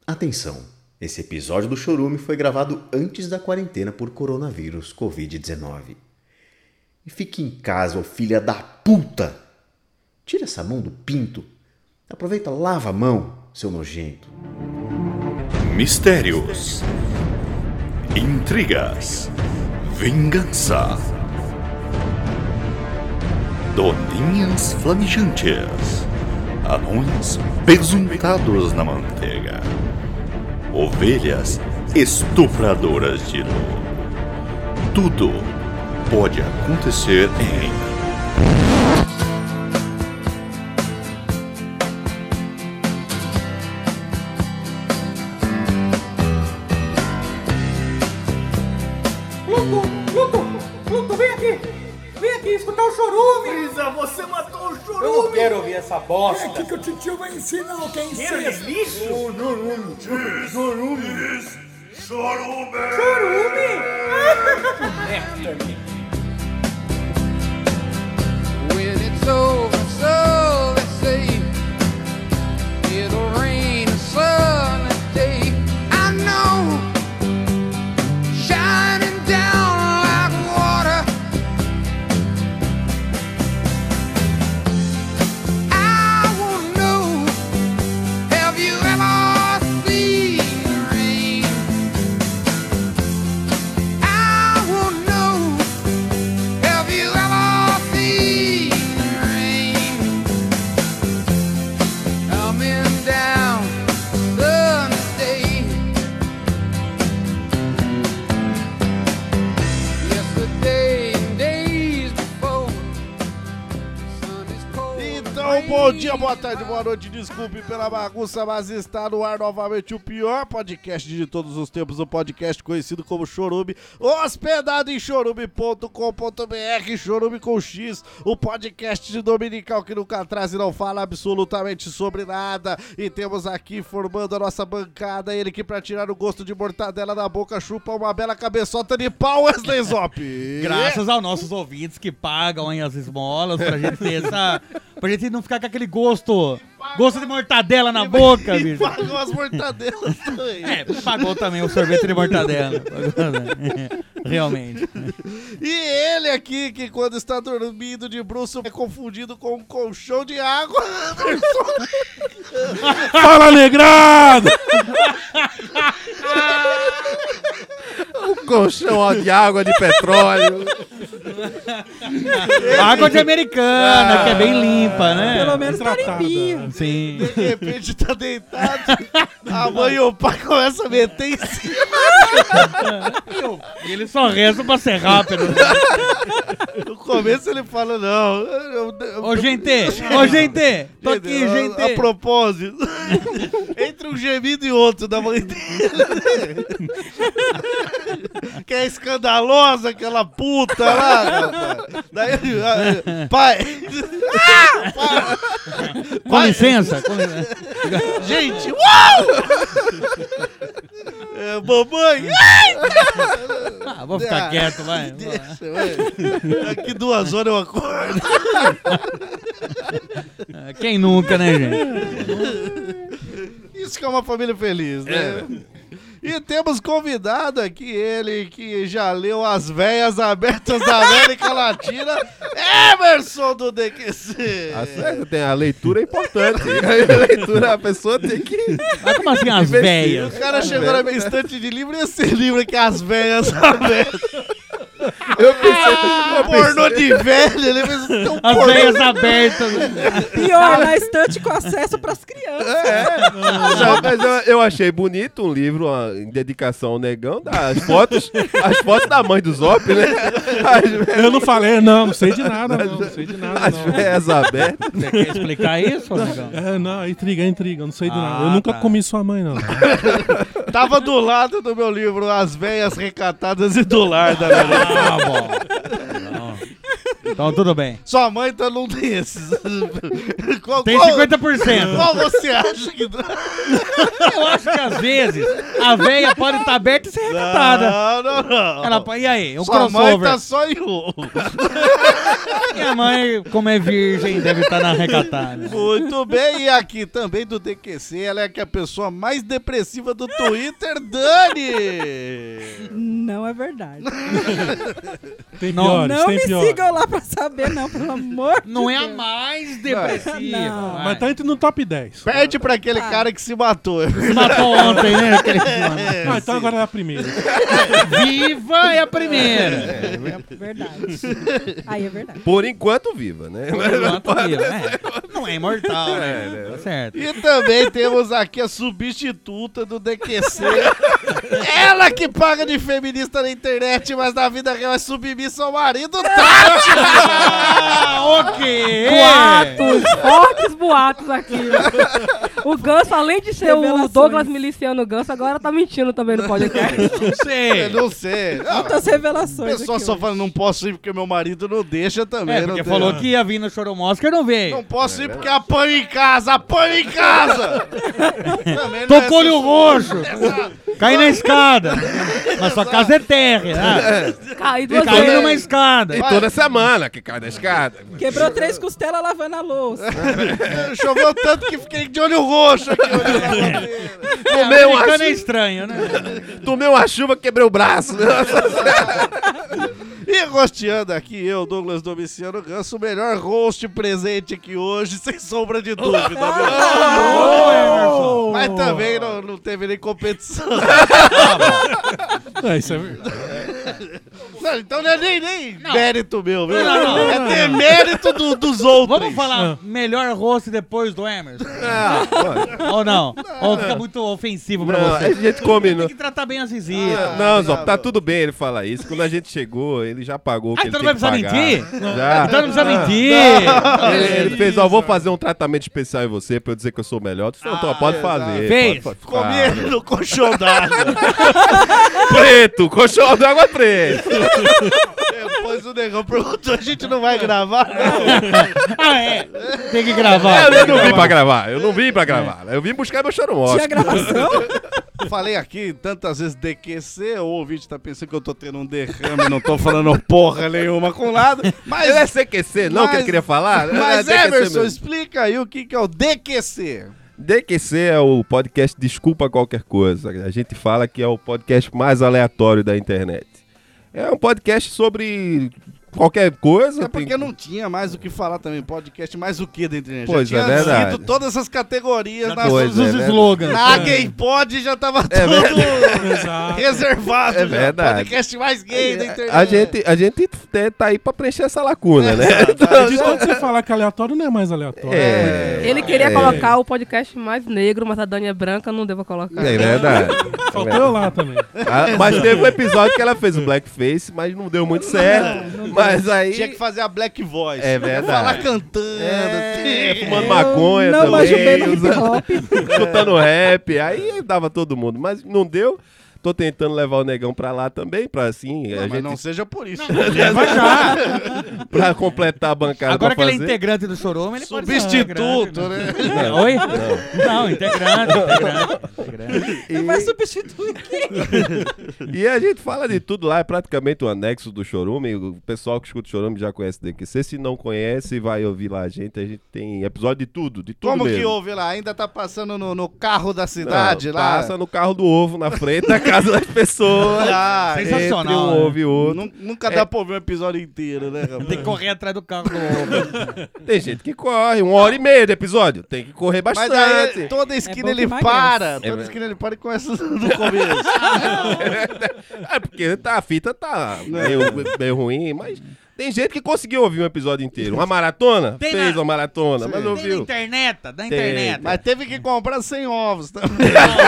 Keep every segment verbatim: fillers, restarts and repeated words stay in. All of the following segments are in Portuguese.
Atenção, esse episódio do Chorume foi gravado antes da quarentena por coronavírus covid dezenove. E fique em casa, ô filha da puta! Tira essa mão do pinto. Aproveita, lava a mão, seu nojento. Mistérios, intrigas, vingança, doninhas flamijantes, anões pesuntados na manteiga, ovelhas estupradoras de luz. Tudo pode acontecer em Pluto, Pluto, Pluto, vem aqui! Vem aqui escutar o Chorume! Isa, você matou o Chorume! Eu não quero ouvir essa bosta! É aqui que o titio vai ensinar o que é Cheiro de incesto! lixo! Chorume! Chorume! Chorume! Chorume! Nectar-me! When it's over, so they say it'll rain a sunny day. I know, shining down like water. I wanna know, have you ever seen the rain? I wanna know, have you ever seen the rain coming down Sunday? Yesterday and days before, the sun is cold. Então, bom dia, boa tarde, boa noite, desculpe pela bagunça, mas está no ar novamente o pior podcast de todos os tempos, o podcast conhecido como Chorume, hospedado em chorume ponto com ponto br, Chorume com X, o podcast de dominical que nunca traz e não fala absolutamente sobre nada, e temos aqui formando a nossa bancada, ele que pra tirar o gosto de mortadela na boca chupa uma bela cabeçota de pau, Wesley Zop. Graças aos nossos ouvintes que pagam aí as esmolas pra gente ter essa... Pra gente não ficar com aquele gosto... Gosto de mortadela na boca, E bicho. pagou as mortadelas também. É, pagou também o sorvete de mortadela. Pagou também. Realmente. E ele aqui, que quando está dormindo de bruço é confundido com um colchão de água. Fala, negrado! Um colchão de água de petróleo. Água de americana, que é bem limpa, né? Pelo menos tá Tratada. limpinho! Sim. De repente tá deitado, a mãe e o pai começam a meter em cima. E ele só reza pra ser rápido. No começo ele fala, não. Eu, eu, Ô, gente! Ô, gente! Tô aqui, a, gente! a propósito, entre um gemido e outro da mãe dele, que é escandalosa aquela puta lá, rapaz. Daí, ah, pai, ah, pai. Com licença, com licença. Gente, uau! É, mamãe, ai! Ah, vou ficar Ah, quieto, vai. Deixa, vai. Daqui duas horas eu acordo. Ah, quem nunca, né, gente? Isso que é uma família feliz, né? E temos convidado aqui ele que já leu As Veias Abertas da América Latina, Emerson do D Q C. Ah, certo, tem a leitura é importante. A leitura, a pessoa tem que... Mas como assim as O velhas? cara chegou na minha estante de livro e esse livro aqui, As Veias Abertas. Eu pensei... Ah, eu pornô pensei- de velho, ele fez um As pornô. veias abertas. Pior, na estante com acesso pras crianças! É, não, mas eu, eu achei bonito um livro ó, em dedicação ao negão, das fotos, as fotos da mãe do Zop, né? As, Eu não falei, não, não sei de nada, não, não sei de nada, as não. veias abertas. Você quer explicar isso, negão? É, não, intriga, intriga, eu não sei de Ah, nada. Eu nunca tá. comi sua mãe, não. Tava do lado do meu livro, As Veias Recatadas e do Lar da América. Ah, bom. Não. Então tudo bem. Sua mãe então não tem esses. Qual, Tem qual- cinquenta por cento. Qual você acha que... Eu acho que às vezes a veia pode estar aberta e ser recatada. Não, não, não. Ela, e aí? Um Sua mãe crossover. tá só em um. Minha mãe, como é virgem, deve estar na recatada. Muito bem, e aqui também do D Q C, ela é que é a pessoa mais depressiva do Twitter, Dani! Não é verdade. Tem Não, piores, Não tem me piores. sigam lá pra saber, não, pelo amor de Não é a Deus. mais depressiva. Não. vai. Mas tá entre no top dez. Perde pra aquele Ah. cara que se matou. Se matou ontem, né? aquele- Ah, então agora é a primeira. Viva é a primeira. É verdade. Aí é verdade. Por enquanto, viva, né? Enquanto viva, é. Não é imortal, né? Tá certo. E também temos aqui a substituta do D Q C. Ela que paga de feminista na internet, mas na vida real é submissa ao marido, Tati! Ah, ok. Boatos, fortes boatos aqui. O Ganso, além de ser o Revelações. Douglas miliciano Ganso, agora tá mentindo também no podcast. Não sei. Eu não sei. Não, Muitas a revelações pessoa aqui só hoje. fala, não posso ir porque meu marido não deixa também. É, não porque tem- falou que ia vir no Choromosca e não veio. Não posso ir porque apanho em casa, apanho em casa! Também não Tocou-lhe é o roxo. Cai na escada. Mas sua casa é térrea. né? Caí duas Caiu vezes. numa escada. E toda semana que cai da escada. Quebrou três costelas lavando a louça. Choveu tanto que fiquei de olho roxo aqui olhando na bandeira. Tomei uma, Americano é chu- estranho, né? tomei uma chuva, quebrei o braço. Né? E rosteando aqui, eu, Douglas Domiciano Ganso, o melhor host presente aqui hoje, sem sombra de dúvida, meu. Mas também não, não teve nem competição. É, isso é verdade. Não, então não é nem, nem mérito meu, viu? Não, não, não. É demérito do, dos outros. Vamos falar melhor rosto depois do Emerson? Ah, pô. Ou não? Ou fica muito ofensivo pra Não, a você? gente combinou. Tem que tratar bem as visitas. Ah, não, Zó, tá tudo bem ele falar isso. Quando a gente chegou, ele já pagou o que Ah, ele então tem não vai que precisar pagar. mentir? Já. Então não precisa mentir. Ele, ele fez, ó, vou fazer um tratamento especial em você pra eu dizer que eu sou o melhor. Então, Ah, pode é, fazer. Fez. Pode, pode, Comi faz. ele no colchão d'água. Preto, colchão de água preto. Depois o negão perguntou, a gente não vai gravar? Não. Ah, é. Tem que gravar. Eu, eu não vim pra gravar, eu não vim pra gravar. Eu vim buscar meu choromosca. Tinha gravação? Falei aqui tantas vezes D Q C, o ouvinte tá pensando que eu tô tendo um derrame, não tô falando porra nenhuma com nada. Mas, Ele é C Q C, não, mas- que ele queria falar? mas é D Q C Emerson, mesmo. explica aí o que, que é o D Q C. D Q C é o podcast Desculpa Qualquer Coisa. A gente fala que é o podcast mais aleatório da internet. É um podcast sobre qualquer coisa. É porque tem- não tinha mais o que falar também, podcast mais o que da internet. Pois já é, tinha verdade. escrito todas essas categorias nas, Pois Todos é, os verdade. slogans. na Gay Pod já tava É tudo Exato. reservado. É já. verdade. Podcast mais gay da internet. A gente, a gente é, tá aí pra preencher essa lacuna, né? Diz quando você falar que é aleatório, não é mais aleatório. É, Ele queria É. colocar o podcast mais negro, mas a Dani é branca, não devo colocar. é verdade. Faltou eu lá também. Ah, mas teve um episódio que ela fez o blackface, mas não deu muito certo. Mas aí. Tinha que fazer a Black Voice. É verdade. Falar cantando. É, assim. fumando maconha não manjo bem também, no hip hop. escutando rap, aí dava todo mundo, mas não deu. Tô tentando levar o negão pra lá também, pra assim, Não, a mas gente, não seja por isso. Leva já. pra completar a bancada Agora que pra ele é fazer. integrante do Choroma, ele pode ser Substituto, integrante, né? Oi? Não, integrante, integrante. integrante. Ele vai substituir quem? E a gente fala de tudo lá, é praticamente o anexo do Chorume. O pessoal que escuta o Chorume já conhece o D Q C. Se não conhece, vai ouvir lá a gente. A gente tem episódio de tudo, de tudo Como mesmo. que houve lá? Ainda tá passando no, no carro da cidade Não, lá? Passa no carro do ovo na frente da casa das pessoas. Ah, Sensacional, Entre um né? ovo e outro. Nu- Nunca dá pra ouvir um episódio inteiro, né, rapaz? Tem que correr atrás do carro do ovo. Tem gente que corre, uma hora e meia de episódio. Tem que correr Mas bastante. daí toda esquina bom que ele emagrece. para. É Toda verdade. esquina ele para e começa no começo. É porque tá, a fita tá meio, meio ruim, mas tem gente que conseguiu ouvir um episódio inteiro. Uma maratona? Tem Fez na- uma maratona, mas Tem na ouviu. internet, da Tem. internet. Mas teve que comprar cem ovos também.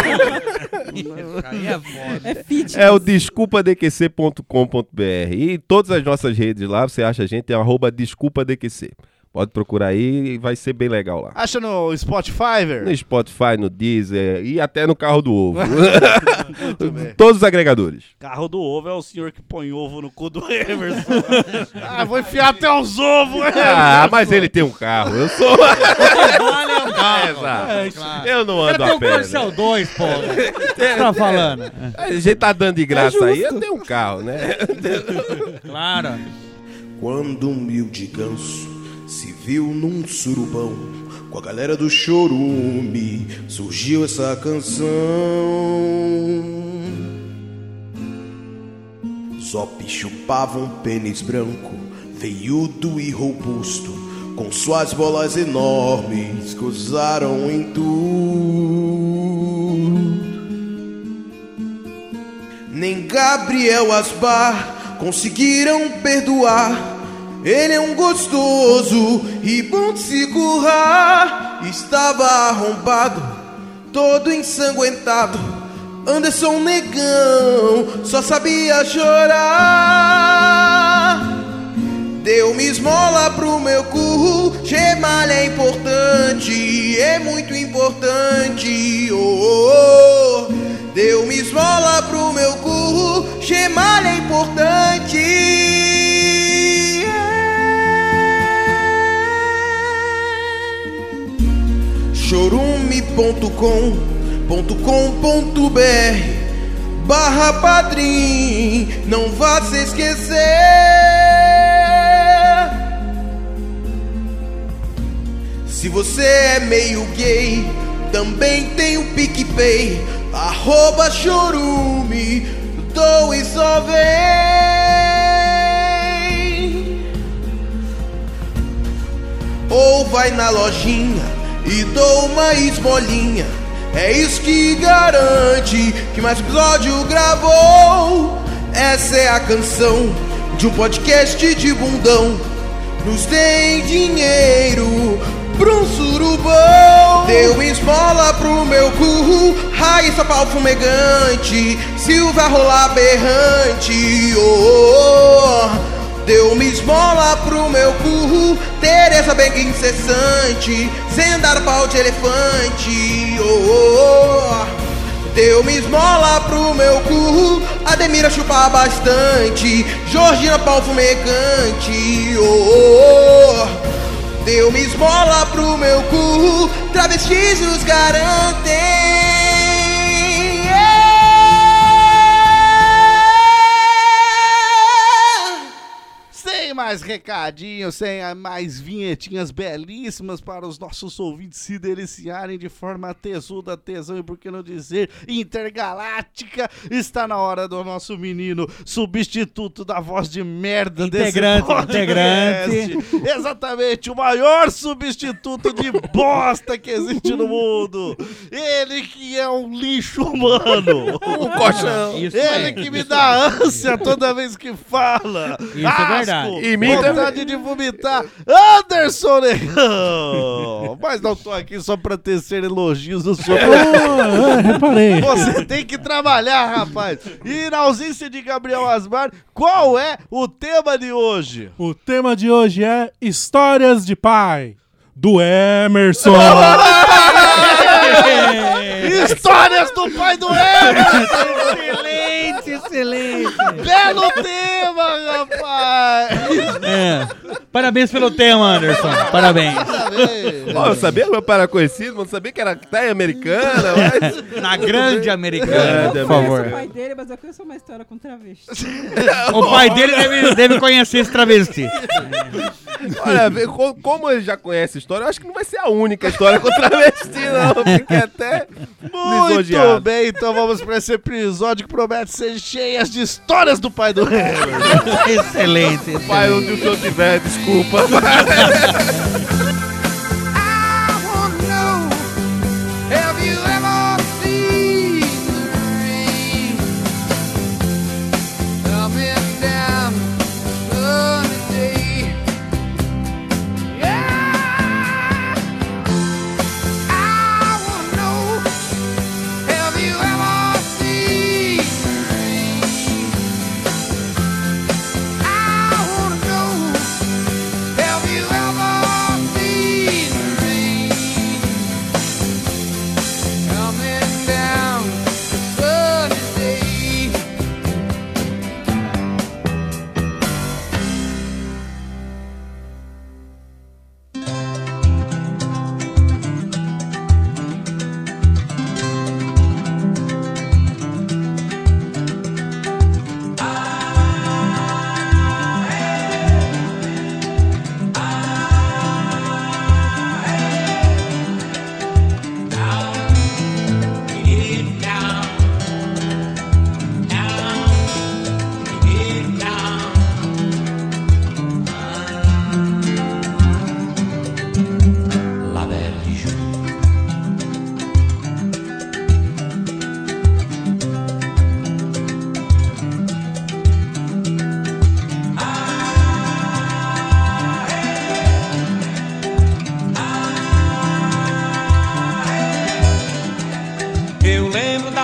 Aí é foda. É fit. É o desculpa d q c ponto com ponto b r. E todas as nossas redes lá, você acha a gente, é arroba desculpa d q c. Pode procurar aí e vai ser bem legal lá. Acha no Spotify, velho? No Spotify, no Deezer e até no carro do ovo. Muito bem. Todos os agregadores. Carro do ovo é o senhor que põe ovo no cu do Emerson. Ah, vou enfiar até os ovos, Ah, mas ele tem um carro. Eu sou. Vale é um carro. Exato. É, claro. Eu não O cara ando tem a um pé. né? Corcel dois, pô. O que você tá falando? A gente tá dando de graça aí, eu tenho um carro, né? Claro. Quando um humilde ganso se viu num surubão com a galera do chorume, surgiu essa canção. Zop chupava um pênis branco, veiudo e robusto, com suas bolas enormes que usaram em tudo. Nem Gabriel Asbar conseguiram perdoar. Ele é um gostoso e bom de se currar. Estava arrombado, todo ensanguentado. Anderson Negão só sabia chorar. Deu-me esmola pro meu cu, gemalha é importante, é muito importante. Oh, oh, oh. Deu-me esmola pro meu cu, gemalha é importante. chorume ponto com ponto com ponto br barra padrim, não vá se esquecer. Se você é meio gay, também tem o PicPay, arroba chorume, doe só vem. Ou vai na lojinha e dou uma esmolinha, é isso que garante que mais episódio gravou. Essa é a canção de um podcast de bundão. Nos deem dinheiro pro um surubão. Deu esmola pro meu cu, Raíssa pau fumegante, Silvia rolar berrante. Oh, oh. Deu-me esmola pro meu cu, Tereza bem incessante, sem dar pau de elefante. Oh, oh, oh. Deu-me esmola pro meu cu, Ademira chupa bastante, Georgina pau fumegante. Oh, oh, oh. Deu-me esmola pro meu cu, travestis os garantem. Sem mais recadinhos, sem mais vinhetinhas belíssimas para os nossos ouvintes se deliciarem de forma tesuda, tesão e por que não dizer intergaláctica, está na hora do nosso menino substituto da voz de merda integrante, desse podcast. integrante. Exatamente, o maior substituto de bosta que existe no mundo. Ele que é um lixo humano. Um colchão. Isso Ele é. que me dá ânsia toda vez que fala. Isso Asco. é verdade. E vontade de vomitar, Anderson Negão. Mas não tô aqui só pra tecer elogios do seu. Oh, é, reparei. Você tem que trabalhar, rapaz. E na ausência de Gabriel Asbar, qual é o tema de hoje? O tema de hoje é Histórias de Pai, do Emerson. Histórias do pai do Emerson. Excelente, excelente. Belo tema, rapaz. É. Parabéns pelo tema, Anderson. Parabéns. Pô, eu sabia que meu pai era conhecido, mas não sabia que era terra americana. Mas... Na grande americana, eu por favor. Eu o pai dele, mas eu conheço uma história com travesti. O pai dele deve, deve conhecer esse travesti. Olha, como ele já conhece a história, eu acho que não vai ser a única história com travesti, não. Fiquei até lisonjeado. Muito bem, então vamos para esse episódio que promete ser cheias de histórias do pai do Emerson. Excelente, excelente. Pai, onde o senhor tiver, desculpa.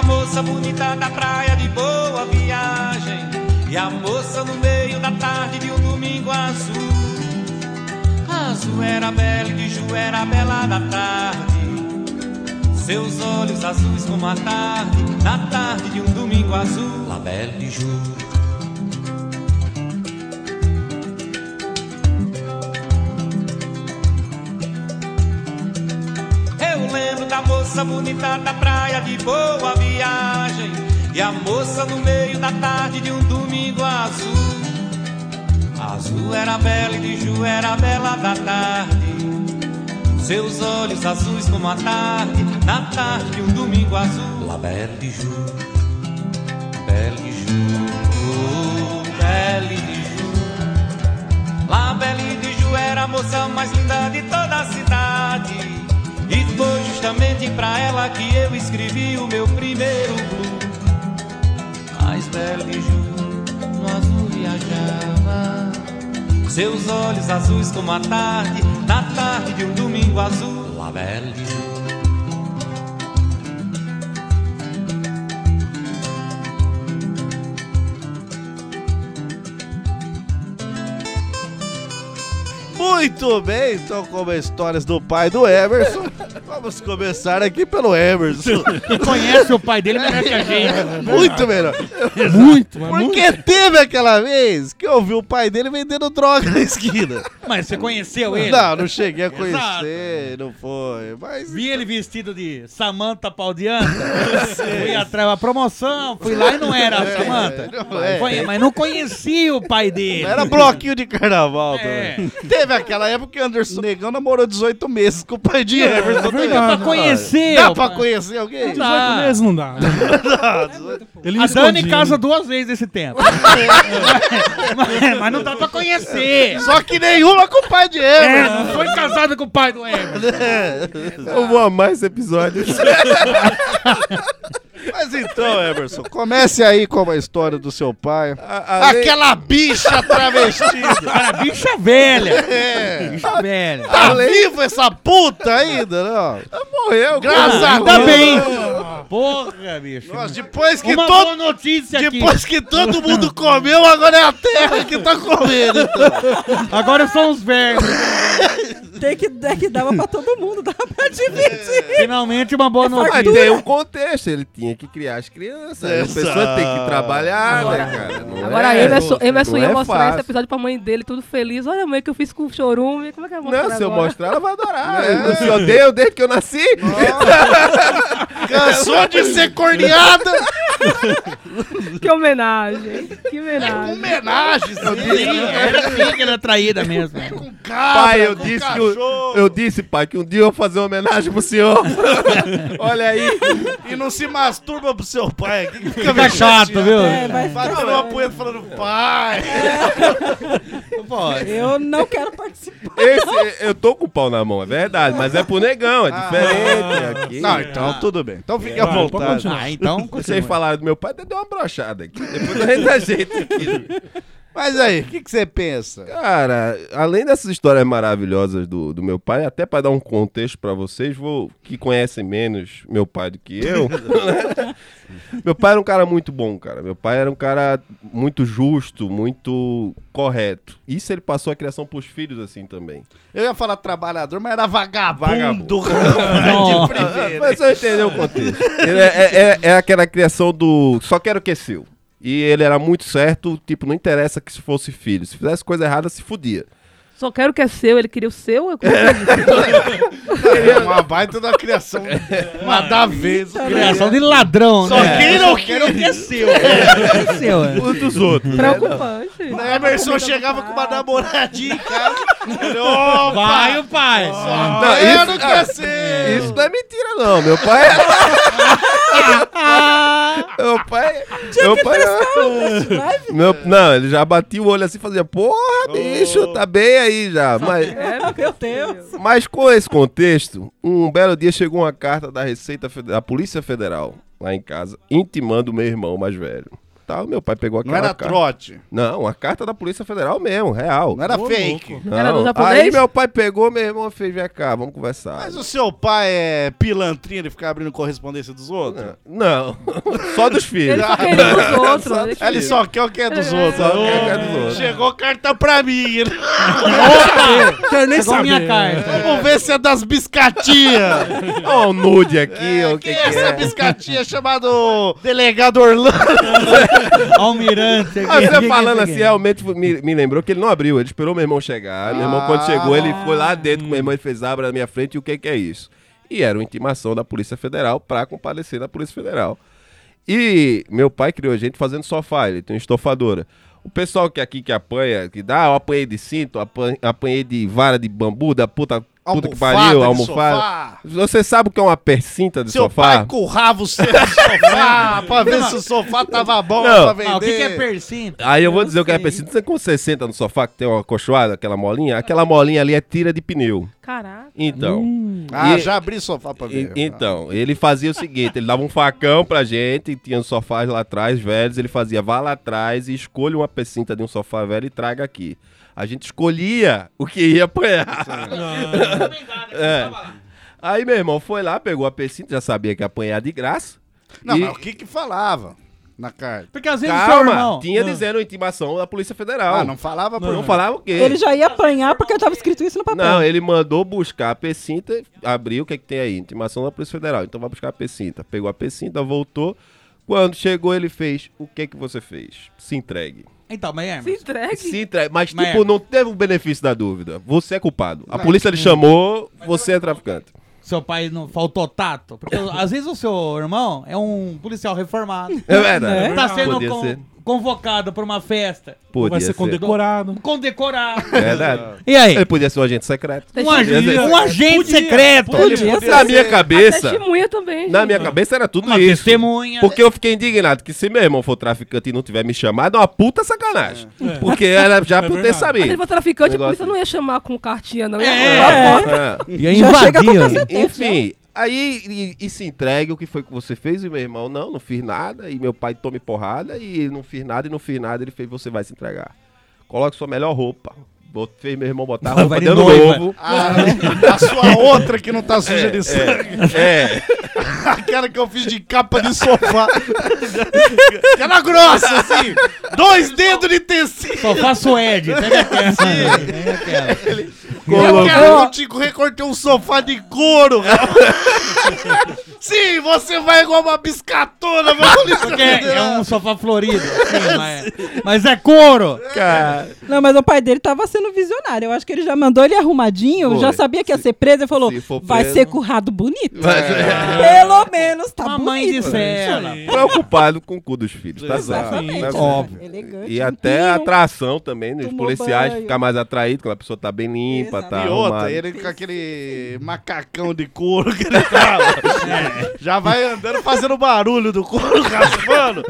da moça bonita da praia de Boa Viagem, e a moça no meio da tarde de um domingo azul. Azul era bela e de Ju era bela da tarde, seus olhos azuis como a tarde, na tarde de um domingo azul. La Belle de Ju. Eu lembro da moça bonita da praia de Boa Viagem, e a moça no meio da tarde de um domingo azul. Azul era bela e de Ju era bela da tarde, seus olhos azuis como a tarde, na tarde de um domingo azul. La Belle de Ju, Belle de Ju, oh, Belle de Ju. La Belle de Ju era a moça mais linda de toda a cidade, e foi justamente pra ela que eu escrevi o meu primeiro blues. Mas Belle de Ju no azul viajava, seus olhos azuis como a tarde, na tarde de um domingo azul. La Belle de Ju. Muito bem, então como histórias do pai do Emerson, vamos começar aqui pelo Emerson. Conhece o pai dele melhor que a gente. Muito melhor. Muito, mas Porque muito. teve aquela vez que eu vi o pai dele vendendo droga na esquina. Mas você conheceu ele? Não, não cheguei a Exato. conhecer, não foi. Mas Vi ele vestido de Samantha Paudianta. Fui atrás da promoção, fui lá e não era a Samantha. não é. Conhe- Mas não conhecia o pai dele. era bloquinho de carnaval É. também. Teve aquela época que Anderson Negão namorou dezoito meses com o pai de Emerson. É verdade, pra conhecer, Dá o pra pai. conhecer alguém? Não dá. dezoito meses não dá. Ele me A Dani escondia. casa duas vezes esse tempo. mas, mas não dá pra conhecer. Só que nenhuma com o pai de É, Emerson. não foi casado com o pai do Emerson. Eu vou amar esse episódio. Mas então, Emerson, comece aí com a história do seu pai. A- além- Aquela bicha travestida. Cara, bicha velha. É. Bicha velha. Tá vivo essa puta ainda, não? Morreu, Graças a Ainda Deus. bem. Porra, bicho. Nossa, depois que Uma todo... boa notícia aqui. Depois que todo mundo comeu, agora é a terra que tá comendo. Então. Agora são os vermes. Tem que, é que dava pra todo mundo, dava pra dividir. Finalmente uma boa Mas notícia. tem um contexto, ele tinha que criar as crianças. As Exato. pessoas têm que trabalhar, né, cara? Não Agora é, Emerson, Emerson não ia é mostrar fácil. esse episódio pra mãe dele, tudo feliz. Olha, mãe, que eu fiz com o chorume. Como é que eu vou mostrar Não, se eu agora? mostrar, ela vai adorar. Eu não se odeio desde que eu nasci. Cansou de ser corneada? Que homenagem, que homenagem. Homenagem, seu Sim, era assim que ele é traída mesmo. Com cabra, Pai, eu com disse, que cachorro. eu, eu disse, pai, que um dia eu vou fazer uma homenagem pro senhor. Olha aí. E não se masturba pro seu pai aqui. que Fica meio chato, chateado. viu? É, vai ficar Batendo uma punheta falando, pai. Eu não quero participar. Esse, eu tô com o pau na mão, é verdade, mas é pro negão, é diferente. Aqui. Não, então tudo bem. Então fique à Vai, pode vontade. continuar. Ah, então. Vocês falaram do meu pai, até deu uma brochada aqui. Depois a gente dá jeito aqui. Mas aí, o que que você pensa? Cara, além dessas histórias maravilhosas do, do meu pai, até para dar um contexto para vocês, vou, que conhecem menos meu pai do que eu. né? Meu pai era um cara muito bom, cara. Meu pai era um cara muito justo, muito correto. Isso ele passou a criação pros filhos assim também. Eu ia falar trabalhador, mas era vagabundo. Vagabundo. Não. De primeira. Mas você entendeu o contexto. Ele é, é, é, é aquela criação do só quero o que é seu. E ele era muito certo, tipo, não interessa que se fosse filho. Se fizesse coisa errada, se fudia. Só quero o que é seu, ele queria o seu. Eu É uma baita da criação. Uma da vez. Criação de ladrão, Só né? quem não Só quero o que é seu. É. É seu, é. Um dos outros. Preocupante. O Emerson chegava com uma namoradinha em casa. Ele, opa! Vai o pai. Não, isso- eu não quer ser. Isso não é mentira, não. Meu pai. meu pai. Meu pai. Meu, não, ele já batia o olho assim e fazia: porra, bicho, tá bem aí já. Mas, É, meu Deus. mas com esse contexto, um belo dia chegou uma carta da Receita Federal, da Polícia Federal, lá em casa, intimando o meu irmão mais velho. tal. Meu pai pegou aquela Não era carta. trote? Não, a carta da Polícia Federal mesmo, real. Não era Ô, fake? Não. Era do japonês? Aí meu pai pegou, meu irmão fez, vem cá, vamos conversar. Mas o seu pai é pilantrinha de ficar abrindo correspondência dos outros? Não, só dos filhos. Ele só queria dos outros. Só- Ele Ele só quer o que é dos outros. Só Ô, quer o que é dos outros. Chegou carta pra mim. Opa! Quer nem Chegou saber. minha carta. Vamos ver se é das biscatinhas. Ó, o nude aqui, ó, o que, Quem que é essa é. biscatinha chamado Delegado Orlando? Almirante. aqui. Ah, você Quem que é falando esse assim, aqui? realmente me, me lembrou que ele não abriu, ele esperou meu irmão chegar. Meu irmão, quando Ah. chegou, ele foi lá dentro com meu irmão, ele fez abra na minha frente, e o que, que é isso? E era uma intimação da Polícia Federal pra comparecer na Polícia Federal. E meu pai criou a gente fazendo sofá, ele tem uma estofadora. O pessoal que aqui que apanha, que dá, eu apanhei de cinto, apan- apanhei de vara de bambu, da puta, puta que Almofada pariu, de almofada. sofá. Você sabe o que é uma percinta de Seu sofá? pai currava o seu sofá pra ver se o sofá tava bom Não. pra vender. Ah, o que, que é percinta? Aí eu vou dizer o que é sei. percinta. Você quando você senta no sofá que tem uma cochoada, aquela molinha, aquela molinha ali é tira de pneu. Caraca. Então. Ah, E- já abri sofá pra ver. E- então, ele fazia o seguinte, ele dava um facão pra gente, tinha os sofás lá atrás, velhos, ele fazia, vá lá atrás e escolha uma percinta de um sofá velho e traga aqui. A gente escolhia o que ia apanhar. É. Aí meu irmão foi lá, pegou a percinta, já sabia que ia apanhar de graça. Não, e... mas o que que falava na carta? Porque às vezes o seu Calma, irmão... tinha Ah. dizendo intimação da Polícia Federal. Ah, não falava por... Não falava o quê? Ele já ia apanhar porque tava escrito isso no papel. Não, ele mandou buscar a percinta, abriu, o que é que tem aí? Intimação da Polícia Federal. Então vai buscar a percinta. Pegou a percinta, voltou. Quando chegou, ele fez, o que é que você fez? Se entregue. Então, mas é... Se entregue. Se entregue. Mas, Mas tipo, é. não teve o benefício da dúvida. Você é culpado. A Não. polícia lhe chamou, você é traficante. Seu pai não faltou tato? Porque às vezes o seu irmão é um policial reformado. É verdade. Tá sendo Podia con- ser. convocado pra uma festa. Podia Vai ser ser. condecorado. Condecorado. É verdade. E aí? Ele podia ser um agente secreto. Um, agi- Podia ser. um agente Podia. secreto. Podia ser. Na minha cabeça, Testemunha também. na gente. minha cabeça era tudo Uma isso. testemunha. Porque eu fiquei indignado que se meu irmão for traficante e não tiver me chamado, é uma puta sacanagem. Porque era já É por ter verdade. Mas ele sabido. for traficante, a Negócio polícia não ia chamar com cartinha, não. Ia É. arrombar a porta. É. E aí Já chega com invadia. cacete. Enfim, aí e, e se entregue o que foi que você fez e meu irmão, não, não fiz nada. E meu pai tome porrada e ele não fiz nada e não fiz nada. Ele fez, você vai se entregar. Coloque sua melhor roupa. Bot- Fez meu irmão botar a Vai roupa de de ano noiva. novo. Ah, a sua outra que não tá suja de sangue. É, Aquela que eu fiz de capa de sofá. Aquela grossa, assim. Dois dedos de tecido. Sofá suede. Pega aquela. Pega aquela. Eu quero contigo recortei um sofá de couro, rapaz. Sim, você vai igual uma biscatona, meu polícia Porque é federal. um sofá florido. Sim, mas, mas é couro. cara. Não, mas o pai dele tava sendo visionário. Eu acho que ele já mandou ele arrumadinho, Foi. já sabia que ia ser preso e falou: se for vai preso- ser currado bonito. Mas, Pelo menos tá Uma bonito. mãe de cela. preocupado com o cu dos filhos, tá certo. Exatamente. Tá certo. Óbvio. Elegante. E até a limpinho. atração também, né? Os Tomou policiais banho. ficar mais atraídos quando a pessoa tá bem limpa, tá E outra, arrumada. ele com aquele macacão de couro que ele tava. Já vai andando fazendo barulho do couro raspando.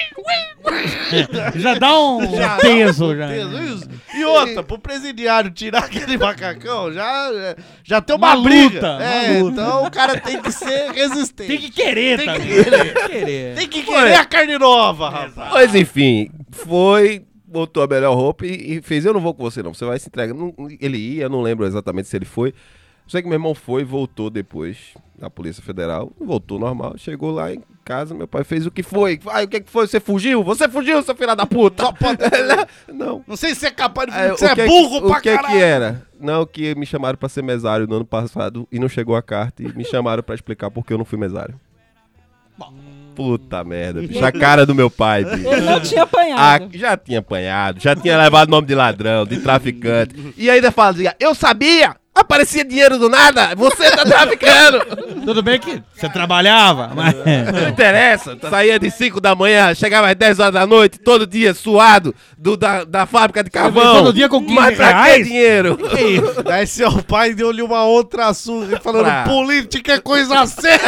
Já dá um Já dá peso. um Já. peso, isso. E outra, pro presidiário tirar aquele macacão, já, já tem uma, Uma briga. luta, É, uma luta. então o cara tem que ser resistente. Tem que querer Tem que também. querer. Tem que querer. Tem que querer a carne nova, rapaz. Mas enfim, foi, botou a melhor roupa e, e fez, eu não vou com você não, você vai se entregar. Não, ele ia, eu não lembro exatamente se ele foi. Sei que meu irmão foi e voltou depois da Polícia Federal, voltou normal, chegou lá em casa, meu pai fez o que foi. Ai, o que que foi? Você fugiu? Você fugiu, seu filho da puta? Não. Não sei se você é capaz de... É, você o é que burro que, pra O que caralho. que era? Não, que me chamaram pra ser mesário no ano passado e não chegou a carta e me chamaram pra explicar por que eu não fui mesário. Puta merda, bicho. A cara do meu pai, bicho. Ele não tinha Ah, apanhado. já tinha apanhado, já tinha levado nome de ladrão, de traficante. E ainda fazia, eu sabia! Aparecia dinheiro do nada, você tá traficando! Tudo bem que você trabalhava, mas... Não interessa, saía de cinco da manhã, chegava às dez horas da noite, todo dia suado do, da, da fábrica de carvão. Todo dia com quinze Mas pra que reais? dinheiro? Que isso? Daí seu pai deu-lhe uma outra surra falando, Pra- política é coisa séria.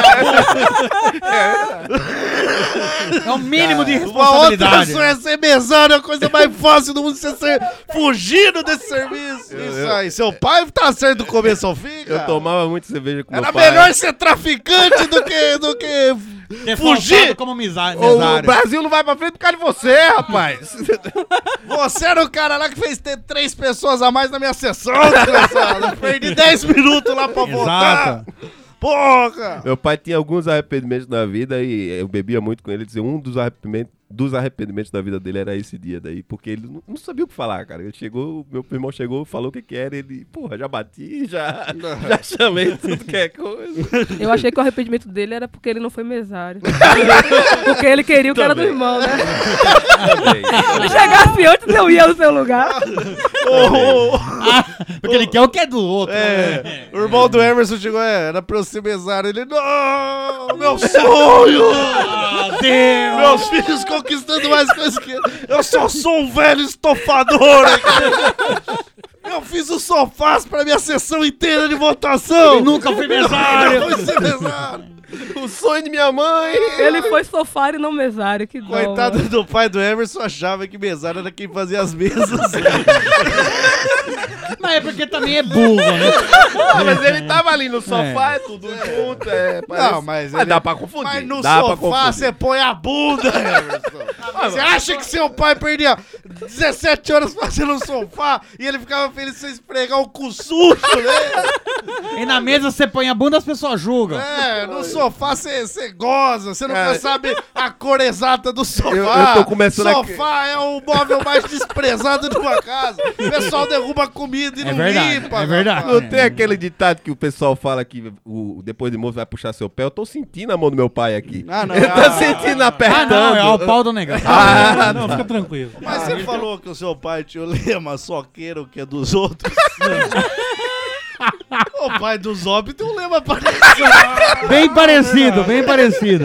É o mínimo de Uma outra responsabilidade. surra é ser mesário, é a coisa mais fácil do mundo, você ser fugindo desse serviço. Isso aí, seu pai tá certo do começo ao fim, Eu cara. tomava muito cerveja com Era meu pai. melhor ser traficante do que, do que Ter Fugir! faltado como misa- O mesário. Brasil não vai pra frente por causa de você, rapaz. Você era o cara lá que fez ter três pessoas a mais na minha sessão, desgraçado. Eu perdi dez minutos lá pra votar. Exato. Porra! Meu pai tinha alguns arrependimentos na vida e eu bebia muito com ele. Dizia, um dos arrependimentos, dos arrependimentos da vida dele era esse dia daí, porque ele não, não sabia o que falar, cara. Ele chegou, meu irmão chegou, falou o que que era, ele, porra, já bati, já, já chamei tudo que é coisa. Eu achei que o arrependimento dele era porque ele não foi mesário. Porque ele queria o cara do irmão, né? Se ele chegasse antes, eu ia no seu lugar. Ah, porque ele quer o que é do outro. É, né? o irmão do Emerson chegou, é, era pra eu ser mesário. Ele, não, meu sonho! Ah, Deus! Meus filhos conquistando mais coisas que eu. Eu só sou um velho estofador aqui. Eu fiz o sofás pra minha sessão inteira de votação. E nunca fui mesário. Eu fui ser mesário. O sonho de minha mãe. Ele foi sofá e não mesário, que dó. Coitado mano. do pai do Emerson, achava que mesário era quem fazia as mesas. Mas é porque também é burro, né? Não, mas ele tava ali no sofá, é, tudo junto, é... Parece... Não, mas, mas ele... dá pra confundir. Mas no dá sofá você põe a bunda, Emerson. Você acha que seu pai perdia dezessete horas fazendo um sofá e ele ficava feliz de você esfregar o cu sujo, né? E na mesa você põe a bunda, as pessoas julgam. É, no sofá você goza, você nunca Cara, sabe a cor exata do sofá. Eu- eu tô começando a- Sofá é o móvel mais desprezado de uma casa. O pessoal derruba a comida e É não verdade, limpa. é verdade. rapaz. Não tem aquele ditado que o pessoal fala que o, depois de moço vai puxar seu pé? Eu tô sentindo a mão do meu pai aqui. Ah, não. Eu tô ah, sentindo Ah, apertando. não, é o pau do negão. Ah, Não, fica tranquilo. Mas você falou que o seu pai tinha o lema só queira o que é dos outros. O pai do Zob tem um lema parecido. Bem parecido, bem parecido.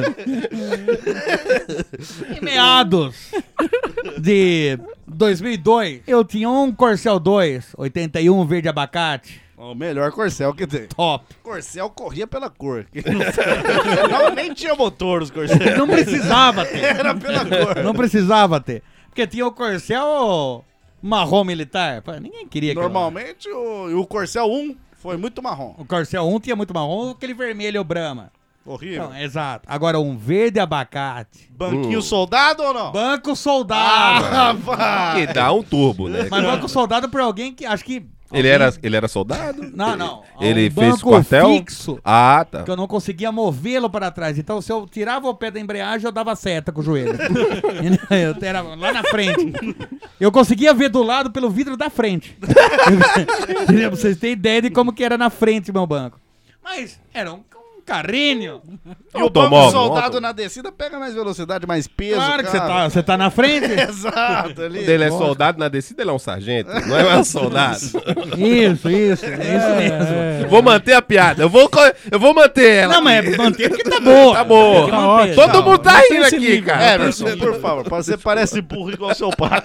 Em meados de dois mil e dois, eu tinha um Corcel dois, oitenta e um verde abacate. O melhor Corcel que tem. Top. Corcel corria pela cor. Não, nem tinha motor os Corcel. Não precisava ter. Era pela cor. Não precisava ter. Porque tinha o Corcel marrom militar. Pô, ninguém queria aquilo lá. Normalmente o, o Corcel um foi muito marrom. O Corcel um tinha muito marrom, aquele vermelho o Brahma. Horrível. Então, exato. Agora um verde abacate. Banquinho soldado ou não? Banco soldado. Ah, vai. Que dá um turbo, né? Mas banco soldado por alguém que acho que... Ele alguém- era, ele era soldado? Não, não. Ele Um fez banco quartel? fixo. Ah, tá. Que eu não conseguia movê-lo para trás. Então, se eu tirava o pé da embreagem, eu dava seta com o joelho. Eu era lá na frente. Eu conseguia ver do lado pelo vidro da frente. Pra vocês terem ideia de como que era na frente meu banco. Mas era um, um carrinho. E o banco Automóvel, soldado auto. na descida pega mais velocidade, mais peso. Claro que você cara. tá, você tá na frente. Exato, ali. Quando ele é soldado, na descida ele é um sargento. Não é um soldado. Isso, isso. É isso mesmo. Vou manter a piada. Eu vou, co- eu vou manter ela. Não, mas é manter porque tá boa. Tá boa. Tem que manter. Todo Não, mundo tá mantém rindo esse aqui, nível, cara. Emerson, por favor, você parece burro igual seu pai.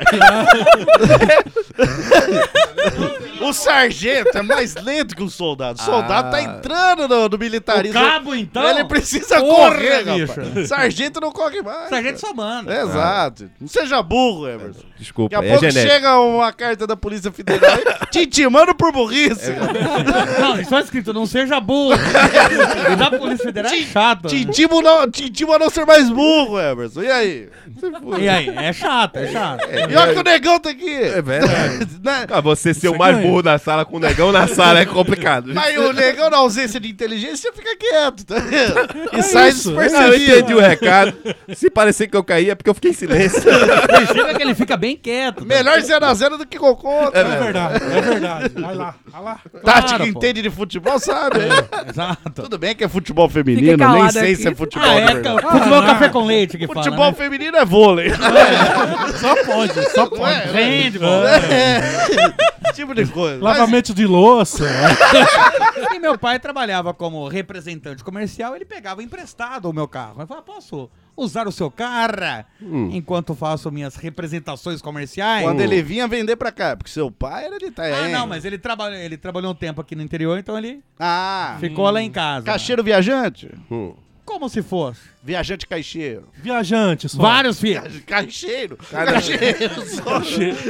O sargento é mais lento que o soldado. O soldado Ah. tá entrando no, no militarismo. O cabo, então? Ele precisa Porra, correr, bicho. rapaz. Sargento não corre mais. Sargento só manda. Exato. Não seja burro, Emerson. Desculpa, Daqui a é pouco genético. chega uma carta da Polícia Federal aí, te intimando por burrice. Não, isso é escrito, não seja burro. E da Polícia Federal é chato. Te intimo, não, te intimo a não ser mais burro, Emerson. E aí? E aí? É chato, é chato. E olha que o negão tá aqui. É verdade. Né? Ah, você ser o mais burro da sala com o negão na sala é complicado. Mas o negão, na ausência de inteligência, fica quieto, tá vendo? E sai isso. despercebido. Eu entendi o recado. Se parecer que eu caí é porque eu fiquei em silêncio. Perceba que ele fica bem quieto. Melhor zero a zero do que gol contra. É verdade, é verdade. Vai lá, vai lá. Tati, Claro, que pô. entende de futebol, sabe? Exato. Tudo bem que é futebol Fica feminino, nem calado sei aqui. se é futebol Ah, de é verdade. ca- futebol café com leite que fala, Futebol né? feminino é vôlei. Só pode, só pode. é? Handball. É. Esse tipo de coisa. Mas- Lavamento de louça. E meu pai trabalhava como representante comercial, ele pegava emprestado o meu carro. Ele falava, posso usar o seu carro enquanto faço minhas representações comerciais? Quando ele vinha vender pra cá, porque seu pai era de Itaém. Ah, não, mas ele, trabalha, ele trabalhou um tempo aqui no interior, então ele Ah, ficou lá em casa. cacheiro viajante? Hum. Como se fosse. Viajante caixeiro. Viajante, só. Vários filhos. Caixeiro. Caixeiro. Só.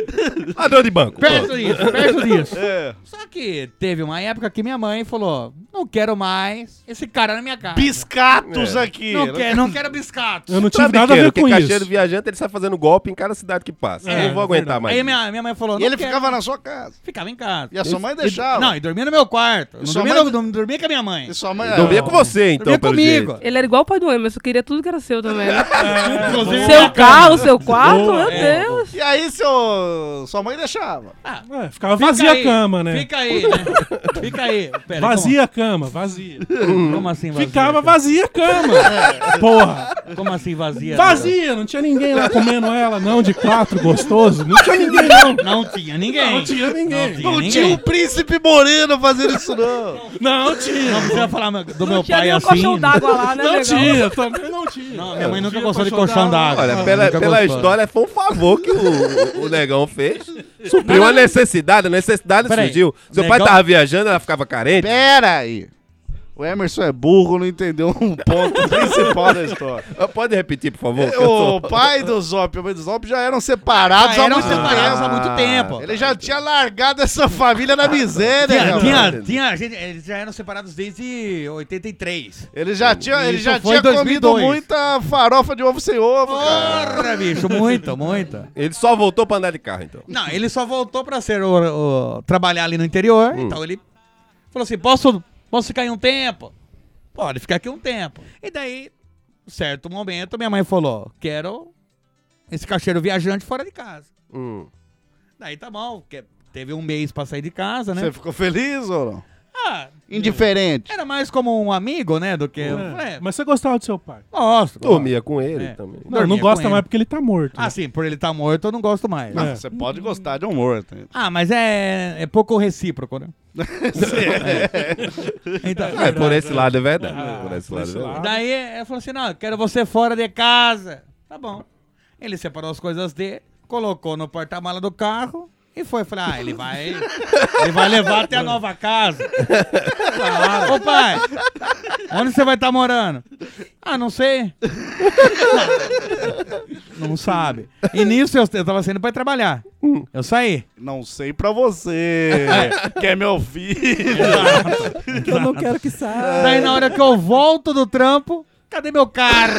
Ladrão de banco. Perto disso, perto disso. É. Só que teve uma época que minha mãe falou, não quero mais esse cara na minha casa. Biscatos É. aqui. Não, quero, não quero biscatos. Eu não tive Sabe nada a que, ver que com caixeiro isso. viajante, ele sai fazendo golpe em cada cidade que passa. É, eu não vou aguentar verdade. mais. Aí minha, minha mãe falou, E não ele quero. ficava na sua casa. Ficava em casa. E a sua mãe E- deixava. Não, e dormia no meu quarto. Não sua dormia, mãe- no- não dormia com a minha mãe. E sua mãe... Dormia com você, então, Dormia pelo comigo. jeito. Ele era igual o pai do Emerson, queria tudo que era seu também, né? Inclusive Seu minha carro, cama. seu quarto, Boa, meu é. Deus. E aí seu... sua mãe deixava. Ah, É, ficava fica vazia aí, a cama, né? Fica aí, né? Fica aí. Pera, Vazia a cama, vazia. Como, como assim vazia? Ficava vazia a cama. Porra. Como assim vazia? Vazia, não tinha ninguém lá comendo ela, não, de quatro, gostoso. Não tinha ninguém, não. Não tinha ninguém. Não tinha ninguém. Não tinha Não ninguém. tinha um príncipe moreno fazendo isso, não. Não tinha. Não precisa falar do meu Não tinha pai nem um assim. colchão d'água lá, né, Não negão? tinha, também não tinha. Não, minha mãe nunca Tinha gostou de colchão colchão d'água. Olha, Não, pela, nunca pela gostou. história, foi um favor que o, o Negão fez. Supriu uma necessidade, a necessidade Peraí, surgiu. Seu pai Negão- tava viajando, ela ficava carente. Pera aí. O Emerson é burro, não entendeu um ponto principal da história. Pode repetir, por favor? que eu O tô- pai do Zop e a mãe do Zop já eram separados Já há eram muito separados tempo. há muito tempo. Ele já tinha largado essa família na miséria, Tinha, meu tinha, brother. tinha, gente, eles já eram separados desde oitenta e três. Ele já tinha, ele Isso já foi tinha em dois mil e comido dois. muita farofa de ovo sem ovo, cara. Porra, bicho, muito, muito. Ele só voltou pra andar de carro, então. Não, ele só voltou pra ser o, o- trabalhar ali no interior, Hum. então ele falou assim, posso, posso ficar aí um tempo? Pode ficar aqui um tempo. E daí, certo momento, minha mãe falou, quero esse caixeiro viajante fora de casa. Hum. Daí tá bom, porque teve um mês pra sair de casa, né? Você ficou feliz ou não? Ah, Indiferente. era mais como um amigo, né, do que... É, É, Mas você gostava do seu pai? gosto. Dormia com ele É. também. Não, Dormia não gosta com mais ele. porque ele tá morto. Ah, sim, por ele estar morto eu não gosto mais. Não, É. você pode gostar de um morto. Ah, mas é, é pouco recíproco, né? Então, É, por esse lado é verdade. Ah, por esse por lado esse é verdade. lado. daí ele falou assim, não, eu quero você fora de casa. Tá bom. Ele separou as coisas dele, colocou no porta-mala do carro e foi. Falei, ah, ele vai, ele vai levar até a nova casa. Claro. Ô pai, onde você vai estar morando? Ah, não sei. Não, não sabe. E nisso eu, eu tava saindo pra ir trabalhar. Eu saí. Não sei pra você, que é meu filho. Eu não quero que saia. Daí na hora que eu volto do trampo, cadê meu carro?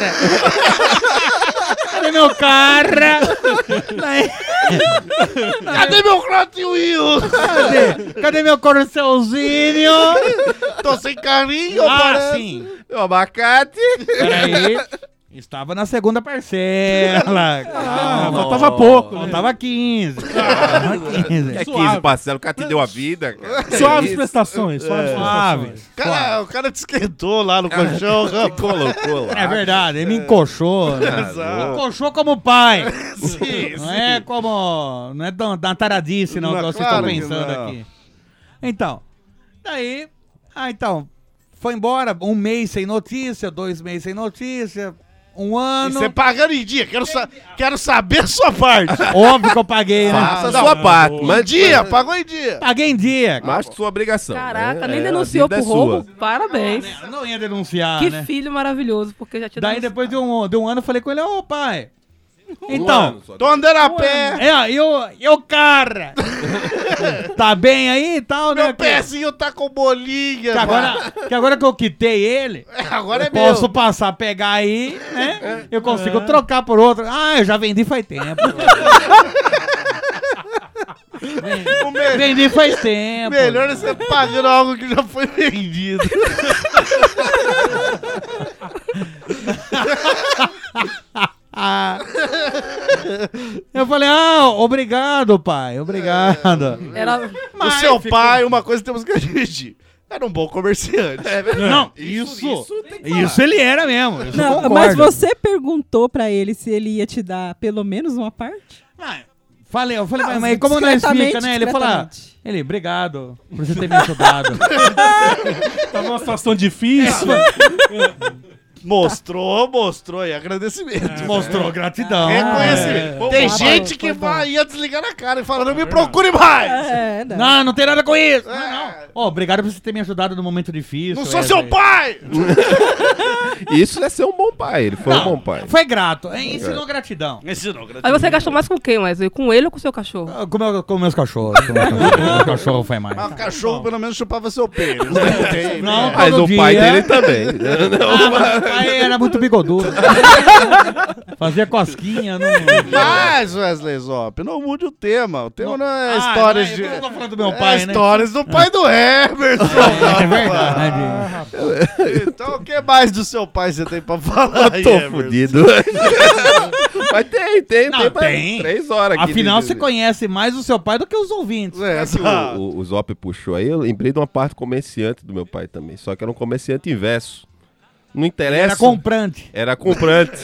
Cadê meu carro? Daí, Cadê meu Hot Wheels? cadê, cadê meu corcelzinho? Tô sem carinho, Ah, parece. sim. O abacate. Peraí. Estava na segunda parcela. Ah, faltava pouco, né? Faltava quinze. Faltava quinze. É Suave. quinze parcelas, o cara te deu a vida. Cara. Suaves Isso. prestações, suaves Suave. prestações. Cara, o cara te esquentou lá no colchão, Te rapaz. colocou lá. É verdade, ele me encoxou. Né? Exato. Encoxou como pai. Sim, Não é como. Não é da, da taradice, não, Não, que vocês claro estão que pensando não. aqui. Então, daí. Ah, então. Foi embora, um mês sem notícia, dois meses sem notícia, um E ano. você pagando em dia. Quero, sa quero saber a sua parte. Óbvio que eu paguei, né? Faça a não, sua parte. Em Mas dia, pagou em dia. Paguei em dia. Mas sua obrigação. Caraca, né? nem É, a denunciou vida por é roubo. sua. Parabéns. Eu não ia denunciar, Que né? filho maravilhoso, porque já tinha Daí denunciado. depois de um, de um ano eu falei com ele, ô pai. Um Então, ano só. Tô andando a pé. é, eu, eu cara. Tá bem aí e tal, né? Meu pezinho tá com bolinha. Que agora, que agora que eu quitei ele, mano. Agora é eu posso meu. passar a pegar aí, né? Eu consigo trocar por outro. Ah, eu já vendi faz tempo. O me- Vendi faz tempo. Melhor é você pagando algo que já foi vendido. Ah. Eu falei, ah, obrigado, pai, obrigado. Era... O seu pai, uma coisa que temos que admitir. Era um bom comerciante. Não, isso, isso, ele era mesmo. Isso eu Não, concordo. mas você perguntou pra ele se ele ia te dar pelo menos uma parte? Ah, falei, eu falei, Não, mas como nós discretamente, fica, né? Ele falou, ah, discretamente. ele, obrigado por você ter me ajudado. Tava numa situação difícil. Mostrou, mostrou. E agradecimento. Mostrou gratidão. Reconhecimento. É. Tem Foi gente bom, que foi bom. vai, ia desligar na cara e falar, não me procure mais. É, não. Não, não tem nada com isso. Não, É. não. Ó, obrigado por você ter me ajudado no momento difícil. Não sou Wesley. seu pai! Isso é ser um bom pai, ele foi Não, um bom pai. Foi grato, hein? Ensinou É. gratidão. Ensinou gratidão. Aí você gastou mais com quem, Wesley? Com ele ou com o seu cachorro? Com, meu, com meus cachorros. Com meus cachorros. Meu cachorro foi mais. Mas o cachorro pelo menos chupava seu pênis. Né? Tem, Não, né? Mas todo o dia. pai dele também. Ah, mas o pai era muito bigodudo. Fazia cosquinha. Não... Mas, Wesley Zop, não mude o tema. O tema não, é Ah, histórias não é- de... eu tô falando do meu pai, é né? histórias do pai do Emerson. É verdade. Então, o que mais do seu pai você tem pra falar aí, Tô Emerson? fudido. Mas tem, tem, Não, tem, mais tem. três horas aqui. Afinal, de- você conhece mais o seu pai do que os ouvintes. É, Esse tá. o, o, o Zop puxou aí, eu lembrei de uma parte comerciante do meu pai também. Só que era um comerciante inverso. Não interessa. Era comprante. Era comprante.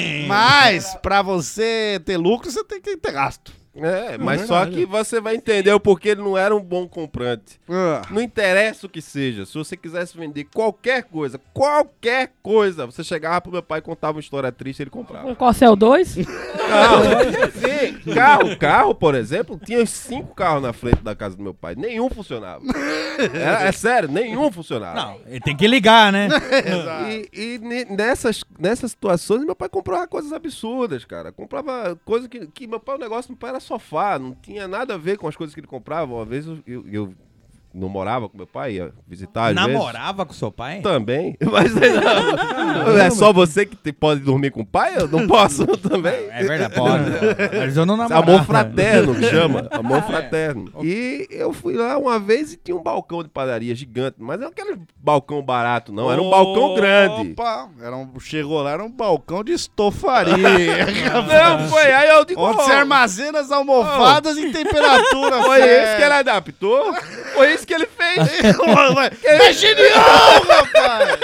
Mas, pra você ter lucro, você tem que ter gasto. É, mas só que você vai entender o porquê ele não era um bom comprante. Ah. Não interessa o que seja. Se você quisesse vender qualquer coisa, qualquer coisa, você chegava pro meu pai e contava uma história triste, ele comprava. Um Corcel dois? Carro, sim, carro, carro, por exemplo, tinha uns cinco carros na frente da casa do meu pai. Nenhum funcionava. É, é sério, nenhum funcionava. Não, ele tem que ligar, né? E, e ne- nessas, nessas situações, meu pai comprava coisas absurdas, cara. Comprava coisas que, que meu pai, o negócio do meu pai era sofá, não tinha nada a ver com as coisas que ele comprava. Uma vez eu, eu, eu não morava com meu pai, ia visitar às vezes. Namorava com seu pai? Também. Mas não, é só você que te- pode dormir com o pai? Eu não posso também. É verdade, pode. Mas eu não namorava. Amor fraterno que chama. Amor fraterno. E eu fui lá uma vez e tinha um balcão de padaria gigante. Mas não aquele balcão barato, não. Era um balcão grande. Opa, era um, chegou lá, era um balcão de estofaria. Não, foi aí eu digo... Onde "Oh, você armazena as almofadas em temperatura Foi certa." esse que ele adaptou? Foi isso que ele fez? É genial, rapaz!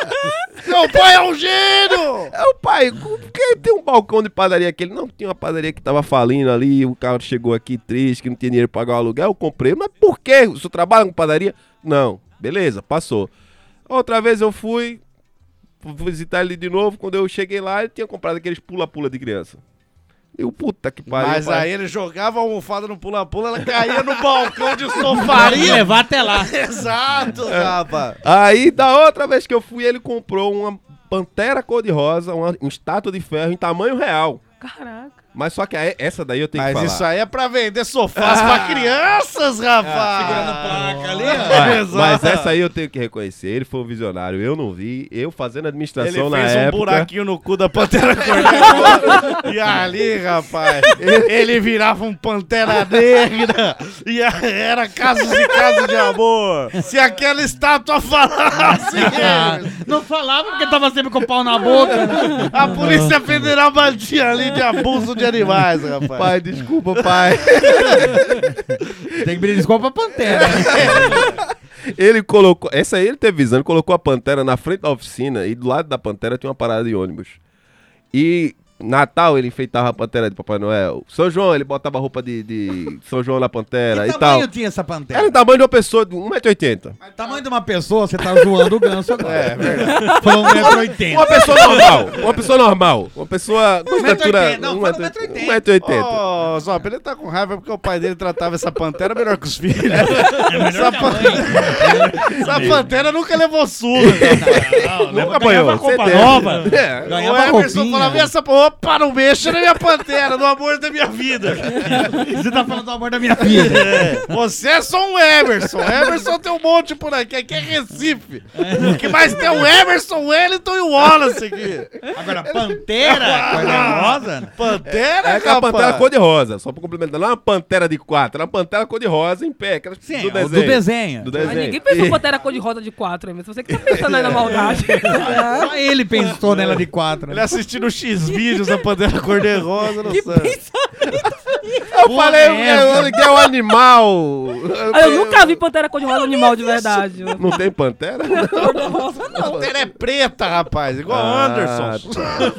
Seu pai é um gênio! É o pai, porque tem um balcão de padaria que ele não tinha uma padaria que tava falindo ali, o cara chegou aqui triste, que não tinha dinheiro pra pagar o aluguel, eu comprei. Mas por quê? O senhor trabalha com padaria? Não. Beleza, passou. Outra vez eu fui, fui visitar ele de novo, quando eu cheguei lá, ele tinha comprado aqueles pula-pula de criança. Eu, puta que pariu. Mas pai. aí ele jogava a almofada no pula-pula, ela caía no balcão de estofaria. Levar até lá. Exato, rapaz. Aí, da outra vez que eu fui, ele comprou uma pantera cor-de-rosa, uma, uma estátua de ferro em tamanho real. Caraca. Mas só que a- essa daí eu tenho Mas que falar. isso aí é pra vender sofás pra crianças, rapaz. Segurando placa ali, Vai, Exato. mas essa aí eu tenho que reconhecer. Ele foi um visionário. Eu não vi. Eu fazendo administração Ele na fez um época. buraquinho no cu da Pantera Cor-de-Rosa. E ali, rapaz, ele virava um Pantera Negra. E a- era casos e casos de amor. Se aquela estátua falasse, Ah, não falava porque tava sempre com o pau na boca. a Polícia Federal batia ali de abuso de animais, rapaz. Pai, desculpa, pai. Tem que pedir desculpa pra Pantera. Ele colocou. Essa aí ele teve visão. Ele colocou a pantera na frente da oficina e do lado da pantera tinha uma parada de ônibus. E Natal ele enfeitava a pantera de Papai Noel. São João ele botava roupa de, de São João na pantera Que e tal. tamanho tinha essa Pantera? Era o tamanho de uma pessoa de um metro e oitenta. Tamanho de uma pessoa, você tá zoando o ganso agora. É verdade. Falou um metro e oitenta. Uma pessoa normal. Uma pessoa normal. Uma pessoa com Um metro e estatura. oitenta. Não, um fala metro um metro e oitenta. um metro e oitenta. Ô, Zop, ele tá com raiva porque o pai dele tratava essa pantera melhor que os filhos. É melhor Essa, que a pan- mãe. essa pantera nunca levou surra. Não, Nunca ganhava apanhou. roupa Certeza. nova. É. O Ganhava Emerson roupinha. falava, e essa opa, não mexa na minha pantera, no amor da minha vida. Você tá falando do amor da minha filha. É, você é só um Emerson. Emerson tem um monte por aqui. Aqui é Recife. O que mais tem é o Emerson, o Wellington e o Wallace aqui. Agora, Pantera, cor-de-rosa. Pantera, É aquela rapaz. pantera cor-de-rosa, só pra complementar. Não é uma pantera de quatro, é uma pantera cor-de-rosa em pé. Aquelas Sim, do é o desenho. do desenho. Do Mas desenho. ninguém pensou E- em Pantera cor-de-rosa de quatro, Emerson. Você que tá pensando aí na maldade. Só ele pensou nela de quatro. Ele assistindo X-Vídeos da Pantera Cor-de-Rosa no Que sangue. Eu Porra, falei, é eu, eu liguei o animal. Ah, eu nunca vi Pantera cor-de-rosa animal de verdade. Não tem pantera? Cor-de-rosa não. Pantera é preta, rapaz. Igual o Ah, Anderson.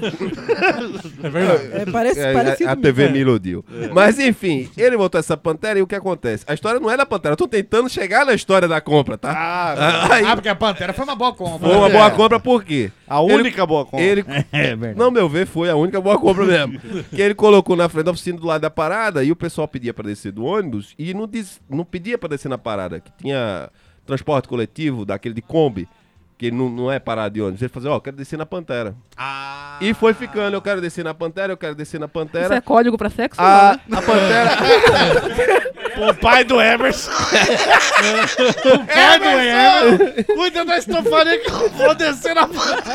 É verdade. É, parece, É, parecido. a, a T V me iludiu. Mas enfim, ele botou essa pantera e o que acontece? A história não é da pantera, eu tô tentando chegar na história da compra, tá? Ah, Aí, Ah, porque a Pantera foi uma boa compra. foi uma é. boa compra por quê? a única boa compra. Ele, É verdade. não, meu ver, foi a única boa compra mesmo. Que ele colocou na frente da oficina do lado da parada e o pessoal pedia pra descer do ônibus e não, diz, não pedia pra descer na parada, que tinha transporte coletivo, daquele de Kombi. que não, não é parar de ônibus. Ele fazia, ó, oh, eu quero descer na Pantera. Ah. E foi ficando, eu quero descer na Pantera, eu quero descer na Pantera. Isso é código pra sexo? A, não, né? a Pantera... O pai do Emerson. O pai do Emerson. Cuida da estofaria que eu vou descer na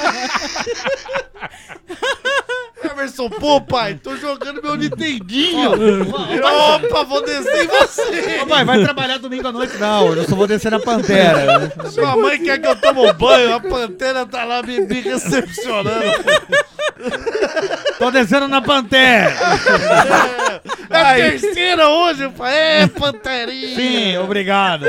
Emerson, pô, pai, tô jogando meu Nintendinho. Opa, vou descer em você. Ô, pai, vai trabalhar domingo à noite. Não, eu só vou descer na Pantera. Sua mãe quer que eu tome um banho, a Pantera tá lá me, me recepcionando. Tô descendo na Pantera. É, é a terceira hoje, pai. É, Panterinha. Sim, obrigado.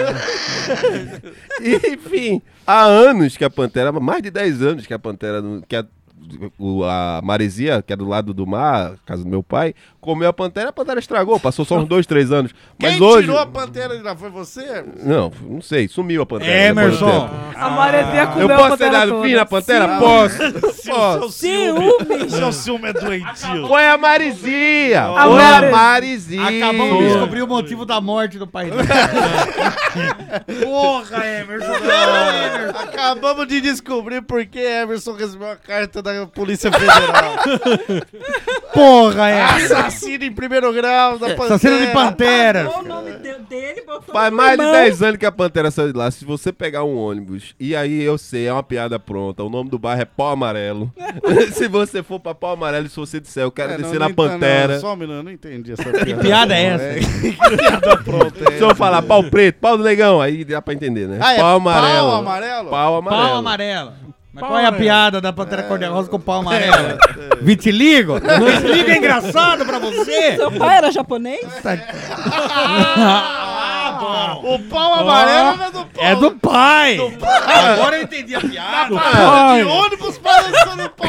Enfim, há anos que a Pantera, mais de dez anos que a Pantera, que a, o, a Maresia, que é do lado do mar, casa do meu pai, comeu a Pantera, a Pantera estragou, passou só uns dois, três anos. Mas Quem hoje... tirou a Pantera de lá? Foi você? Não, não sei, sumiu a Pantera. Emerson. A Maresia comeu Eu a posso Pantera ter dado toda. fim na Pantera? Sim. Posso. Posso. Ciúme. Seu ciúme é doentio. Foi a Maresia. A Foi a Mare- Maresia. Acabamos de descobrir o motivo da morte do pai dele. Porra, Emerson. Emerson. Acabamos de descobrir por que Emerson recebeu a carta da Polícia Federal. Porra, Emerson. Assassino em primeiro grau da Pantera. Assassino de Pantera. O nome de- dele, botou Faz no mais de irmão. dez anos que a Pantera saiu de lá. Se você pegar um ônibus, e aí eu sei, é uma piada pronta, o nome do bairro é Pau Amarelo. Se você for pra Pau Amarelo, se você disser, eu quero É, descer não, na não, Pantera. Não, só um minuto, eu não entendi essa piada. Que piada é essa? É, que piada pronta é Se eu falar pau preto, pau do negão, aí dá pra entender, né? Ah, é pau amarelo. pau amarelo? Pau amarelo. Pau amarelo. Mas Pau qual é a amarelo. piada da Pantera Cor-de-Rosa com pau amarelo? Vitiligo? Vitiligo é engraçado pra você? Seu pai era japonês? Ah, bom. O pau amarelo não é do pau. É do pai. Agora eu entendi a piada. Ah, de ônibus balançando o pau.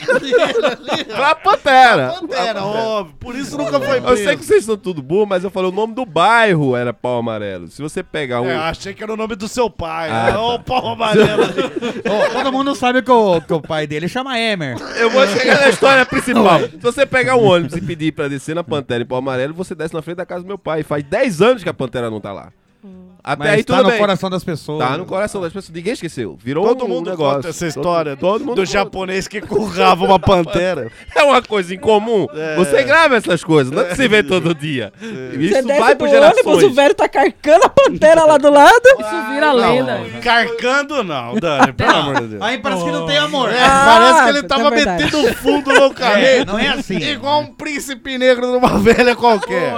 Pra Pantera. Pantera, óbvio. Por isso nunca foi Eu preso. sei que vocês são tudo burro, mas eu falei o nome do bairro era Pau Amarelo. Se você pegar um... É, achei que era o nome do seu pai. Ah, né? Ó, o pau amarelo. Ô, todo mundo sabe que o, que o pai dele chama Emer. Eu vou chegar na história principal. Se você pegar um ônibus e pedir pra descer na Pantera em Pau Amarelo, você desce na frente da casa do meu pai. Faz dez anos que a Pantera não tá lá. Até Mas aí tá tudo no bem. coração das pessoas. Tá no coração das pessoas. Ninguém esqueceu. Virou Todo um mundo negócio. conta essa história Todo, todo mundo do conta. japonês que currava uma pantera. É uma coisa incomum. É. Você grava essas coisas, não é que você vê todo dia. Isso Você desce vai do por ônibus, gerações. o velho tá carcando a Pantera lá do lado. Isso vira lenda. Carcando não, Dani, pelo amor de Deus. Aí parece que não tem amor. É, Ah, parece que ele é tava verdade. metendo fundo no caminho. É, não é assim. Igual um príncipe negro numa velha qualquer.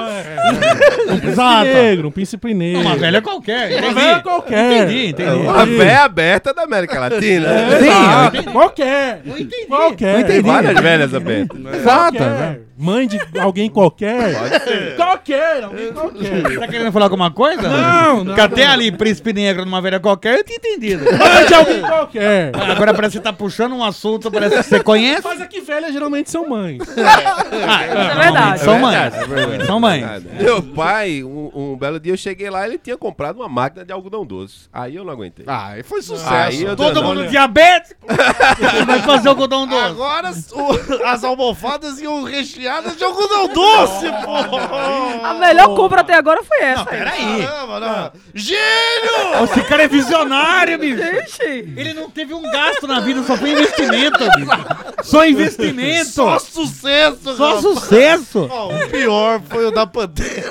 Exato. Negro, um príncipe negro. Uma velha qualquer. Uma Entendi. velha qualquer. Entendi, entendi. Uma véia aberta da América Latina. Sim, eu Exato. entendi. Qualquer. Eu entendi. Qualquer. Eu entendi. Tem várias velhas abertas. Exato. Qualquer. Mãe de alguém qualquer. Qualquer, alguém qualquer. Tá querendo falar alguma coisa? Não, não, Que até não. ali, príncipe negro numa velha qualquer, eu tinha entendido. Mãe de alguém qualquer. Agora parece que você tá puxando um assunto, parece que você conhece. Mas aqui velhas geralmente são mães. Ah, é verdade. São mães. verdade, é verdade. São mães. Meu pai, um, um belo dia eu cheguei lá, ele tinha comprado uma máquina de algodão doce. Aí eu não aguentei. Ah, aí foi sucesso. Aí eu Todo dei- mundo diabético. Vai fazer algodão doce. Agora o- as almofadas iam recheadas de algodão doce, pô! A melhor compra até agora foi essa. aí. Peraí. Caramba, não. Gênio! Esse cara é visionário, bicho. Gente, Ele não teve um gasto na vida, só foi investimento, bicho. Só investimento. Só sucesso, Só rapaz. sucesso. Ó, o pior foi o da Pantera.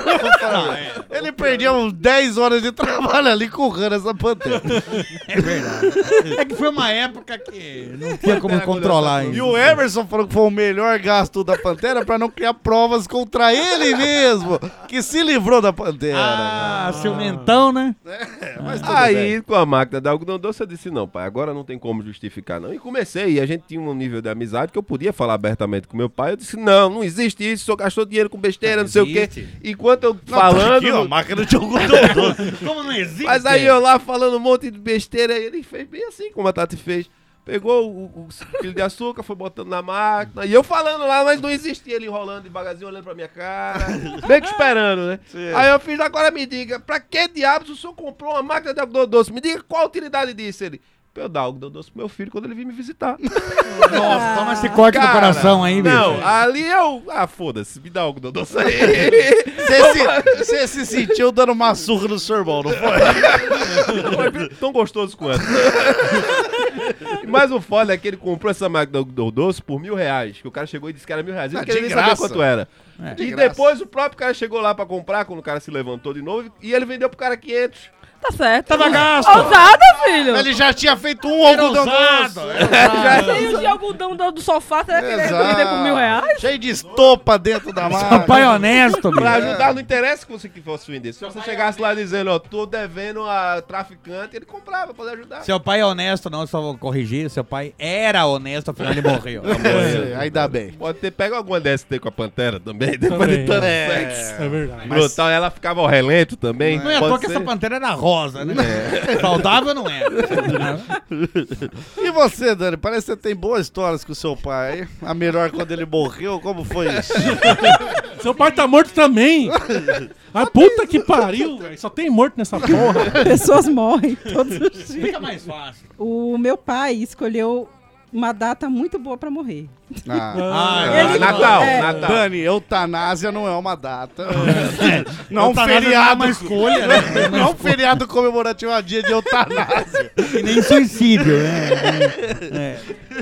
Ele perdeu uns dez horas de trabalho ali currando essa Pantera. É verdade. É que foi uma época que não tinha como controlar E ainda. o Emerson falou que foi o melhor gasto da Pantera pra não criar provas contra ele mesmo, que se livrou da Pantera. Ah, ciumentão, né? É, mas tudo Aí, bem. com a máquina de algodão doce, eu disse, não, pai, agora não tem como justificar, não. E comecei, e a gente tinha um nível de amizade que eu podia falar abertamente com meu pai. Eu disse, não, não existe isso, o senhor gastou dinheiro com besteira, não, sei o quê. existe. Enquanto eu Não, tá falando... aqui, ó, máquina de algodão doce. Como não existe? Mas aí eu lá falando um monte de besteira, e ele fez bem assim como a Tati fez. Pegou o, o quilo de açúcar, foi botando na máquina, e eu falando lá, mas não existia, ele enrolando devagarzinho, olhando pra minha cara, meio que esperando, né? Sim. Aí eu fiz, agora me diga, pra que diabos o senhor comprou uma máquina de algodão doce? Me diga qual a utilidade disso, ele. Pra eu dar algodão doce pro meu filho quando ele vir me visitar. Nossa, toma esse corte no Cara, coração aí, bicho. Não, ali eu... Ah, foda-se, me dá algodão doce aí. Você se, você se sentiu dando uma surra no seu irmão, não foi? Foi tão gostoso quanto. Mas o foda é que ele comprou essa máquina do doce por mil reais. Que o cara chegou e disse que era mil reais. Ele Ah, não queria de nem saber graça. quanto era. É. De E graça. depois o próprio cara chegou lá pra comprar, quando o cara se levantou de novo, e ele vendeu pro cara quinhentos. Tá certo. Tava gasto. Ousada, filho. Ele já tinha feito um Era algodão ousado, doce. era Cheio de algodão do, do sofá, será que ele ia Exato. vender por mil reais? Cheio de estopa dentro da máquina. Pai honesto, bicho. Pra ajudar, não interessa que você que fosse vender. Se você chegasse lá dizendo, ó, tô devendo a traficante, ele comprava pra poder ajudar. Seu pai é honesto, não, só vou corrigir. Seu pai era honesto, afinal ele morreu. É, ainda bem. Pode ter pego alguma D S T com a Pantera também, depois de tanto É, sexo. É verdade. Brutal, ela ficava ao relento também. Não é à pode toa que ser. essa pantera era rosa, né? Saudável não é. E você, Dani? Parece que você tem boas histórias com o seu pai. A melhor quando ele morreu, como foi isso? Seu pai tá morto também. A puta que pariu, velho. Só tem morto nessa porra. Pessoas morrem todos os dias. Fica mais fácil. O meu pai escolheu uma data muito boa pra morrer. Ah, Ah, Ele- Natal, é, Natal. Dani, eutanásia não é uma data. Não um Eutanásia não é feriado. uma escolha, né? Não um feriado comemorativo a dia de eutanásia. E nem suicídio, né? É.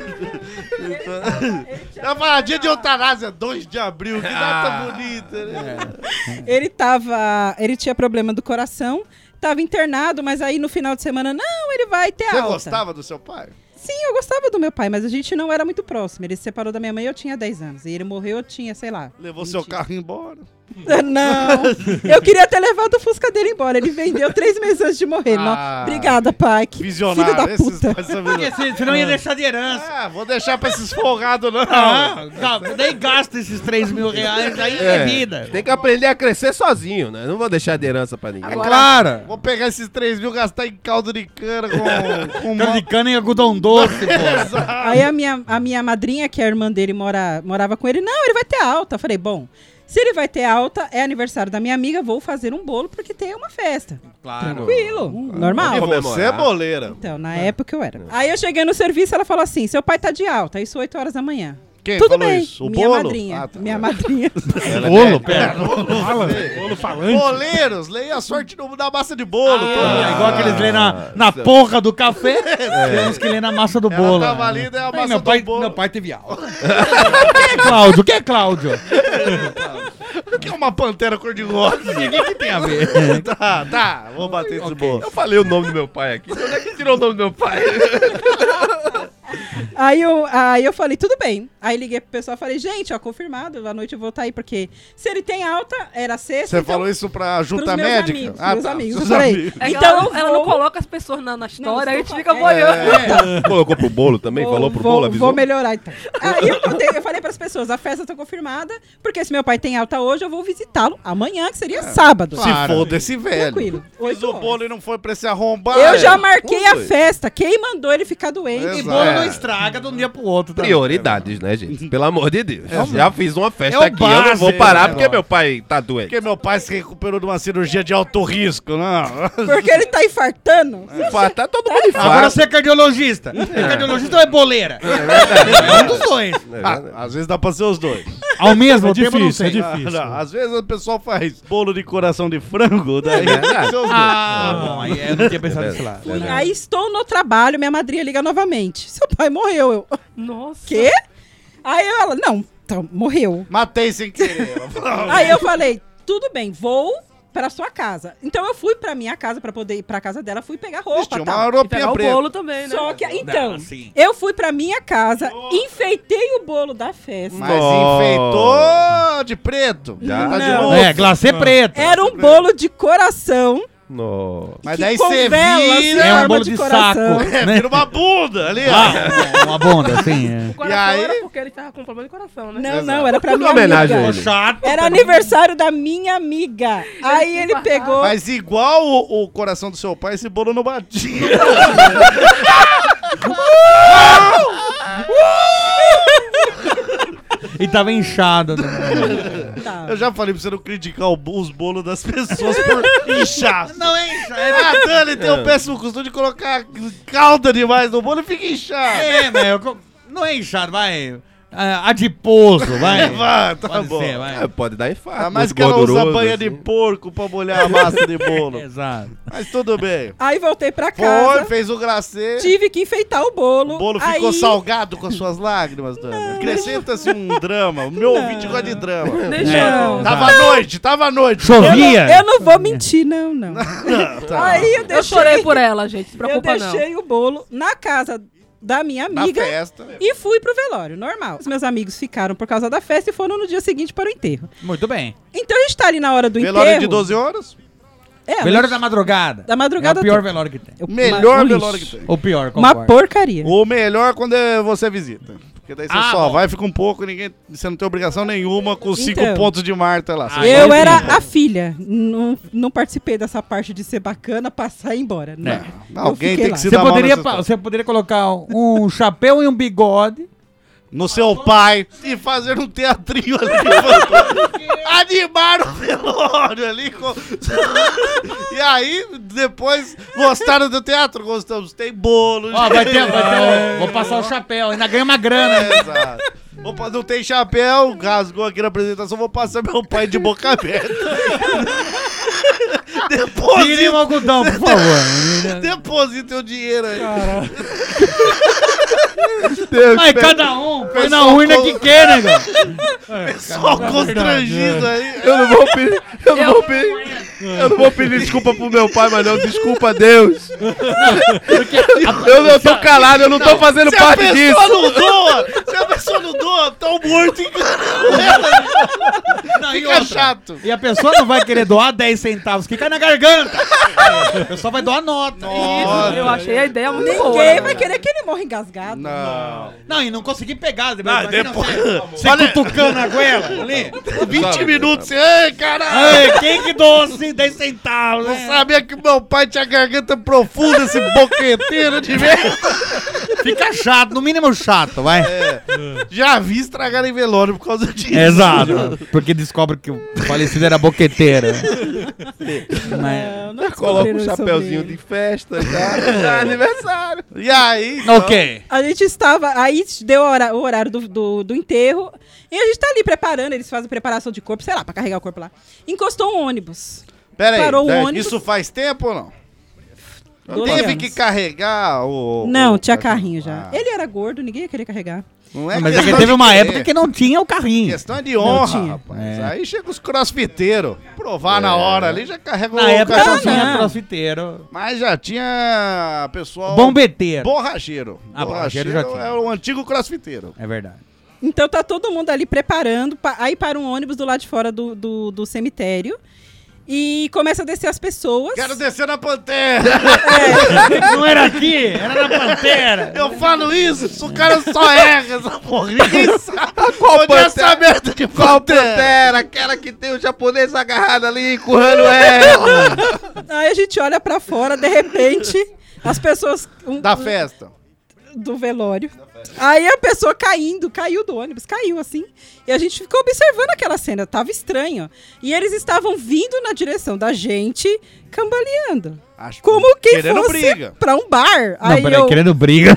Eu falo, dia de eutanásia, dois de abril, que data Ah. bonita, né? Ele tava. Ele tinha problema do coração, tava internado, mas aí no final de semana, não, ele vai ter Você alta. gostava do seu pai? Sim, eu gostava do meu pai, mas a gente não era muito próximo. Ele se separou da minha mãe, eu tinha dez anos. E ele morreu, eu tinha, sei lá. Levou seu carro embora. Não, eu queria ter levado o Fusca dele embora. Ele vendeu três meses antes de morrer. Não. Ah. Obrigada, pai. Que Visionário. filho da esses puta. pais são Porque visionários. se- senão ia deixar de herança. Ah, vou deixar pra esses folgados, não. Ah, nem gasta esses três mil reais, aí é, É, vida. Tem que aprender a crescer sozinho, né? Não vou deixar de herança pra ninguém. Agora, Claro. Vou pegar esses três mil e gastar em caldo de cana com... com Caldo de cana e algodão doce, pô. Aí a minha, a minha madrinha, que é a irmã dele, mora, morava com ele. Não, ele vai ter alta. Eu falei, bom, se ele vai ter alta, é aniversário da minha amiga, vou fazer um bolo porque tem uma festa. Claro. Tranquilo, normal. E você é boleira. Então, na época eu era. Aí eu cheguei no serviço, ela falou assim, seu pai tá de alta, isso oito horas da manhã. Quem Tudo falou bem, isso? O minha bolo? madrinha. Ah, tá. Minha madrinha. Bolo, pera. Fala, bolo falante. Boleiros, leia a sorte no, na massa de bolo. Ah, igual aqueles lêem na, na porra do café, tem uns que lêem na massa do Ela bolo. tava ali, daí a Aí massa meu do pai, bolo. Meu pai teve aula. Quem é Cláudio? Quem é Cláudio? O que é uma pantera cor-de-rosa? O que, que tem a ver? Tá, tá, vou bater esse bolo. Eu falei o nome do meu pai aqui. Onde é que tirou o nome do meu pai? Aí eu, aí eu falei, tudo bem. Aí liguei pro pessoal e falei, gente, ó, confirmado, à noite eu vou estar aí, porque se ele tem alta, era sexta. Você então, falou isso pra junta pros meus médica? amigos, Ah, meus tá, amigos. seus Eu falei, amigos. É que então ela, não, eu ela não vou- coloca as pessoas na, na história, a gente estou fica fa- boiando. Colocou pro bolo também? Vou- Falou pro vou, bolo? Avisou? Vou melhorar então. Aí eu, contei, eu falei pras pessoas, a festa tá confirmada, porque se meu pai tem alta hoje, eu vou visitá-lo amanhã, que seria sábado. Se foda esse velho. Tranquilo. Fiz Oito o horas. bolo e não foi pra se arrombar. Eu já é. marquei a Foi. festa. Quem mandou ele ficar doente? Exato. E bolo não É. estraga de um dia pro outro. Tá? Prioridades, né, gente? Pelo amor de Deus. É. Já fiz uma festa É o aqui, eu não vou base, parar né, porque negócio. meu pai tá doente. Porque meu pai se recuperou de uma cirurgia de alto risco, não. Porque ele tá infartando. Tá todo mundo infarto. Agora você é cardiologista. É cardiologista ou é boleira? É um dos dois. Ah, às vezes dá pra ser os dois. Ao mesmo É tempo, não difícil, sei. é difícil. Ah, não, às vezes o pessoal faz bolo de coração de frango, daí É verdade. ser os dois. Ah, bom, aí eu não tinha pensado nisso lá. Fui- Aí estou no trabalho, minha madrinha liga novamente. Seu pai morreu. Eu, Nossa. quê? Aí ela, não, então, morreu. Matei sem querer. Aí eu falei, tudo bem, vou pra sua casa. Então eu fui pra minha casa, pra poder ir pra casa dela, fui pegar roupa. Tinha tal. uma E roupinha pegar o preta. bolo também, né? Só que, então, Não, sim. eu fui pra minha casa, enfeitei o bolo da festa. Mas enfeitou de preto. Já. Tá de Não. novo. É, glacê preto. Era um bolo de coração. Nossa. Mas que daí com você velas, vira... É um forma bolo de de coração. saco. É, né? vira uma bunda ali, ó. Ah, uma bunda, assim. É. O coração E aí? era porque ele tava com problema de coração, né? Não, não, era pra minha homenagem a amiga. ele. Chato. Era aniversário da minha amiga. Aí ele infartado. pegou. Mas igual o, o coração do seu pai, esse bolo não batia. E tava inchado. Né? Tá. Eu já falei pra você não criticar o- os bolos das pessoas por inchar. Não é inchado. Ah, Dani tem o péssimo costume de colocar calda demais no bolo e fica inchado. É, mas eu co- não é inchado, vai. ah, adiposo, vai. Vai, tá pode bom. Ser, vai. É, pode dar infarto. Ah, mas muito que ela usa gorduroso, banha assim. de porco pra molhar a massa de bolo. Exato. Mas tudo bem. Aí voltei pra casa. Foi, fez o glacê. Tive que enfeitar o bolo. O bolo aí... ficou salgado com as suas lágrimas, Dani. Acrescenta-se um drama. O meu ouvinte gosta de drama. Deixa eu- Tava Não. à noite, tava à noite. Eu não, eu não vou mentir, não, não. Tá. Aí eu deixei... Eu chorei por ela, gente. Se preocupa Eu não. deixei o bolo na casa da minha Na amiga festa. e fui pro velório, normal. Os meus amigos ficaram por causa da festa e foram no dia seguinte para o enterro. Muito bem. Então a gente tá ali na hora do Velório enterro. de doze horas? É, Velório mas- da madrugada. Da madrugada É o pior tem. velório que tem. Eu- Melhor uma- um velório lixo. que tem. O pior, Uma concordo. porcaria. O melhor quando é você visita. Porque daí você Ah, só bom. vai, fica um pouco, ninguém, você não tem obrigação nenhuma com cinco Então. pontos de Marta lá. Você Ah, só Eu vai era embora. a filha. Não, não participei dessa parte de ser bacana, passar e ir embora. Não. É. Eu Alguém fiquei tem lá. que se Você dar mal poderia, nessa pa- história. você poderia colocar um chapéu e um bigode. No seu pai e fazer um teatrinho ali. Animar o velório ali. Com... e aí, depois, gostaram do teatro? Gostamos. Tem bolo. Ó, vai ter, gente. vai ter um- vou passar o chapéu, ainda ganha uma grana. É, exato. Opa, não tem chapéu, rasgou aqui na apresentação, vou passar meu pai de boca aberta. Tire Deposita, um algodão, por favor. deposita o dinheiro aí. Deus, Mas pe- cada um põe na Pessoal urna com- que quer, negão. Pessoal constrangido aí. Eu não vou pedir. Eu não vou pedir. Eu não vou pedir desculpa pro meu pai, mas não. Desculpa a Deus. Eu, eu tô calado, eu não tô fazendo Se a parte pessoa disso. não doa, se a pessoa não doa, tá morto em Não, e Fica outra, chato. E a pessoa não vai querer doar dez centavos, que cai na garganta. A pessoa vai doar nota. Isso, eu achei a ideia muito boa. Ninguém né? vai querer que ele morra engasgado. Não. Não, e não consegui pegar. Ah, Imagina depois- Você, você cutucando a goela ali. vinte minutos, você, ei, caralho. Ai, quem que doou assim dez centavos? Não né? sabia que meu pai tinha garganta profunda, esse boqueteiro de merda. Fica chato, no mínimo chato, vai. É, já vi estragar em velório por causa disso. Exato. Porque descobre que o falecido era boqueteiro. Mas... Não, não Coloca um descobriram chapéuzinho sobre de festa já. Já é aniversário. E aí? Ok. A gente estava. Aí deu o hora- o horário do, do, do enterro. E a gente tá ali preparando. Eles fazem preparação de corpo, sei lá, pra carregar o corpo lá. Encostou um ônibus. Pera aí, Parou o Dani, ônibus. isso faz tempo ou não? doze Teve anos. que carregar o... Não, o- tinha carrinho já. Ah. Ele era gordo, ninguém ia querer carregar. Não é Mas é que questão teve de uma querer. época que não tinha o carrinho. Questão é de honra, tinha. rapaz. É. Aí chega os crossfiteiros. Provar na hora ali, já carrega Na o época caixão. não tinha não. crossfiteiro. Mas já tinha pessoal... Bombeteiro. Borracheiro. Ah, borracheiro já tinha. é o antigo crossfiteiro. É verdade. Então tá todo mundo ali preparando. pa- Aí para um ônibus do lado de fora do, do, do cemitério. E começa a descer as pessoas. Quero descer na Pantera. Não era aqui, era na Pantera. Eu falo isso, se o cara só erra essa porra. Ninguém sabe. Qual Onde é essa Pantera? merda de Qual Pantera? Pantera? Aquela que tem o japonês agarrado ali, empurrando ela. Aí a gente olha pra fora, de repente, as pessoas. um- Da festa. do velório. Aí a pessoa caindo, caiu do ônibus, caiu assim. E a gente ficou observando aquela cena, tava estranho. E eles estavam vindo na direção da gente, cambaleando. Acho Como quem querendo fosse briga. pra um bar. Não, aí peraí, eu... querendo briga.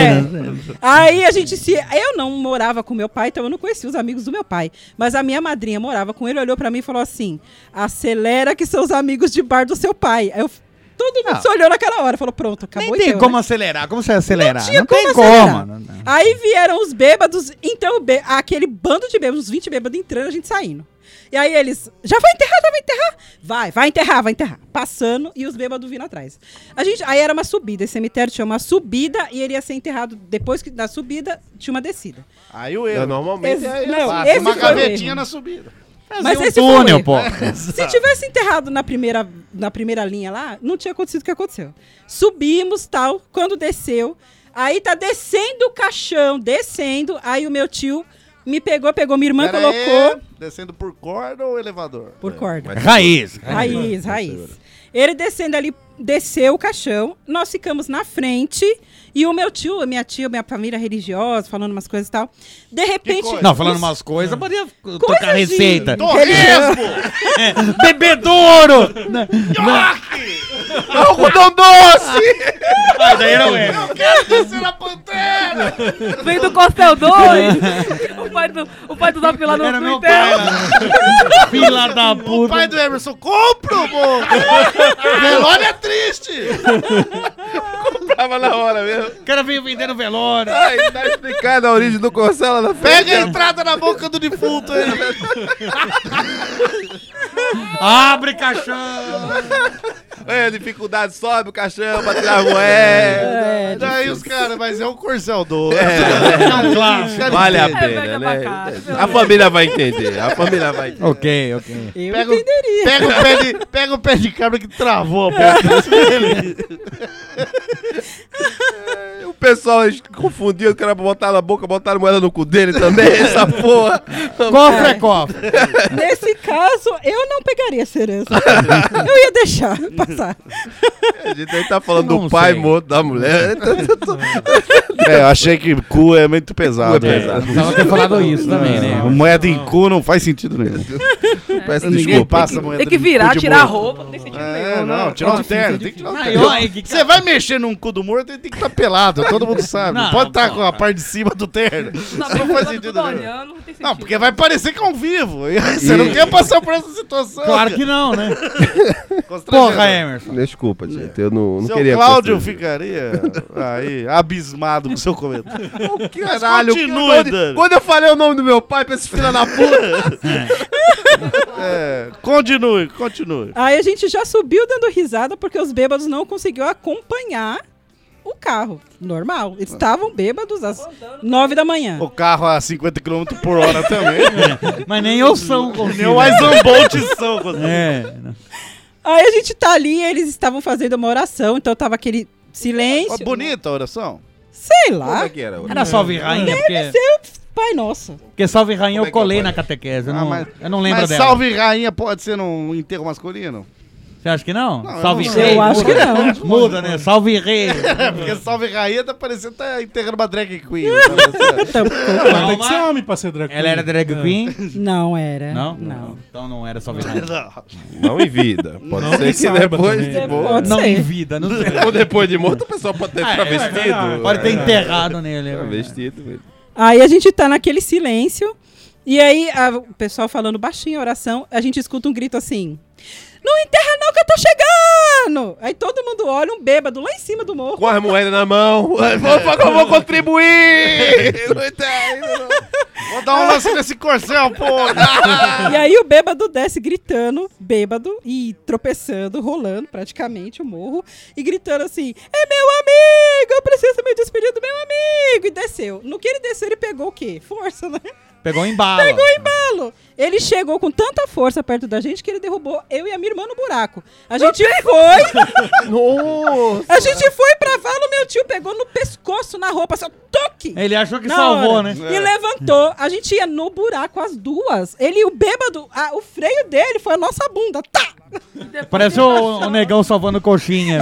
É. Aí a gente se. Eu não morava com meu pai, então eu não conhecia os amigos do meu pai. Mas a minha madrinha morava com ele, olhou pra mim e falou assim: acelera que são os amigos de bar do seu pai. Aí eu. Todo mundo Não. se olhou naquela hora, falou: pronto, acabou. Nem tem então, como né? acelerar. Como você vai acelerar? Não tinha como tem acelerar. como. Não, não. Aí vieram os bêbados, então o bê- aquele bando de bêbados, uns vinte bêbados entrando, a gente saindo. E aí eles, já vai enterrar, já vai enterrar? Vai, vai enterrar, vai enterrar. Passando e os bêbados vindo atrás. A gente, aí era uma subida, esse cemitério tinha uma subida e ele ia ser enterrado, depois que, da subida, tinha uma descida. Aí o erro. É, normalmente Esse- é não, Passa esse uma foi o gavetinha erro. na subida. Mas um esse foi o túnel, erro. pô. Se tivesse enterrado na primeira, na primeira linha lá, não tinha acontecido o que aconteceu. Subimos, tal, quando desceu, aí tá descendo o caixão, descendo, aí o meu tio me pegou, pegou, minha irmã Pera colocou aí, descendo por corda ou elevador? por corda. Raiz. Raiz, raiz. Ele descendo ali, desceu o caixão, nós ficamos na frente, e o meu tio, a minha tia, minha família religiosa, falando umas coisas e tal. De repente... coisa? Não, falando os- umas coisas, podia Coisa tocar de- receita. Torresmo! É, bebedouro! Né? Nhoque! Algodão doce! Ah, daí era o Emerson. Eu quero descer na Pantera! Vem do Costel dois. o pai do, o pai do Zap lá no, Era no meu enterro. pai. Filha da O puta. pai do Emerson, compro, pô! Velório é triste! Tava na hora mesmo. O cara veio vendendo velório. Ai, tá explicado a origem do Corcel lá na frente. Pega a entrada na boca do defunto aí! Abre caixão. É, dificuldade, sobe o caixão pra tirar a moeda. É, Daí os caras, mas é um Corcel doce. É, Não, claro. vale a É, pena, pega né? abacate, A família vai entender, a família vai entender. Ok, ok. Eu Pega, o- entenderia. pega, o pé de, pega o pé de cabra que travou a boca dele. O pessoal eles confundiam, o cara botar na boca, botaram moeda no cu dele também, essa porra. Cofre é cofre. Nesse caso, eu não pegaria essa herança. Eu ia deixar passar. A gente aí tá falando Não do pai sei. morto da mulher. É, eu achei que cu é muito pesado. Cu é pesado. Precisava ter falado isso também, né? Moeda em cu não faz sentido nenhum. Peço Ninguém desculpa. passa moeda Tem que no virar, cu de tirar a morto. roupa. Não tem sentido É, nenhum, não, não. tirar É o difícil, terno. é Tem que tirar o Aí, terno. ó, aí, que- Você vai mexer num cu do morto, ele tem que estar pelado, todo mundo sabe. Não Não, pode estar pô, com a parte de cima do terno. Não, Não, faz tudo sentido nenhum. olhando, não tem sentido. Não, porque vai parecer que é ao vivo. E aí você não quer passar por essa situação. Claro que não, né? Constrangedor. Porra, Emerson. Desculpa, gente, eu não, não Seu queria... Cláudio constranger. ficaria aí, abismado com o seu comentário. Mas Caralho, continue, quando, Dani. quando eu falei o nome do meu pai pra esse filho da puta... É, continue, continue. Aí a gente já subiu dando risada porque os bêbados não conseguiam acompanhar o carro. Normal. Eles estavam bêbados às nove da manhã. O carro a cinquenta quilômetros por hora também. Mas nem eu são Nem o mais Zambolt são. É. Aí a gente tá ali e eles estavam fazendo uma oração, então tava aquele silêncio. Ó, bonita a oração. Sei Como lá. é que era? Era salve rainha, porque, Deve ser o Pai Nosso. porque salve rainha Como eu é que é o colei pai? na catequese. Eu Ah, não, mas- eu não lembro Mas dela. salve rainha pode ser num enterro masculino? Você acha que não? Não, eu salve não sei. rei. Eu acho muda. que não. Muda, né? Salve rei. É, porque salve rainha tá parecendo que tá enterrando uma drag queen. né? Então, Mas tem que ser homem pra ser drag queen. Ela era drag queen? não era. Não? Não. Então não era salve rainha. Não. Não em vida. Pode Não ser que que saiba depois também. de morto. Pode Não ser. em vida, não sei. Ou depois de morto, o pessoal pode ter Ah, é, travestido. é verdade. Pode ter enterrado nele. é verdade. Travestido, velho. Aí a gente tá naquele silêncio. E aí a- o pessoal falando baixinho a oração, a gente escuta um grito assim: não enterra não que eu tô chegando! Aí todo mundo olha, um bêbado lá em cima do morro. Com as moedas na mão. Vou, vou, vou contribuir! Não tem, não. Vou dar um lance nesse corcel, pô. E aí o bêbado desce gritando, bêbado, e tropeçando, rolando praticamente o morro, e gritando assim: é meu amigo, eu preciso me despedir do meu amigo! E desceu. No que ele desceu, ele pegou o quê? Força, né? Pegou em bala. Pegou em embalo. Ele chegou com tanta força perto da gente que ele derrubou eu e a minha irmã no buraco. A gente foi. Nossa! A gente foi pra vala, o meu tio pegou no pescoço, na roupa, assim, ó, toque. Ele achou que Na salvou, hora. né? E levantou. A gente ia no buraco, as duas. Ele, o bêbado, a- o freio dele foi a nossa bunda. Tá! Parece o, o negão salvando coxinha.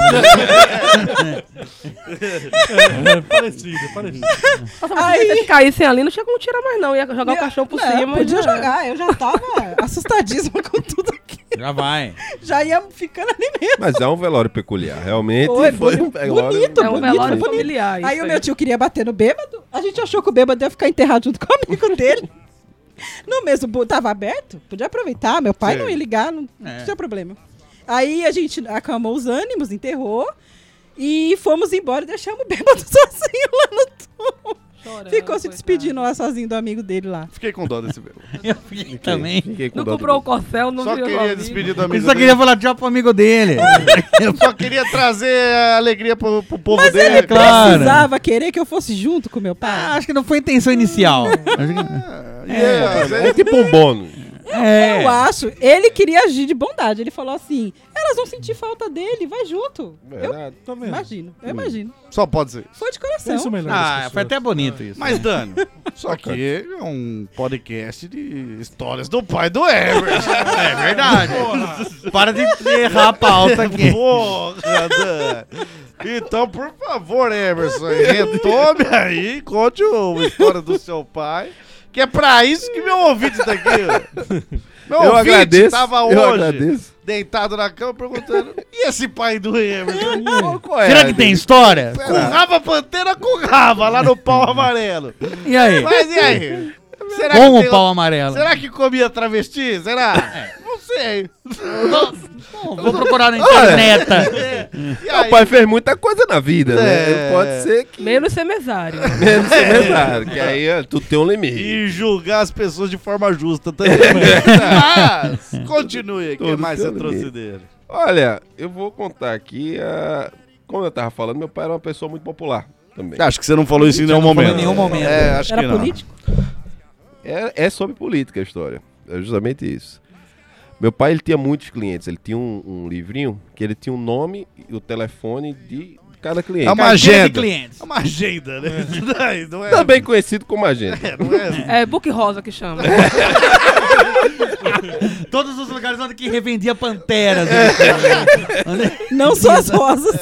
É parecido, é parecido. Nossa, mas se vocês caíssem ali, não tinha como tirar mais, não. Ia jogar o cachorro por Não, cima. podia e já- jogar, eu já tava assustadíssima com tudo aqui. Já vai. Já ia ficando ali mesmo. Mas é um velório peculiar, realmente. Foi, Foi, boni- um velório. bonito, É um bonito, velório bonito. familiar. Aí isso o meu tio queria bater no bêbado, a gente achou que o bêbado ia ficar enterrado junto com o amigo dele. No mesmo, bu- tava aberto, podia aproveitar, meu pai Sim. não ia ligar, não, não É. tinha problema. Aí a gente acalmou os ânimos, enterrou e fomos embora e deixamos o bêbado sozinho lá no túmulo. Chorando, Ficou se coitado. despedindo lá sozinho do amigo dele lá. Fiquei com dó desse bebo. Eu fiquei também. Fiquei com Não dó do comprou o corcel, não Só virou queria amigo. despedir do Ele amigo só dele. queria falar tchau pro amigo dele. Eu só queria trazer a alegria pro, pro povo Mas dele. ele claro. precisava querer que eu fosse junto com meu pai. Ah, acho que não foi a intenção inicial. Acho que- É, É tipo um bônus. É. Eu acho. Ele queria agir de bondade. Ele falou assim: elas vão sentir falta dele, vai junto. Verdade. Tô Eu vendo. imagino, eu imagino. Só pode ser. Foi de coração. Pensa o melhor das Ah, pessoas. foi até bonito isso. Mas, Dani, só que é um podcast de histórias do pai do Everett. É verdade. Para de errar a pauta aqui. Porra, Dani. Então, por favor, Emerson, retome aí e conte o- a história do seu pai. Que é pra isso que meu ouvinte tá aqui. ó. Meu Eu ouvinte agradeço, tava eu hoje agradeço. deitado na cama, perguntando, e esse pai do Emerson? Qual é? Será que tem história? Currava a Pantera, currava lá no pau amarelo. E aí? Mas e aí? Será Com que o tem pau um- amarelo. Será que comia travesti? Será? Não sei. Não, vou procurar na internet. O pai fez muita coisa na vida, né? É. Pode ser que... Menos ser mesário. Menos ser mesário, que aí ó, tu tem um limite. E julgar as pessoas de forma justa também. Mas, continue. O que Todo mais você tem um trouxe limite. dele? Olha, eu vou contar aqui, ah, como eu tava falando, meu pai era uma pessoa muito popular também. Acho que você não falou isso em nenhum momento. Em nenhum momento. É, acho Era que não. político? É, é sobre política a história. É justamente isso. Meu pai, ele tinha muitos clientes. Ele tinha um, um livrinho que ele tinha o nome e o telefone de cada cliente. É uma Carteira de agenda. clientes. É uma agenda, né? Isso daí não é... Também conhecido como agenda. É, não é... É book rosa que chama. Todos os lugares onde que revendia panteras. Não só as rosas.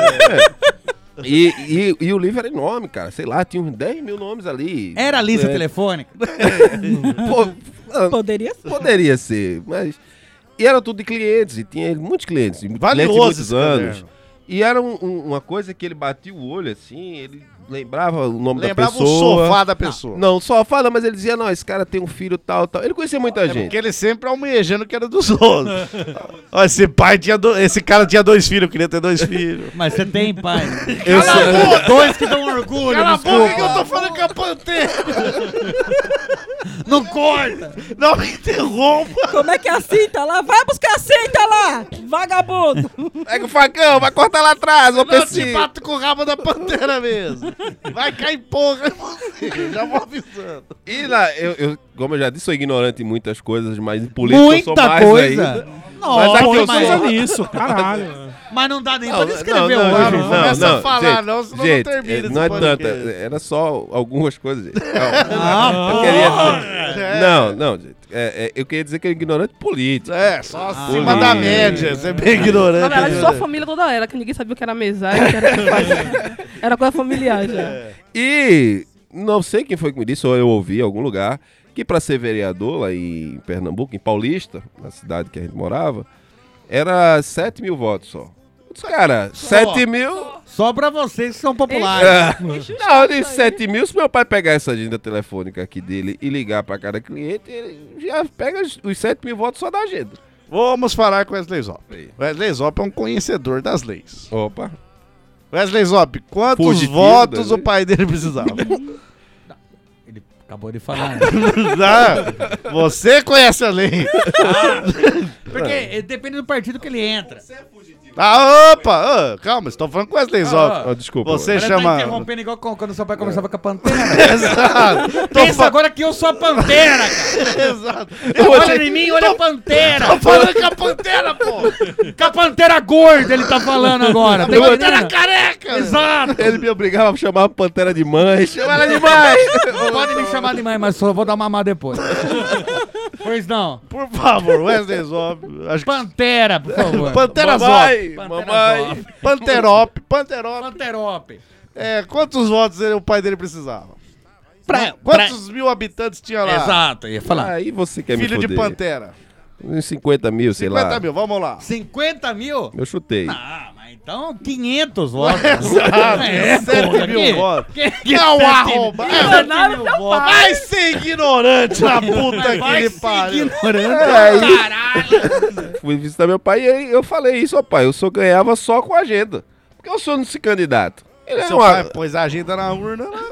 E, e, e o livro era enorme, cara. Sei lá, tinha uns dez mil nomes ali. Era a lista É. telefônica. Pô, ah, Poderia ser. poderia ser, mas... E era tudo de clientes, e tinha muitos clientes. Clientes de Valioso muitos esse anos. caderno. E era um- um- uma coisa que ele batia o olho, assim, ele lembrava o nome Lembrava da o pessoa. sofá da pessoa. Não, o sofá, não, mas ele dizia, não, esse cara tem um filho tal, tal. Ele conhecia muita É gente. porque ele sempre almejando que era dos outros. Ó, esse pai tinha do... esse cara tinha dois filhos, eu queria ter dois filhos. Mas você tem, pai. Eu Cala a boca! Dois que dão orgulho, Cala a boca que eu desculpa. tô falando com a Pantera! Não corta. Não me interrompa! Como é que é a cinta lá? Vai buscar a cinta lá, vagabundo. Pega o facão, vai cortar lá atrás, ô Não te Pessi. bato com o rabo da Pantera mesmo! Vai cair porra! Já vou avisando. E lá, eu, eu, como eu já disse, sou ignorante em muitas coisas, mas em política eu sou Muita mais coisa. ainda. Nossa, mas aqui Põe eu mas- coisa sou... nisso, caralho. Mas não dá nem Não, pra não, descrever não, hoje. não, Começa não, a falar, gente, não, senão gente, não termina esse não é podcast. tanta, era só algumas coisas, gente. Calma. Ah, Eu pô. queria dizer- É. Não, não, gente. É, é, eu queria dizer que é ignorante político. É, só acima política. da média. Você é bem ignorante. Na verdade, né? só a família toda era, que ninguém sabia o que era mesário, que era o que fazia. Era coisa familiar já. E não sei quem foi que me disse, ou eu ouvi em algum lugar, que para ser vereador lá em Pernambuco, em Paulista, na cidade que a gente morava, era sete mil votos só. Os cara, sete mil. Só pra vocês que são populares. É. Não, eu disse sete mil. Se meu pai pegar essa agenda telefônica aqui dele e ligar para cada cliente, ele já pega os- os sete mil votos só da agenda. Vamos falar com Wesley Zop. Wesley Zop é um conhecedor das leis. Opa. Wesley Zop, quantos Fugitivo votos da o pai dele precisava? Ele acabou de falar. Não, você conhece a lei. Porque eh, depende do partido que ele entra. Ah, opa! ah, calma, estou falando com Wesley Zop. Oh, desculpa. Você Parece chama... Tá interrompendo igual com- quando seu pai conversava com a Pantera. Exato. Tô Pensa fa- agora que eu sou a Pantera, cara. Exato. Olha em mim, olha a Pantera. Tô falando com a Pantera, pô! Com a Pantera gorda ele tá falando agora. Tá Pantera entendendo? careca! Exato. Ele me obrigava a chamar a Pantera de mãe. Chama ela de mãe. Pode me chamar de mãe, mas só vou dar mamar depois. Pois não. Por favor, Wesley Zop. Acho que... Pantera, por favor. Pantera Mamãe, Zop. mamãe. Panterop. Panterop. Panterope. É, quantos votos ele- o pai dele precisava? Pra, Quantos mil habitantes tinha lá? Exato, ia falar. Aí você quer me Filho de foder. Pantera. Uns cinquenta mil, sei cinquenta lá. mil, vamos lá. cinquenta mil? Eu chutei. Ah, mas então quinhentos votos. Exato, É, sete porra, mil que- votos. que- que Não, sete arroba. mil? É, Não, nada, meu pai. vai ser ignorante na puta Vai que ele ser pariu. ignorante, É, aí- caralho. Fui visitar meu pai e aí eu falei isso, ó pai, eu só ganhava só com a agenda. Porque eu sou nesse candidato. Ele é Seu uma- pai pôs a agenda na urna. Né?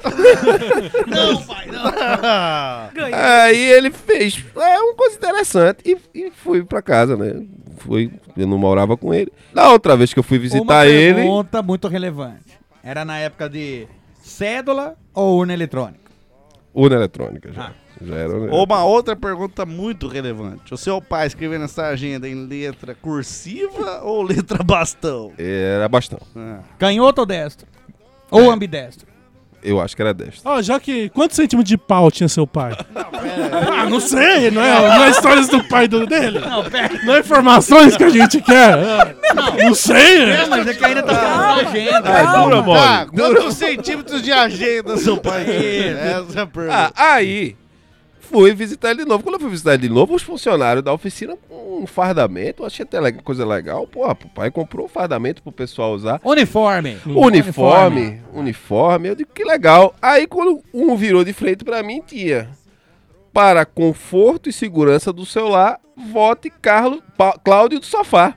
Não, pai, não. Ganhei. Aí ele fez é uma coisa interessante e, e fui pra casa, né? Fui, eu não morava com ele. Da outra vez que eu fui Uma visitar ele, pergunta muito relevante. Era na época de cédula ou urna eletrônica? urna eletrônica já. Ah. Já era, né? Uma outra pergunta muito relevante. O seu pai escrevendo essa agenda em letra cursiva ou letra bastão? Era bastão. Ah. Canhoto ou destro? Ou ambidestro? Eu acho que era destro. Ó, já que. Quantos centímetros de pau tinha seu pai? Ah, não sei, não é, não é histórias do pai do dele. Não, pera. Não é informações que a gente quer. Não, não sei. É, mas é que ainda tá falando agenda. Ah, dura, mole. Tá, quantos centímetros de agenda seu pai tem? Essa é a pergunta. Ah, aí fui visitar ele de novo. Quando eu fui visitar ele de novo, os funcionários da oficina com um fardamento, eu achei até le- coisa legal. Pô, o pai comprou um fardamento pro pessoal usar. Uniforme. Uniforme, uniforme. Eu digo, que legal. Aí quando um virou de frente pra mim, tinha: para conforto e segurança do celular, vote Carlos, Pa- Cláudio do Sofá.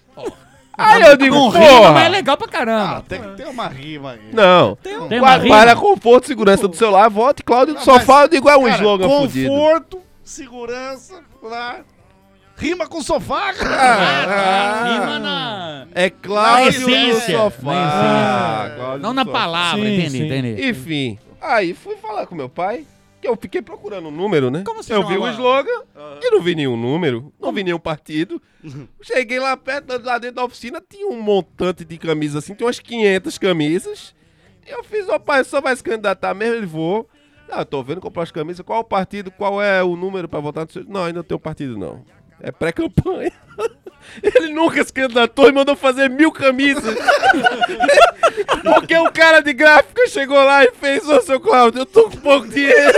Aí eu digo, Com porra. rima, mas é legal pra caramba. Ah, tem que ter uma rima aí. Não, um- Tem Pa- uma rima? para conforto e segurança do celular, vote Cláudio do Não, Sofá. mas, Eu digo, é um cara, slogan fudido. Conforto, segurança, lá. Rima com sofá, Ah, cara. rima na... É Cláudio Na do essência, Sofá. na essência. Cláudio Não do na Sofá. palavra, Sim, entendi, sim. entendi. Enfim, aí fui falar com meu pai, que eu fiquei procurando um número, né? Como você eu chama vi o agora? slogan e não vi nenhum número, não vi nenhum partido. Cheguei lá perto, lá dentro da oficina, tinha um montante de camisas assim, tinha umas quinhentas camisas. E eu fiz, ó pai, só vai se candidatar mesmo? Ele vou. Ah, eu tô vendo comprar as camisas, qual o partido, qual é o número pra votar? Não, ainda não tem um partido não. É pré-campanha. Ele nunca se candidatou e mandou fazer mil camisas. Porque o cara de gráfica chegou lá e fez: ô, seu Cláudio, eu tô com pouco dinheiro.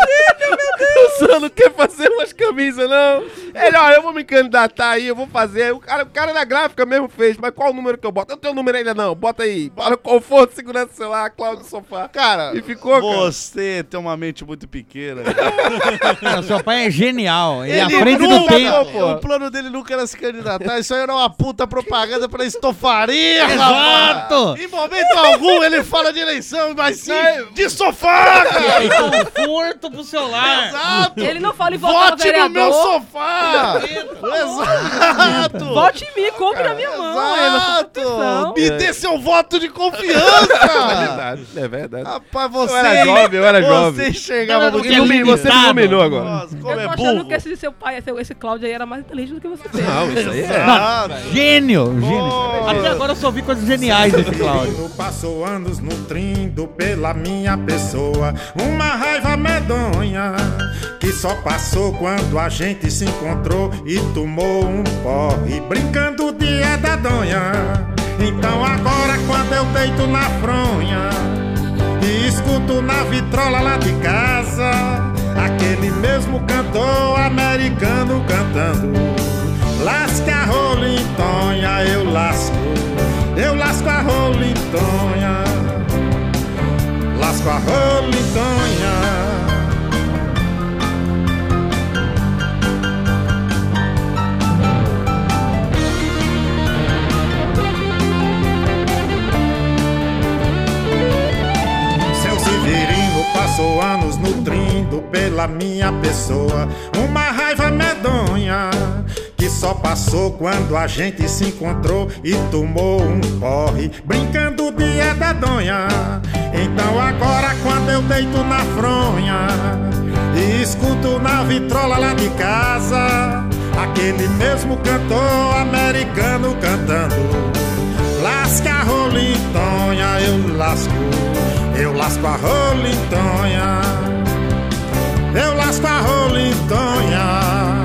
O senhor não quer fazer umas camisas, não? Ele, olha, eu vou me candidatar aí, eu vou fazer. O cara, o cara da gráfica mesmo fez, mas qual o número que eu boto? Eu não tenho número ainda não, bota aí. Para conforto, segurança do celular, Cláudio Sofá. Cara, E ficou, cara. você tem uma mente muito pequena. Não, seu pai é genial. Ele, é à Ele frente do nunca- tempo. O plano dele nunca era se candidatar. Isso aí era uma puta propaganda pra estofaria, Exato. rapaz. Em momento algum ele fala de eleição, mas sim de sofá, cara. Conforto pro celular. Exato. Ele não fala em votar Vote no meu vereador. sofá. Exato. Vote em mim, compre na minha mão. Exato. Emerson. Me dê seu voto de É confiança. verdade, é verdade. Rapaz, você... Eu era jovem, eu era você jovem. enxergava muito Ilumi- Você me iluminou agora. Nossa, como Eu é tô achando burro. que esse seu pai, esse, esse Cláudio aí era mais inteligente do que você fez. Não, isso aí é. Exato. Gênio, gênio. Até agora eu só vi coisas geniais desse Cláudio. Passou anos nutrindo pela minha pessoa uma raiva medonha que só passou quando a gente se encontrou e tomou um porre brincando de é da donha. Então agora quando eu deito na fronha e escuto na vitrola lá de casa aquele mesmo cantor americano cantando: lasque a rolintonha, eu lasco, eu lasco a rolintonha, lasco a rolintonha. Seu Severino passou anos nutrindo pela minha pessoa uma raiva medonha que só passou quando a gente se encontrou e tomou um porre brincando de é da donha. Então agora quando eu deito na fronha e escuto na vitrola lá de casa aquele mesmo cantor americano cantando: lasque a rolintonha, eu lasco, eu lasco a rolintonha, eu lasco a rolintonha.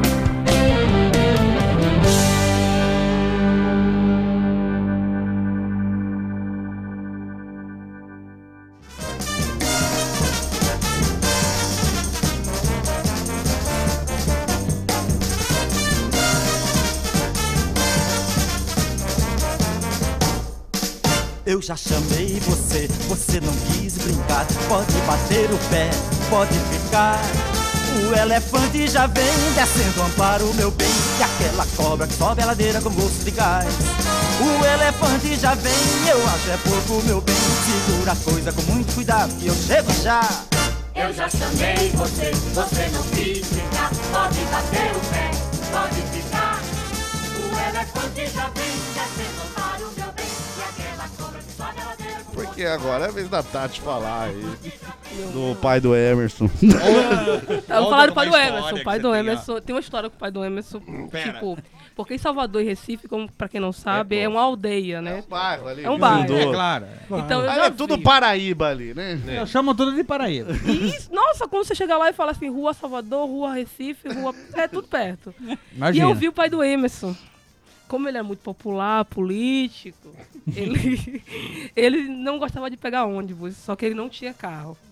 Eu já chamei você, você não quis brincar. Pode bater o pé, pode ficar. O elefante já vem descendo, amparo meu bem. E aquela cobra que sobe a ladeira com gosto de gás. O elefante já vem, eu acho é pouco meu bem. Segura a coisa com muito cuidado que eu chego já. Eu já chamei você, você não quis brincar. Pode bater o pé, pode ficar. O elefante já vem descendo, amparo meu bem. E aquela cobra que sobe a ladeira com Porque agora é a vez da Tati falar aí do pai do Emerson. Eu vou falar do pai do Uma Emerson. história O pai que do você tem, Emerson. Tem uma história com o pai do Emerson. Pera. Tipo, porque em Salvador e Recife, como pra quem não sabe, é, uma aldeia, né? É um bairro ali. É um bairro. Fundou. É claro. Então, eu Ah, já é tudo vi. Paraíba ali, né? Eu chamo tudo de Paraíba. E isso- nossa, quando você chega lá e fala assim, Rua Salvador, Rua Recife, Rua... É tudo perto. Imagina. E eu vi o pai do Emerson. Como ele é muito popular, político, ele, ele não gostava de pegar ônibus, só que ele não tinha carro.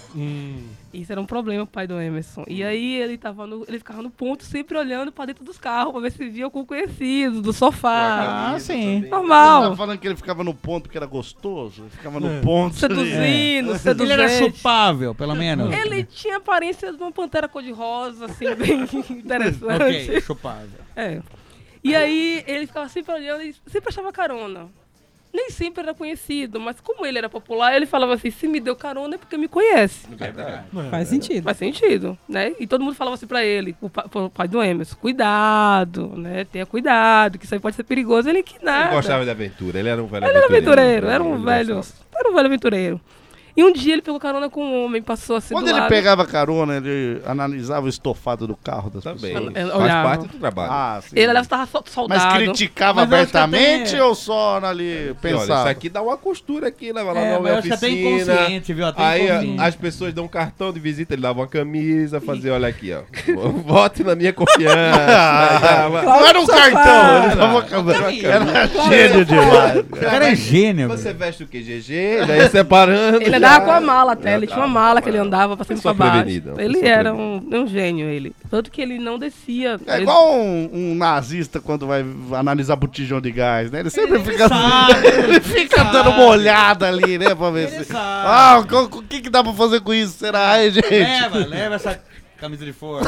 Hum. Isso era um problema, o pai do Emerson. E aí ele, tava no, ele ficava no ponto sempre olhando pra dentro dos carros pra ver se via algum conhecido, do sofá. Ah, sim. Normal. Você tá falando que ele ficava no ponto porque era gostoso? Ele ficava no É. ponto. Seduzindo, Ele seduzindo. era chupável, pelo menos. Ele tinha aparência de uma pantera cor-de-rosa, assim, bem interessante. Ok, chupável. É. E aí ele ficava sempre olhando e sempre achava carona. Nem sempre era conhecido, mas como ele era popular, ele falava assim, se me deu carona é porque me conhece. Verdade. Faz sentido. Faz sentido, né? E todo mundo falava assim pra ele, o pai, o pai do Emerson, cuidado, né? Tenha cuidado, que isso aí pode ser perigoso. Ele que nada. Ele gostava de aventura, ele era um velho Ele era aventureiro. aventureiro, era um Ele velho, gostava. era um velho aventureiro. E um dia ele pegou carona com um homem, passou assim Quando do ele lado. pegava carona, ele analisava o estofado do carro das Também. pessoas. Ele Faz olhava. parte do trabalho. Ah, sim. Ele olhava se tava so- soldado. Mas criticava Mas eu acho que abertamente até- ou só ali E olha, pensava? isso aqui dá uma costura aqui, leva lá É, na mas eu acho que até oficina. inconsciente, viu? Até Aí a- inconsciente. as pessoas dão um cartão de visita, ele dava uma camisa, fazia, olha aqui, ó. Vote na minha confiança. Aí dava- Não era um Sofá. cartão, ele dava uma câmera. Era gênio demais. O cara é gênio. Você velho. veste o que? G G, daí separando. Ele já. andava com a mala até, Já ele tinha uma tava mala com que ele a- andava pra cima e pra Pessoa baixo. prevenida, Ele pessoa era prevenida. um, um gênio, ele. Tanto que ele não descia. É ele- igual um, um nazista quando vai analisar botijão de gás, né? Ele sempre fica, sabe, ele fica dando uma olhada ali, né? Pra ver Ele se. sabe. Ah, o, o que, que dá pra fazer com isso? Será? Ai, gente. Leva, leva essa camisa de força.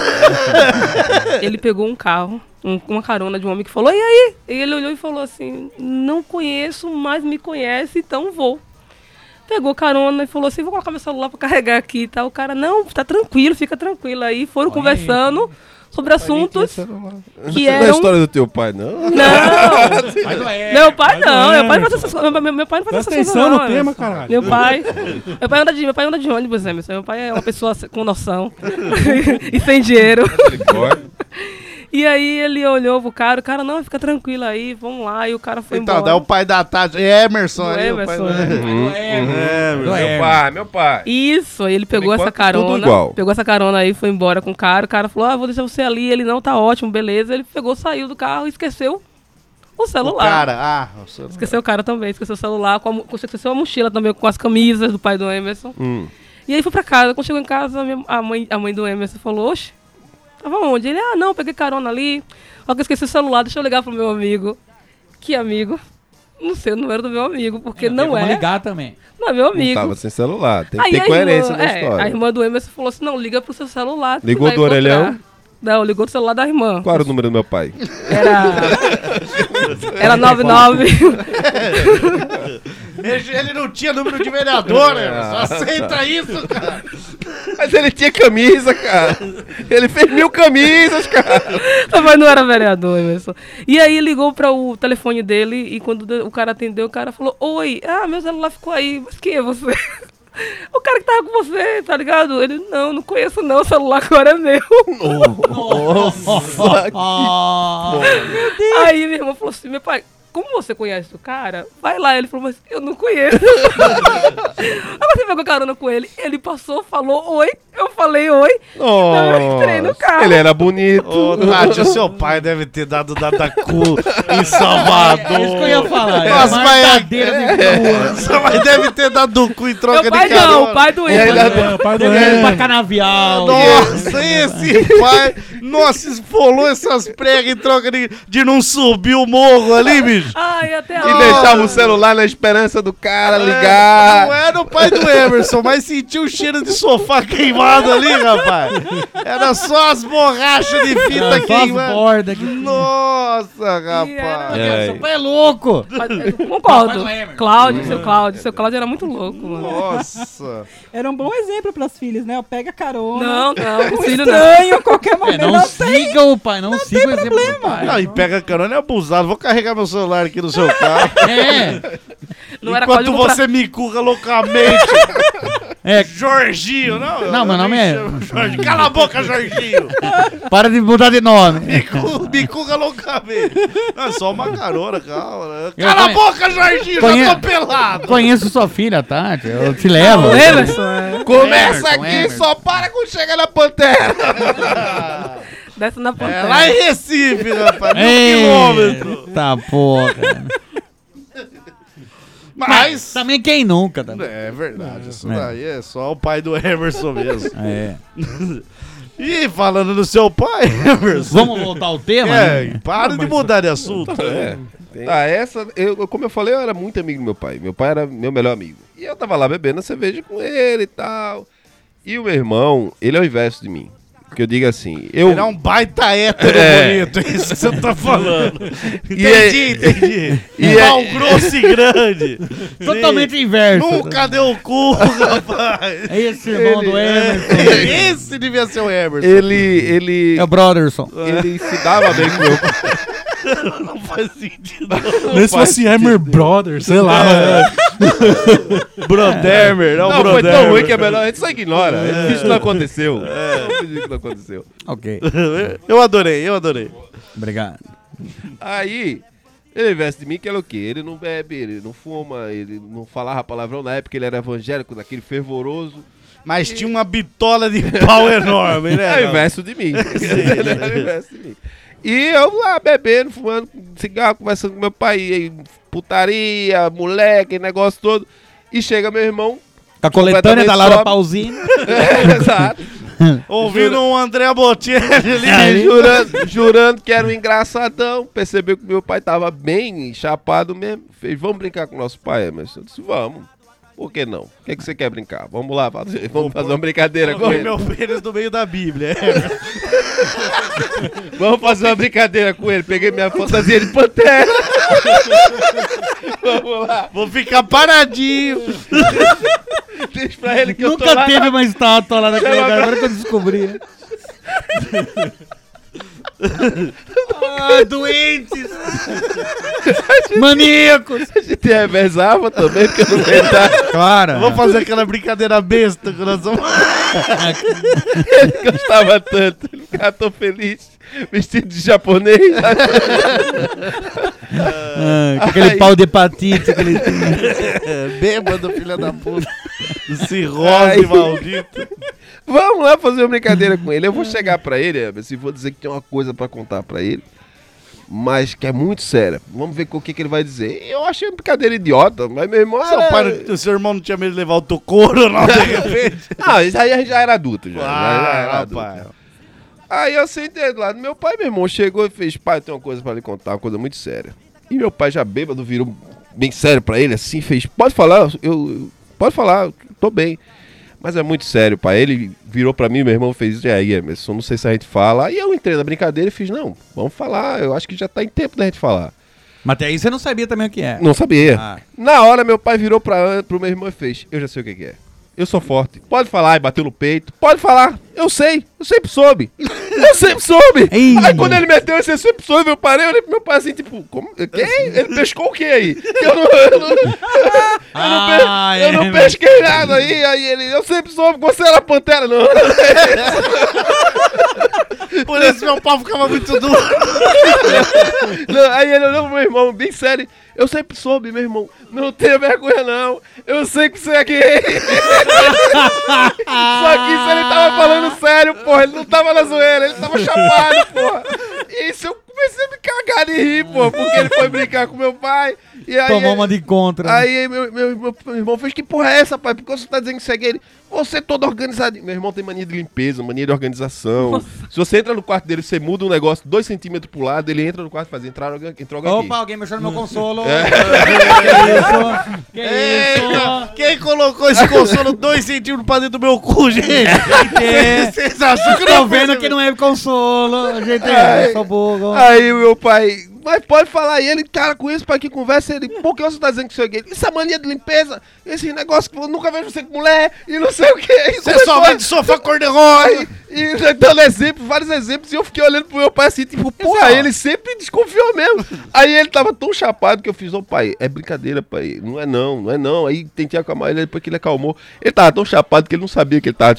Ele pegou um carro, um- uma carona de um homem que falou, e aí? E ele olhou e falou assim, não conheço, mas me conhece, então vou. Pegou carona e falou assim, vou colocar meu celular pra carregar aqui e tal. O cara, não, tá tranquilo, fica tranquilo. Aí foram Olha conversando sobre assuntos que Não é a eram... história do teu pai, não? Não! Mas não é. Meu pai Mas não, não é, meu pai não meu faz essas coisas. Meu, meu pai não faz Presta essas coisas. atenção não, no Emerson. tema, caralho. Meu pai. Meu pai anda de, meu pai anda de ônibus, Emerson. Meu pai é uma pessoa com noção. E sem dinheiro. E aí ele olhou pro cara, o cara, não, fica tranquilo aí, vamos lá. E o cara foi Então, embora. daí o pai da Tati, Emerson. Do aí, o pai Emerson, da- né? Uhum, É, uhum. meu Meu Emerson. pai, meu pai. Isso, aí ele pegou enquanto, essa carona. tudo igual. Pegou essa carona aí, foi embora com o cara. O cara falou, ah, vou deixar você ali. Ele, não, tá ótimo, beleza. Ele pegou, saiu do carro e esqueceu o O celular. cara, ah, o celular. Esqueceu o cara também, esqueceu o celular, com a, mo- esqueceu a mochila também, com as camisas do pai do Emerson. Hum. E aí foi pra casa. Quando chegou em casa, a, minha- a mãe, a mãe do Emerson falou, oxe, tava onde? Ele, ah, não, peguei carona ali. Só que eu esqueci o celular, deixa eu ligar pro meu amigo. Que amigo? Não sei o número do meu amigo, porque não, Vamos é. ligar também. Não é meu Não amigo. tava sem celular, tem que Aí ter a coerência irmã- na é, história. A irmã do Emerson falou assim, não, liga pro seu celular. que Ligou tu vai do orelhão? encontrar. Não, ligou do celular da irmã. Qual era o número do meu pai? Era... Era nove nove. Ele, ele não tinha número de vereador, né? Ah, Só aceita tá. isso, cara. Mas ele tinha camisa, cara. Ele fez mil camisas, cara. Mas não era vereador, Emerson. E aí ligou para o telefone dele e quando o cara atendeu, o cara falou, oi, ah, meu celular ficou aí, mas quem é você? O cara que tava com você, tá ligado? Ele, não, não conheço não, o celular agora é meu. Nossa, que Aí minha irmã falou assim, meu pai, como você conhece o cara? Vai lá. Ele falou, mas eu não conheço. Aí você pegou carona com ele. Ele passou, falou oi. Eu falei oi. Oh, Eu entrei no carro. ele era bonito. Ô, Tati, o seu pai deve ter dado dadacu em Salvador. É isso que eu ia falar. Nossa, é mas matadeira de é, Sua mãe deve ter dado cu em troca Meu pai de carona. não, o pai do É, Emerson. o pai do Emerson pra canavial. Nossa, esse pai... Nossa, esfolou essas pregas em troca de, de não subir o morro ali, bicho. Ai, até E deixava o celular na esperança do cara ligar. Não era o pai do Emerson, mas sentiu o cheiro de sofá queimado ali, rapaz. Era só as borrachas de fita Só as queimada. bordas que- Nossa, rapaz. É. Seu pai é louco. Mas, eu Pai concordo. do Emerson. Cláudio, seu Cláudio. Seu Cláudio era muito louco, mano. Nossa. Era um bom exemplo pras filhas, né? Ó, pega carona. Não, não, Um filho não. estranho, a qualquer É, momento. não, não tem. siga o pai, não, siga o exemplo do pai. Não, e pega carona é abusado. Vou carregar meu celular aqui no seu carro. É, Não era Enquanto código você me curra loucamente. é, Jorginho, não? Não, meu eu nome nem é- chamo Jorginho. Cala a boca, Jorginho. para de mudar de nome. Me cu- Me curra loucamente. Não, é só uma carona, calma. Eu Cala a conhe- boca, Jorginho, conhe- já tô pelado. Conheço sua filha, Tati, eu te levo. O Emerson, é. Começa Emerson, aqui, Emerson. só para quando chega na Pantera. Desce na É ponteira. lá em Recife, rapaz. Mil quilômetros. Eita porra. Mas... Também quem nunca, também. É verdade, isso É. daí é só o pai do Emerson mesmo. É. E falando do seu pai, Emerson... Vamos voltar ao tema? É, né? para de mudar de assunto. É. Ah, essa, eu, como eu falei, eu era muito amigo do meu pai. Meu pai era meu melhor amigo. E eu tava lá bebendo a cerveja com ele e tal. E o meu irmão, ele é o inverso de mim. Porque eu digo assim, eu... Ele é um baita hétero É. bonito, é isso que você tá falando. E Entendi, é- entendi. E Pau é- grosso e grande. Totalmente Sim. inverso. Nunca deu cu, rapaz. É esse irmão do Emerson. É, esse devia ser o Emerson. Ele, ele... É o Brotherson. Ele se dava bem com meu pai. Não faz sentido. Nem se fosse Hammer Brother, sei lá. Brodermer, não, Não, foi Brodermer. tão ruim que é melhor, a gente só ignora. É. Finge que não aconteceu. É. Finge que não aconteceu. Ok. Eu adorei, eu adorei. Obrigado. Aí, ele veste de mim que ele é o quê? Ele não bebe, ele não fuma, ele não falava palavrão. Na época ele era evangélico, daquele fervoroso. Mas tinha uma bitola de pau enorme, né? É o inverso de mim. Ele era o inverso de mim. E eu lá bebendo, fumando cigarro, conversando com meu pai, e aí, putaria, moleque, negócio todo. E chega meu irmão. Com a coletânea da Laura sóbrio. Pausini. É, exato. Ouvindo um André Bocelli ali. E jurando, jurando que era um engraçadão. Percebeu que meu pai tava bem chapado mesmo. Fez, vamos brincar com o nosso pai, Emerson? Eu disse, vamos. Por que não? O que, é que você quer brincar? Vamos lá, fazer, vamos fazer uma brincadeira com Coloquei ele. meu pênis no meio da Bíblia. Vamos fazer uma brincadeira com ele. Peguei minha fantasia de pantera. Vamos lá. Vou ficar paradinho. Diz pra ele que eu tô Nunca lá. teve uma estátua lá naquele Chama lugar, pra- agora que eu descobri. Ah, doentes! Maníacos! A gente revezava também, porque eu não aguentava. Claro. Vamos fazer aquela brincadeira besta que nós vamos... Ele gostava tanto, ele ficava tão feliz, vestido de japonês. Ah, com aquele Aí- pau de hepatite que ele tinha. Bêbado, filha da puta. Cirrose Aí- maldito. Vamos lá fazer uma brincadeira com ele. Eu vou chegar pra ele, Emerson, e vou dizer que tem uma coisa pra contar pra ele, mas que é muito séria. Vamos ver o que, que ele vai dizer. Eu achei uma brincadeira idiota, mas meu irmão Seu, era... pai, o seu irmão não tinha medo de levar o teu couro, não, de repente? Ah, isso aí a gente já era adulto, já. já, já Ah, era adulto. rapaz. Aí eu sentei do lado do meu pai, meu irmão chegou e fez, pai, eu tenho uma coisa pra lhe contar, uma coisa muito séria. E meu pai já bêbado virou bem sério pra ele, assim, fez, pode falar, eu, eu- pode falar, eu tô bem. Mas é muito sério, pai. Ele virou pra mim, meu irmão fez, e aí, Emerson, não sei se a gente fala. Aí eu entrei na brincadeira e fiz, não, vamos falar, eu acho que já tá em tempo da gente falar. Mas até aí você não sabia também o que é. Não sabia. Ah. Na hora, meu pai virou pra, pro meu irmão e fez, eu já sei o que, que é. Eu sou forte. Pode falar, e bateu no peito. Pode falar. Eu sei. Eu sempre soube. Eu sempre soube. Ei. Aí quando ele meteu esse, eu sempre soube, eu parei, eu olhei pro meu pai assim, tipo, como? Quem? Ele pescou o quê aí? Eu não, eu não, eu não, Ah, pe- eu não é, pesquei nada aí. Aí ele, eu sempre soube que você era pantera. Não. Por isso meu pau ficava muito duro. Não, aí ele olhou pro meu irmão, bem sério. Eu sempre soube, meu irmão. Não tenha vergonha, não. Eu sei que você é gay. Só que isso ele tava falando sério, porra. Ele não tava na zoeira, ele tava chapado, porra. E isso eu comecei a me cagar de rir, porra, porque ele foi brincar com meu pai. E aí, Tomou uma de contra. né? Aí meu, meu, meu, meu irmão fez, que porra é essa, pai? Por que você tá dizendo que você é gay? Ele, você é todo organizado. Meu irmão tem mania de limpeza, mania de organização. Nossa. Se você entra no quarto dele, você muda um negócio dois centímetros pro lado, ele entra no quarto e faz, entrar alguém, entrou alguém aqui. Opa, alguém mexeu no meu consolo. É. Que isso? Que isso? Quem colocou esse consolo dois centímetros pra dentro do meu cu, gente? É. Vocês acham que Tô não vendo que não é consolo. Gente, Ai. eu sou burro. Aí o meu pai, mas pode falar. E ele, cara, com isso, pai, que conversa, ele, por que você tá dizendo que você é gay? Isso é mania de limpeza, esse negócio que eu nunca vejo você com mulher, e não sei o que. Você só vem de sofá cor-de-rosa. E dando exemplos, vários exemplos, e eu fiquei olhando pro meu pai assim, tipo, porra, ele sempre desconfiou mesmo. Aí ele tava tão chapado que eu fiz, ô pai, é brincadeira, pai, não é não, não é não. Aí tentei acalmar ele, depois que ele acalmou, ele tava tão chapado que ele não sabia que ele tava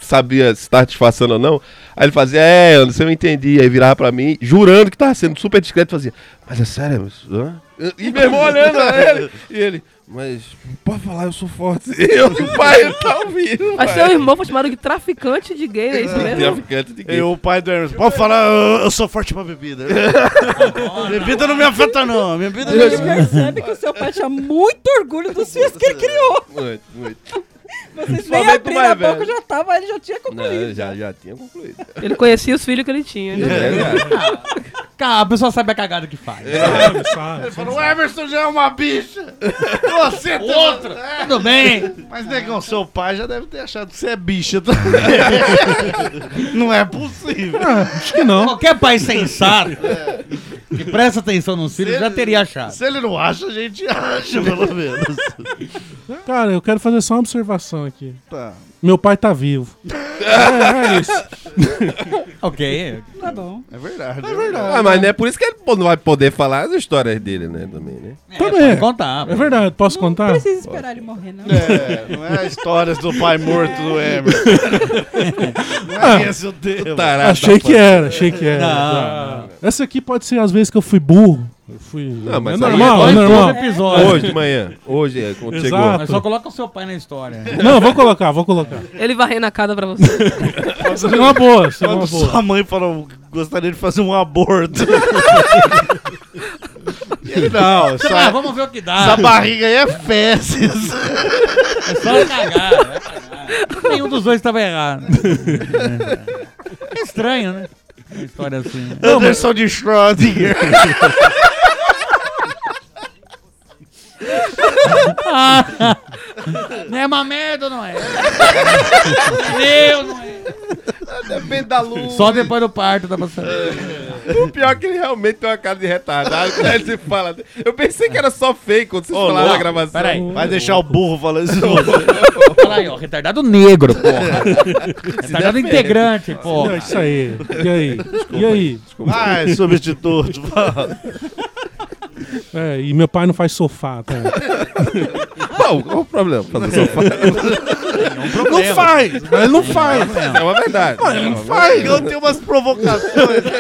sabia se tava disfarçando ou não. Aí ele fazia, é, Anderson, eu entendi. Aí virava pra mim, jurando que tava sendo super discreto, fazia, mas é sério, mas, hã? E meu irmão olhando a ele, e ele, mas pode falar, eu sou forte. E eu, o pai, ele tá ouvindo. Mas seu irmão foi chamado de traficante de gay, é isso mesmo? Traficante de gay. E o pai do Hermes, pode falar, eu, eu sou forte pra bebida. Bebida não me afeta, não. Bebida não Ele percebe que o seu pai tinha muito orgulho dos filhos que ele criou. Muito, muito. Vocês nem abriram a boca, já tava, ele já tinha concluído. Não, já, já tinha concluído. Ele conhecia os filhos que ele tinha. Né? É, Cara, a pessoa sabe a cagada que faz. É. Ele falou, o Emerson já é uma bicha. Você tem outra. É. Tudo bem. Mas, negão, seu pai já deve ter achado que você é bicha também. Não é possível. Ah, acho que não. Qualquer pai sensato é. que presta atenção nos filhos já teria achado. Se ele não acha, a gente acha, pelo menos. Cara, eu quero fazer só uma observação aqui. Tá. Meu pai tá vivo. É, é isso. Ok. Tá bom. É verdade. É verdade. Ah, mas não é por isso que ele não vai poder falar as histórias dele, né? Também, né? É, Também. pode contar. É verdade, posso Não contar? precisa esperar ele morrer, não. É, não é as histórias do pai morto do Emerson. Não é esse o tema. Achei que era, achei que era. Não, Ah, Essa aqui pode ser às vezes que eu fui burro. Eu fui... Não, mas é aí normal, é é normal. todo episódio. Hoje de manhã. Hoje é quando Exato. chegou. Mas só coloca o seu pai na história. Não, vou colocar, vou colocar. Ele varrendo a casa pra você. Seria uma boa, seria uma Quando boa. sua mãe falou, gostaria de fazer um aborto. Ele, não, Ah, essa, vamos ver o que dá. essa barriga aí é fezes. É só cagar, é cagar. Nenhum dos dois estava errado. É estranho, né? Uma história assim. Anderson de Schrödinger. Ah, não é uma merda, não é? Meu, não é? Depende da luz. Só depois do parto dá pra saber. O pior é que ele realmente tem uma cara de retardado. Quando ele se fala. Eu pensei que era só fake quando vocês Ô, falaram não, na gravação. peraí. Vai deixar o burro falando isso. Fala aí, ó, retardado negro, porra. Retardado integrante, Não, porra. isso aí. E aí? E aí? Vai, substituto. É, e meu pai não faz sofá, tá? Não, qual o problema? Fazer sofá. Não faz! Mas ele não faz. É uma verdade. Não, ele não faz. Eu tenho umas provocações.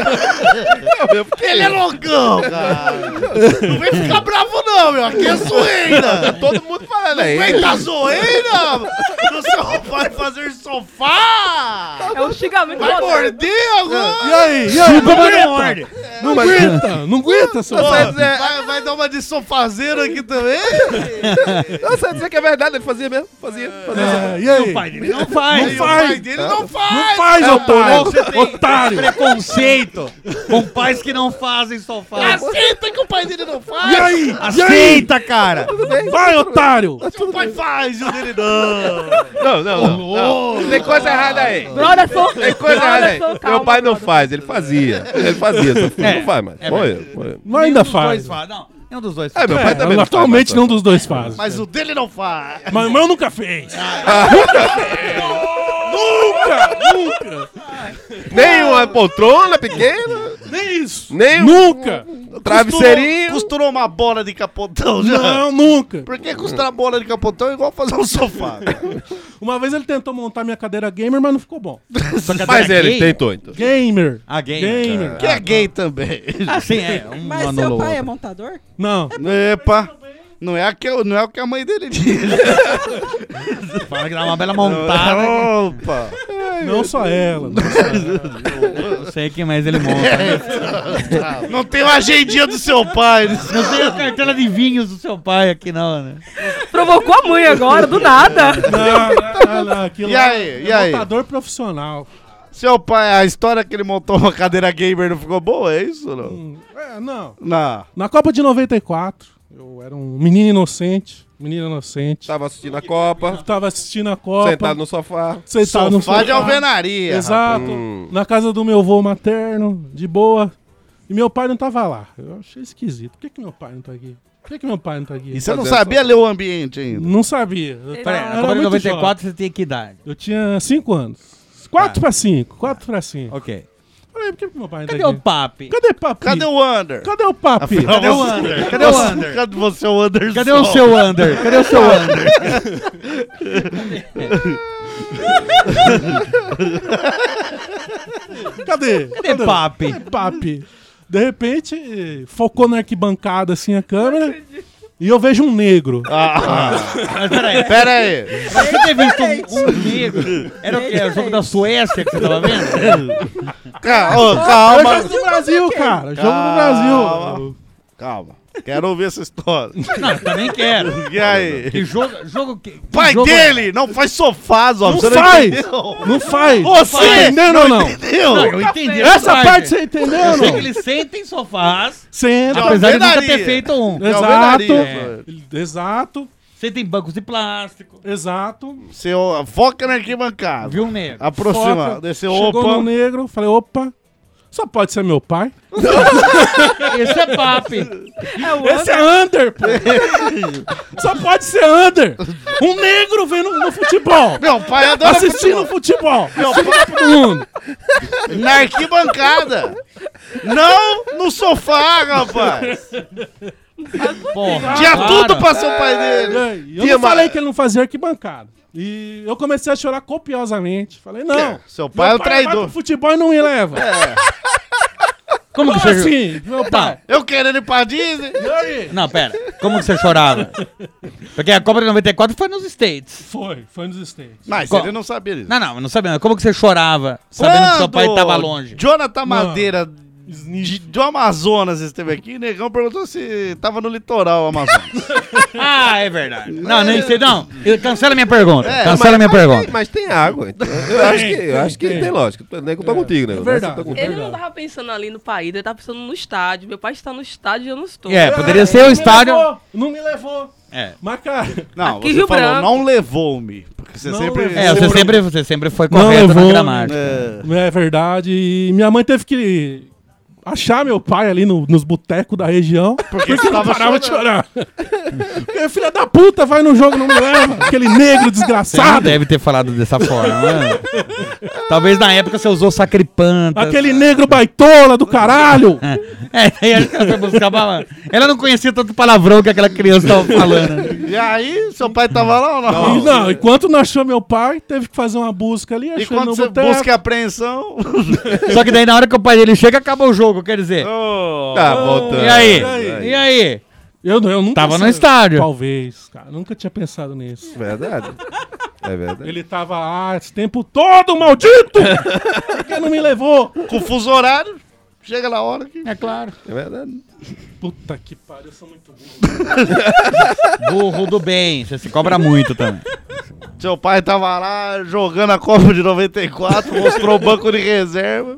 Porque ele é loucão, cara. Não vem ficar bravo, não, meu. Aqui é zoeira. Todo mundo falando aí. Vem da zoeira do seu pai fazer sofá. É um xingamento. Vai moderno. morder agora. E aí? E aí? Chupa, Não mas não aguenta? morde. Não aguenta? Não aguenta, seu Vai, pai? vai, vai dar uma de sofazeiro aqui também? Não, você vai dizer que é verdade, ele fazia mesmo. Fazia. fazia. É, e aí? O pai dele não faz. Aí o pai dele não faz. Não faz, É, otário! você tem Otário! preconceito com pais que não fazem sofá. Aceita que o pai dele não faz. E aí? E aí? Aceita, cara. Vai, otário! Seu pai faz e o dele não. Não, não, não, não. Tem coisa errada aí. Brotherson. Tem coisa errada aí. Brotherson, Meu calma, pai não brother. faz, ele fazia. Ele fazia, seu filho É, não faz mais. é Foi, verdade. foi. Mas ainda Nenhum dos dois faz. Não, nenhum dos dois É, meu faz. pai É, também não atualmente faz, nenhum dos dois faz. Mas o dele não faz. Mas o meu nunca fez. Nunca fez. Nunca, nunca. Nem uma poltrona pequena, Nem isso. nem um Nunca. travesseirinho. Costurou, costurou uma bola de capotão já? Não, nunca. Porque costurar bola de capotão é igual fazer um sofá. Uma vez ele tentou montar minha cadeira gamer, mas não ficou bom. Mas ele tentou, então. Gamer. Ah, gamer. Gamer. Que é gay também. Ah, sim, é. Um Mas anula seu o pai é outro. montador? Não. Epa. Não é, a que, não é o que a mãe dele diz. Fala que dá uma bela montada. Opa. Não só ela. Não só ela. Não sei quem mais ele monta. Não tem uma agendinha do seu pai. Não tem a cartela de vinhos do seu pai aqui, não, né? Provocou a mãe agora, do nada. Não, não, não. Aquilo E lá aí, é e aí? montador profissional. Seu pai, a história que ele montou uma cadeira gamer não ficou boa, é isso ou não? Hum, É, não. Não. Na Copa de noventa e quatro, eu era um menino inocente. Menino inocente. Tava assistindo a Copa, Tava assistindo a Copa. sentado no sofá. Sentado no Sofá sofá. de alvenaria. Exato. Hum. Na casa do meu avô materno, de boa. E meu pai não tava lá. Eu achei esquisito. Por que, que meu pai não tá aqui? Por que, que meu pai não tá aqui? E você não sabia ler o ambiente ainda? Não sabia. Eu Peraí, tava- na era Copa de muito noventa e quatro jovem. você tinha que idade? Eu tinha cinco anos. quatro pra cinco. quatro pra cinco. Ok. Falei, por que meu pai não tá Cadê aqui? o papi? Cadê papi? Cadê o Under? Cadê o papi? Afinal, Cadê o você- Under? Cadê o você- Under? Cadê você, o Anderson? Cadê o seu Under? Cadê o seu Under? Cadê? Cadê papi? Cadê papi? De repente, eh, focou na arquibancada assim a câmera e eu vejo um negro. Ah. Mas peraí. Pera aí. Pra você ter visto um, um negro, era o quê? Era o jogo da Suécia que você tava vendo? Calma, É calma. jogo do Brasil, cara. Jogo do Calma. Brasil. Calma. Quero ouvir essa história. Não, também quero. E aí? Que jogo, jogo que... que Pai jogo- dele não faz sofás, ó. Não você faz! entendeu? Não faz! Você Tá entendendo ou não? entendeu? Não, eu entendi. Essa parte você entendeu Eu ou sei não? que eles sentem sofás, Senta. apesar de nunca alvenaria. ter feito um. Exato. alvenaria. Exato. Sentem bancos de plástico. Exato. Você ó, foca na arquibancada. Viu um negro? Aproxima. Foca. Desceu, Chegou opa. no negro, falei, opa, só pode ser meu pai. Esse é papi. Esse é under, pô. Só pode ser under. Um negro vendo no futebol. Meu pai adora Assistindo futebol. Meu Assistindo pai- todo mundo. Na arquibancada. Não no sofá, rapaz. Porra, Tinha para. tudo pra ser o pai dele. E eu não falei que ele não fazia arquibancada. E eu comecei a chorar copiosamente. Falei, não. É, seu pai é o meu traidor. vai pro futebol e não me leva. Como que Como você... assim? Meu pai. Eu querendo ir pra Disney. E aí? Não, pera. Como que você chorava? Porque a Copa de noventa e quatro foi nos States. Foi, foi nos States. Mas Co- ele não sabia disso. Não, não, eu não sabia. Como que você chorava sabendo que seu pai Quando tava longe? Jonathan Madeira de, do Amazonas esteve aqui, negão perguntou se tava no litoral Amazonas. Ah, é verdade. Não, nem sei, não. Eu- Cancela minha pergunta. É, Cancela minha mas, pergunta. Tem, mas tem água. Então, eu acho que, eu acho que tem. tem lógica. Eu nego tô contigo, né? É verdade. Tô contigo. Ele não tava pensando ali no país, ele tava pensando no estádio. Meu pai está no estádio e eu não estou. É, poderia ser o Não me estádio. levou, Não me levou. É. Mas, cara, Não, Aqui, você Rio falou, Branco. não levou-me. Porque você Não sempre... levou. É, você sempre, você sempre foi Não correto na levou. gramática. É. é verdade. E minha mãe teve que achar meu pai ali no- nos botecos da região. Porque, você ele não tava parava de chorando. chorar. Porque filha da puta vai no jogo e não me leva. Aquele negro Você não desgraçado. deve ter falado dessa forma. né? Talvez na época você usou sacripanta. Aquele negro baitola do caralho. É, aí acho que ela foi buscar palavrão. Ela não conhecia tanto palavrão que aquela criança tava falando. E aí, seu pai tava lá ou não? E não, enquanto não achou meu pai, teve que fazer uma busca ali. E Achou quando no você boteco. busca a apreensão... Só que daí na hora que o pai dele chega, acaba o jogo, quer dizer. Oh. Tá voltando. E aí? E aí? E aí? Eu, eu nunca Tava no sei. estádio. Talvez, cara. Nunca tinha pensado nisso. Verdade. É verdade. Ele tava lá esse tempo todo, maldito! Por que não me levou? Com fuso horário, chega na hora que... É claro. É verdade. Puta que pariu, eu sou muito burro. Burro do bem. Você se cobra muito também. Seu pai tava lá jogando a Copa de noventa e quatro, mostrou o banco de reserva.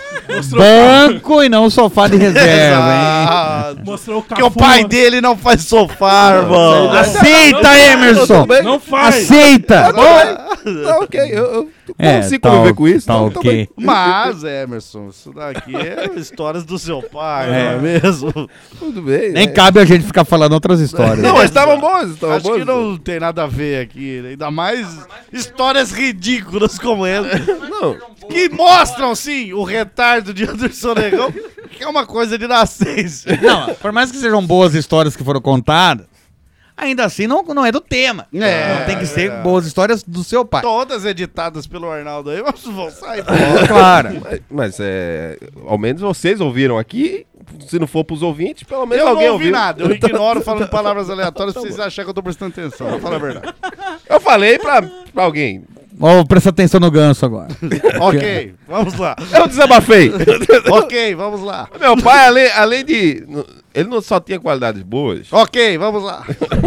Banco e não sofá de reserva, hein? Exato. Mostrou o Porque o Cafu. pai dele não faz sofá, irmão. Aceita, Emerson! Não faz. Aceita! Tá ok. Eu, eu É, consigo tá conviver o- com isso. tá então, ok. Mas, Emerson, isso daqui é histórias do seu pai, É. não é mesmo? Tudo bem. Nem né? cabe a gente ficar falando outras histórias. Não, mas estavam bons. Estavam Acho bons. que não tem nada a ver aqui, né? Ainda mais histórias ridículas como essa. Não. Que mostram, sim, o retardo de Anderson Negão, que é uma coisa de nascença. Não, por mais que sejam boas histórias que foram contadas, ainda assim não, não é do tema. É, não tem que ser é. boas histórias do seu pai. Todas editadas pelo Arnaldo aí, mas vão sair. Claro. Mas, mas, é, ao menos vocês ouviram aqui. Se não for pros ouvintes, pelo menos Eu alguém não ouvi ouviu. nada, eu ignoro falando palavras aleatórias pra vocês acharem que eu tô prestando atenção. Vou falar a verdade. Eu falei pra, pra alguém. Ó, presta atenção no ganso agora. Ok, vamos lá. Eu desabafei. Ok, vamos lá. Meu pai, além, além de... Ele não só tinha qualidades boas. Ok, vamos lá.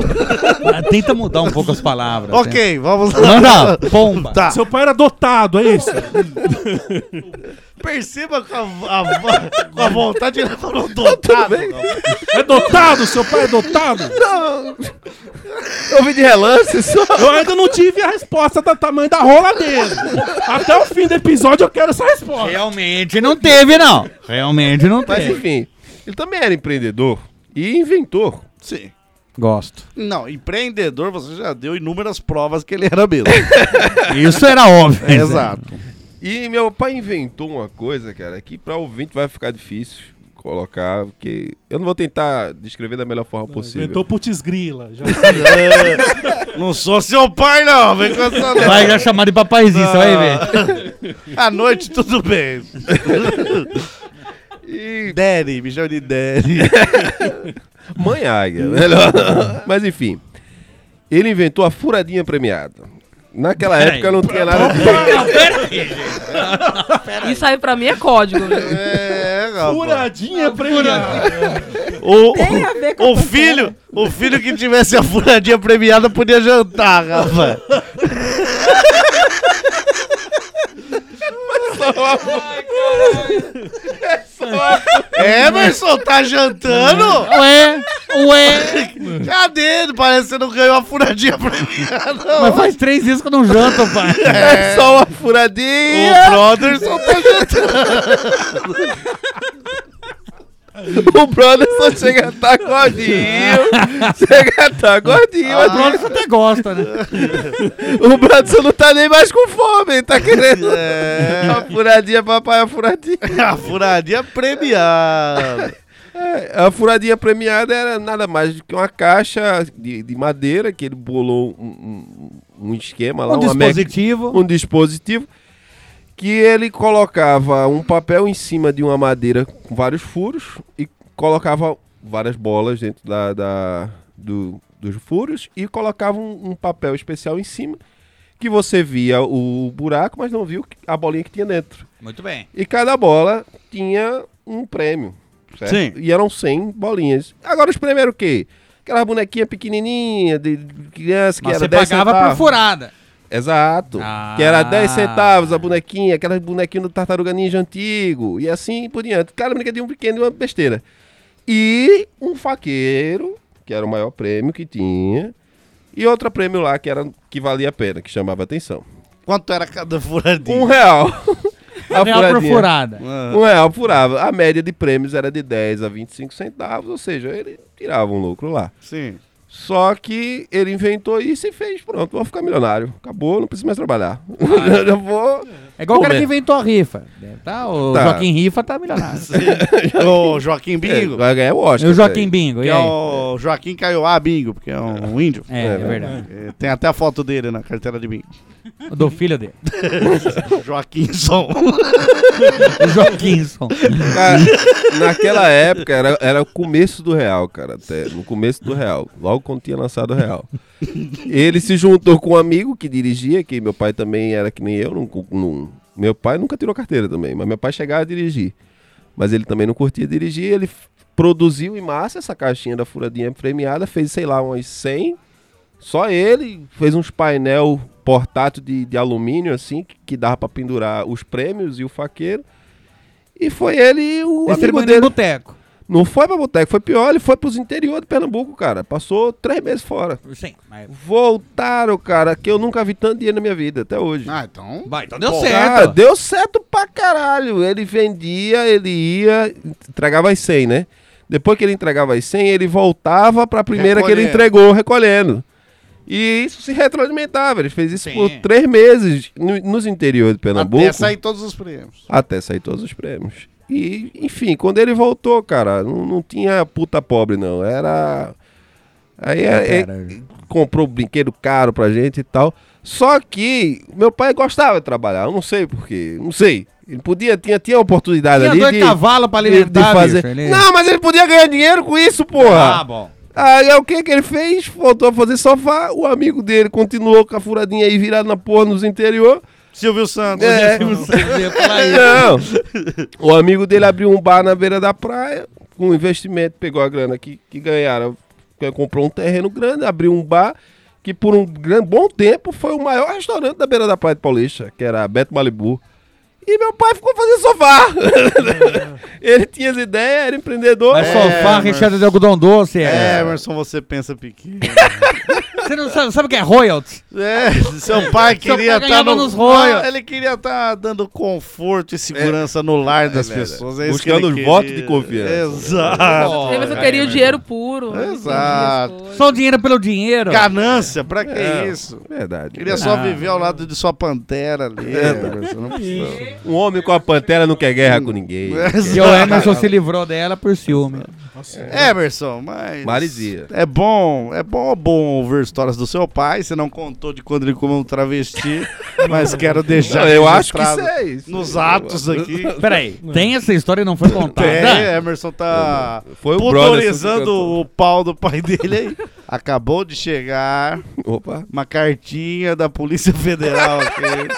Ah, Tenta mudar um pouco as palavras. Ok, vamos lá. Manda, pomba. Tá. Seu pai era dotado, é isso? Perceba com a, a- com a vontade de ele falou dotado. É dotado? Seu pai é dotado? Não. Eu ouvi de relance só. Eu ainda não tive a resposta do tamanho da rola dele. Até o fim do episódio eu quero essa resposta. Realmente não teve, não. Realmente não Mas teve. enfim, ele também era empreendedor e inventor. Sim. Gosto. Não, empreendedor, você já deu inúmeras provas que ele era mesmo. Isso era óbvio. Exato. E meu pai inventou uma coisa, cara, que pra ouvinte vai ficar difícil colocar, porque eu não vou tentar descrever da melhor forma possível. Inventou putz grila. Já... É, não sou seu pai, não. Vem com essa não. Vai já chamar de papaizinho, você vai ver. À noite, tudo bem. E... Daddy, me chama de Daddy. Mãe águia, melhor. Mas enfim, ele inventou a furadinha premiada. Naquela Pera época aí. não tinha nada de... Não, pera aí. Isso aí pra mim é código. Viu? É, rapaz. Furadinha premiada. O, Tem a ver com o a filho, o filho que tivesse a furadinha premiada podia jantar, rapaz. É, Emerson, tá jantando? Ué, ué. Cadê? Parece que você não ganhou a furadinha premiada, não. Mas faz três dias que eu não janto, pai. É só uma furadinha. O Brotherson tá jantando. O Brotherson chega a estar gordinho. Chega a estar gordinho. O Brotherson até gosta, né? O Brotherson não tá nem mais com fome. Ele tá querendo É. a furadinha, papai, a furadinha. A furadinha premiada. É, a furadinha premiada era nada mais do que uma caixa de, de madeira que ele bolou um, um, um esquema lá. Um uma dispositivo. Me... Um dispositivo que ele colocava um papel em cima de uma madeira com vários furos e colocava várias bolas dentro da, da, do, dos furos e colocava um, um papel especial em cima que você via o buraco, mas não viu a bolinha que tinha dentro. Muito bem. E cada bola tinha um prêmio, certo? Sim. E eram cem bolinhas. Agora os prêmios eram o quê? Aquelas bonequinhas pequenininhas de criança que Mas era você dez pagava centavos. por furada. Exato. Ah. Que era dez centavos a bonequinha, aquelas bonequinhas do Tartaruga Ninja antigo, e assim por diante. Cada brinquedinho pequeno e uma besteira. E um faqueiro, que era o maior prêmio que tinha, e outro prêmio lá que, era, que valia a pena, que chamava atenção. Quanto era cada furadinha? Um real. Um real por furada. Um real furava. A média de prêmios era de dez a vinte e cinco centavos, ou seja, ele tirava um lucro lá. Sim. Só que ele inventou isso e fez, pronto, vou ficar milionário. Acabou, não preciso mais trabalhar. Ah, já vou... É igual o cara comer. que inventou a rifa. Tá? O Tá. Joaquim Rifa tá milionário. O Joaquim Bingo. É, vai ganhar o Oscar. E o Joaquim aí. Bingo, Que e é aí? o Joaquim Caioá Bingo, porque é um índio. É, é verdade. É, tem até a foto dele na carteira de bingo. Do filho dele. Joaquimson. O Joaquimson. Cara, naquela época era, era o começo do real, cara. Até, no começo do real. Logo quando tinha lançado o real. Ele se juntou com um amigo que dirigia, que meu pai também era que nem eu. Não, não, meu pai nunca tirou carteira também, mas meu pai chegava a dirigir. Mas ele também não curtia dirigir. Ele f- produziu em massa essa caixinha da furadinha premiada, fez, sei lá, umas cem. Só ele fez uns painel portátil de, de alumínio, assim, que, que dava pra pendurar os prêmios e o faqueiro. E foi ele e o amigo Distribuindo em dele. boteco. Não foi pra boteco, foi pior, ele foi pros interior de Pernambuco, cara. Passou três meses fora. Sim. Mas... Voltaram, cara, que eu nunca vi tanto dinheiro na minha vida, até hoje. Ah, então... Vai, então deu Pô, certo. cara, deu certo pra caralho. Ele vendia, ele ia, entregava as cem, né? Depois que ele entregava as cem, ele voltava pra primeira que ele Recolhendo. entregou, recolhendo. E isso se retroalimentava. Ele fez isso Sim. por três meses no- nos interiores de Pernambuco. Até sair todos os prêmios. Até sair todos os prêmios. E, enfim, quando ele voltou, cara, não, não tinha puta pobre, não. Era. Aí é, é, comprou brinquedo caro pra gente e tal. Só que meu pai gostava de trabalhar, eu não sei porquê, não sei. Ele podia, tinha, tinha oportunidade Tinha ali dois de, cavalos pra de- alimentar, de fazer. bicho, ele- Não, mas ele podia ganhar dinheiro com isso, porra. Ah, bom. Aí é o que que ele fez? Voltou a fazer sofá, o amigo dele continuou com a furadinha aí virada na porra nos interior. Silvio Santos. É. Silvio Santos ia falar isso. Não. O amigo dele abriu um bar na beira da praia, com um investimento, pegou a grana que, que ganharam, comprou um terreno grande, abriu um bar, que por um grande, bom tempo foi o maior restaurante da beira da praia de Paulista, que era Beto Malibu. E meu pai ficou fazendo sofá. Ele tinha as ideias, era empreendedor. Mas sofá É, recheado de algodão doce. É, É. Emerson, você pensa pequeno. Você não sabe, sabe o que é royalties? É, seu pai Seu queria pai estar ganhava no nos royalties. Ele queria estar dando conforto e segurança no lar das é pessoas. verdade. É isso que Buscando ele os votos queria. de confiança. Exato. Ele só queria o dinheiro puro. Exato. Só o dinheiro pelo dinheiro. Ganância, pra que É, isso? Verdade. Queria só Ah. viver ao lado de sua pantera ali. É, Emerson, não precisa. Um homem com a pantera não quer guerra com ninguém. E o Emerson se livrou dela por ciúme. Emerson, mas. Marizia. É bom, é bom, bom ouvir histórias do seu pai. Você não contou de quando ele comeu um travesti, mas quero deixar. Não, eu acho que registrado isso é isso. nos atos aqui. Peraí, tem essa história e não foi contada? É, Emerson tá Foi o pudorizando brother, o pau do pai dele aí. Acabou de chegar Opa. uma cartinha da Polícia Federal aqui.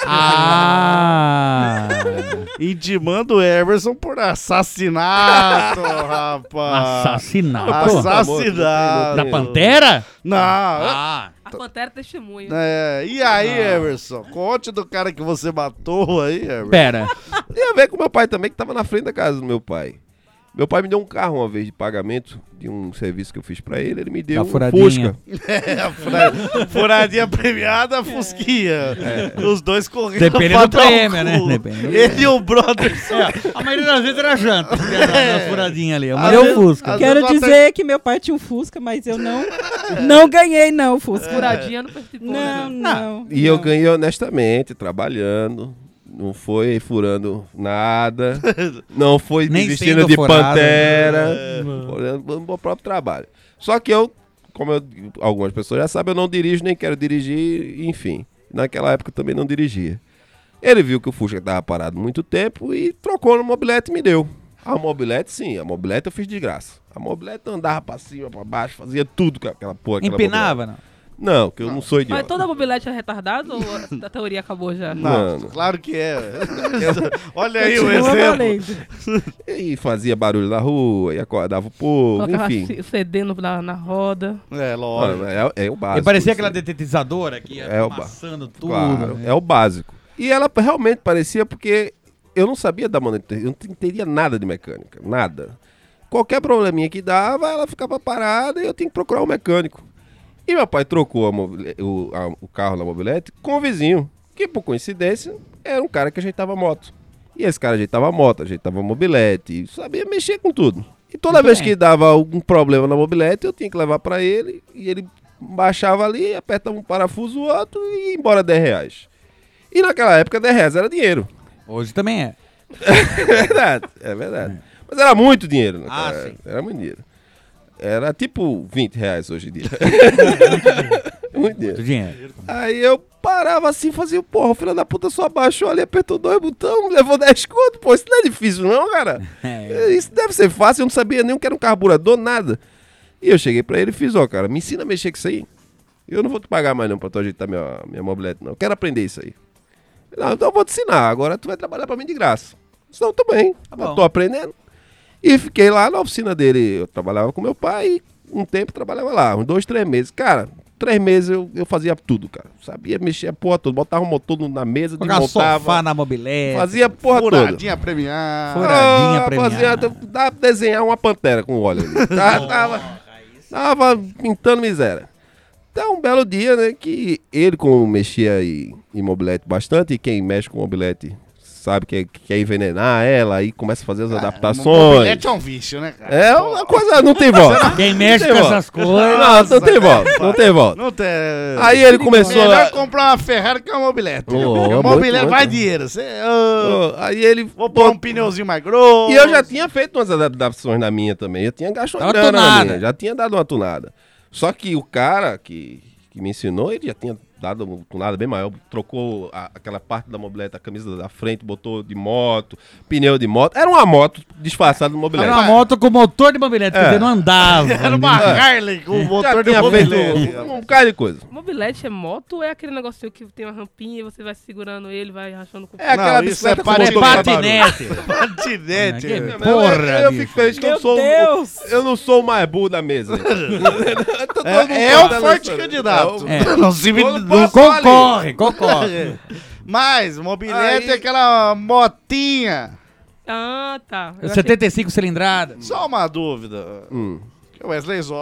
Ah! Intimando o Emerson por assassinato, rapaz. Assassinato? Assassinato. Da Pantera? Não. Ah. A Pantera testemunha. É, e aí, Emerson? Conte do cara que você matou aí, Emerson. Pera. Tem a ver com meu pai também, que tava na frente da casa do meu pai. Meu pai me deu um carro uma vez de pagamento de um serviço que eu fiz pra ele. Ele me deu Da um furadinha. Fusca. É, a fura- furadinha premiada, Fusquinha. É. Os dois correndo Dependendo do pra dar o prêmio, né? cu. Dependendo do Ele e o brother. É, a maioria das vezes era janta. Na furadinha ali. Eu Às mandei o vezes- Fusca. às Quero vezes dizer que meu pai tinha um Fusca, mas eu não, não ganhei não o Fusca. Furadinha não participou. Não, né? não. E eu ganhei honestamente, trabalhando. Não foi furando nada. Não foi me Nem vestindo sendo de furado. pantera. É. Olhando o meu próprio trabalho. Só que eu, como eu- algumas pessoas já sabem, eu não dirijo, nem quero dirigir, enfim. Naquela época eu também não dirigia. Ele viu que o Fusca estava parado muito tempo e trocou no mobilete e me deu. A mobilete, sim, a mobilete eu fiz de graça. A mobilete andava pra cima, pra baixo, fazia tudo com aquela porra. aquela Empinava, mobilete. Não, que eu não sou idiota. Mas toda a mobilete é retardada ou a teoria acabou já? Não, Mano. claro que é. Olha aí o Continua exemplo. valendo. E fazia barulho na rua, e acordava o povo, Colocava enfim. C- C D no- na, na roda. É, lógico. Mano, é, é o básico. E parecia isso aquela aí. detetizadora que ia É o ba- amassando tudo. Claro, né? é o básico. E ela realmente parecia porque eu não sabia da manutenção, eu não entendia nada de mecânica, nada. Qualquer probleminha que dava, ela ficava parada e eu tinha que procurar um mecânico. E meu pai trocou a mobile- o, a- o carro na mobilete com o vizinho, que por coincidência era um cara que ajeitava a moto. E esse cara ajeitava a moto, ajeitava a mobilete, e sabia mexer com tudo. E toda Muito vez bem. que dava algum problema na mobilete, eu tinha que levar pra ele, e ele baixava ali, apertava um parafuso ou outro e ia embora dez reais. E naquela época dez reais era dinheiro. Hoje também é. É verdade, é verdade. Mas era muito dinheiro. naquela Ah, época, sim. Era muito dinheiro. Era tipo vinte reais hoje em dia. Muito dinheiro. Do dinheiro. Aí eu parava assim, fazia, porra, o filho da puta só abaixou ali, apertou dois botões, levou dez conto. Pô, isso não é difícil não, cara. É. Isso deve ser fácil, eu não sabia nem o que era um carburador, nada. E eu cheguei pra ele e fiz, ó, cara, me ensina a mexer com isso aí. Eu não vou te pagar mais não pra tu ajeitar minha, minha mobilete, não. Eu quero aprender isso aí. Não, então eu vou te ensinar, agora tu vai trabalhar pra mim de graça. Não, tô bem, bom. tô aprendendo. E fiquei lá na oficina dele, eu trabalhava com meu pai e um tempo trabalhava lá, uns dois, três meses. Cara, três meses eu, eu fazia tudo, cara. Sabia mexer a porra toda, botava o motor no- na mesa, Colocar desmontava. sofá na mobilete. Fazia a porra toda. Furadinha premiada. Furadinha Ah, premiada. fazia, dava pra desenhar uma pantera com óleo ali. Tava, tava, tava pintando miséria. Então, um belo dia, né, que ele, como mexia em, em mobilete bastante, e quem mexe com mobilete sabe que quer envenenar ela, aí começa a fazer as adaptações. Mobilete é um vício, né, cara? É uma coisa, não tem volta. Quem mexe Não tem com volta. essas coisas. Não, não tem volta, não tem volta. Não tem. Aí ele começou Melhor a... comprar uma Ferrari que uma mobilete. Oh, Porque muito, mobilete muito. vai dinheiro. Você, ah, Oh, aí ele... vou pôr um pneuzinho mais grosso. E eu já tinha feito umas adaptações na minha também. Eu tinha gasto uma Tava grana na tunada. minha. Já tinha dado uma tunada. Só que o cara que, que me ensinou, ele já tinha dado uma tunada bem maior. Trocou a- aquela parte da mobilete, a camisa da frente, botou de moto, pneu de moto. Era uma moto disfarçada de mobilete. Era uma moto com motor de mobilete, É. quer dizer, não andava. Era uma Harley com Já motor de tinha feito mobilete. um, um bocado de coisa. Mobilete é moto ou é aquele negocinho que tem uma rampinha e você vai segurando ele, vai rachando com o É aquela Não, isso é bicicleta com patinete. motor de Patinete. Patinete. Que né? porra, eu, eu bicho. fico feliz que eu Meu sou Deus! eu não sou o mais burro da mesa. Todo mundo É, é o tá forte lançando. candidato. É. Não se me- Todo não- mundo Concorre, concorre. Mas, mobilete Aí- é aquela motinha. Ah, tá. Eu achei- setenta e cinco cilindradas. Só uma dúvida. Hum. O Wesley Zop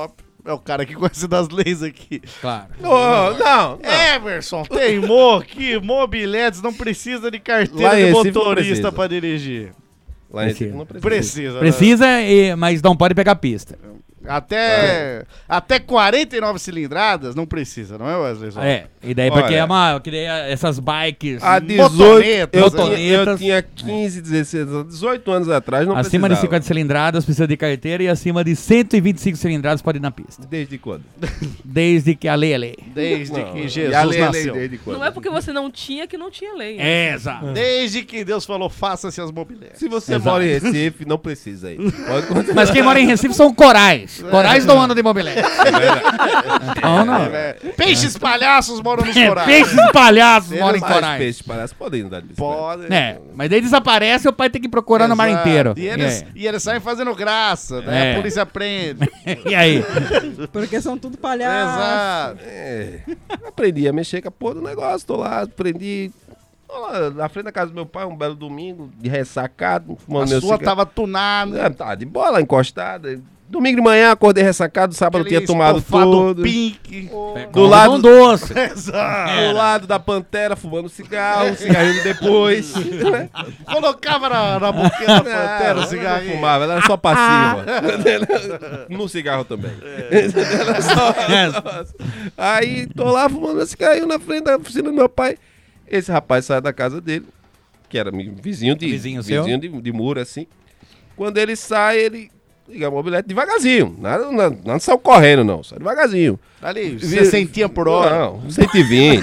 É o cara que conhece das leis aqui. Claro. Não, não. Emerson, teimou que mobiletes não precisa de carteira Lá em de Recife não motorista precisa. pra dirigir. Lá em Recife não precisa. Precisa. né? Precisa, e- mas não pode pegar pista. Até, até quarenta e nove cilindradas não precisa, não é, Wesley? Zó? É, e daí porque Olha. é uma, que daí essas bikes A dezoito, Motonetas, eu, né? tinha, eu tinha quinze, dezesseis, dezoito anos atrás, não acima de precisava. cinquenta cilindradas precisa de carteira e acima de cento e vinte e cinco cilindradas pode ir na pista. Desde quando? Desde que a lei é lei. Desde Não, que e Jesus a lei é lei nasceu. desde quando? Não é porque você não tinha que não tinha lei. né? É, exato. Desde que Deus falou, faça-se as mobiletes. Se você Exato. mora em Recife, não precisa aí. Pode continuar. Mas quem mora em Recife são corais. Corais não andam de mobilete. Então, não. É, peixes palhaços moram nos É, corais. peixes palhaços moram em Mas corais. peixes palhaços podem andar de bicicleta. Pode. É, mas daí desaparece e o pai tem que procurar no mar Exato. inteiro. E eles, É. e eles saem fazendo graça, daí É. a polícia prende. E aí? Porque são tudo palhaços. Exato. É, aprendi a mexer com a porra do negócio, tô lá, aprendi. Tô lá na frente da casa do meu pai, um belo domingo, de ressacado, A fumando meu sua cigarro. tava tunada. É, tá de bola, encostada. Domingo de manhã, acordei ressacado, sábado eu Aquele tinha tomado estofado tudo. pink. Do lado Pão doce. Exato. Do lado da Pantera, fumando cigarro, cigarrinho depois. né? Colocava na, na boquinha da pantera Não, o cigarrinho. Não fumava, ela era só passiva. No cigarro também. Ela só- Aí tô lá fumando meu cigarrinho na frente da oficina do meu pai. Esse rapaz sai da casa dele, que era mi- vizinho de, Vizinho seu? vizinho de, de muro, assim. Quando ele sai, ele liga a mobilete devagarzinho. Nada, não, não saiu correndo, não. Sai devagarzinho. Ali, sessenta por hora. Não, cento e vinte.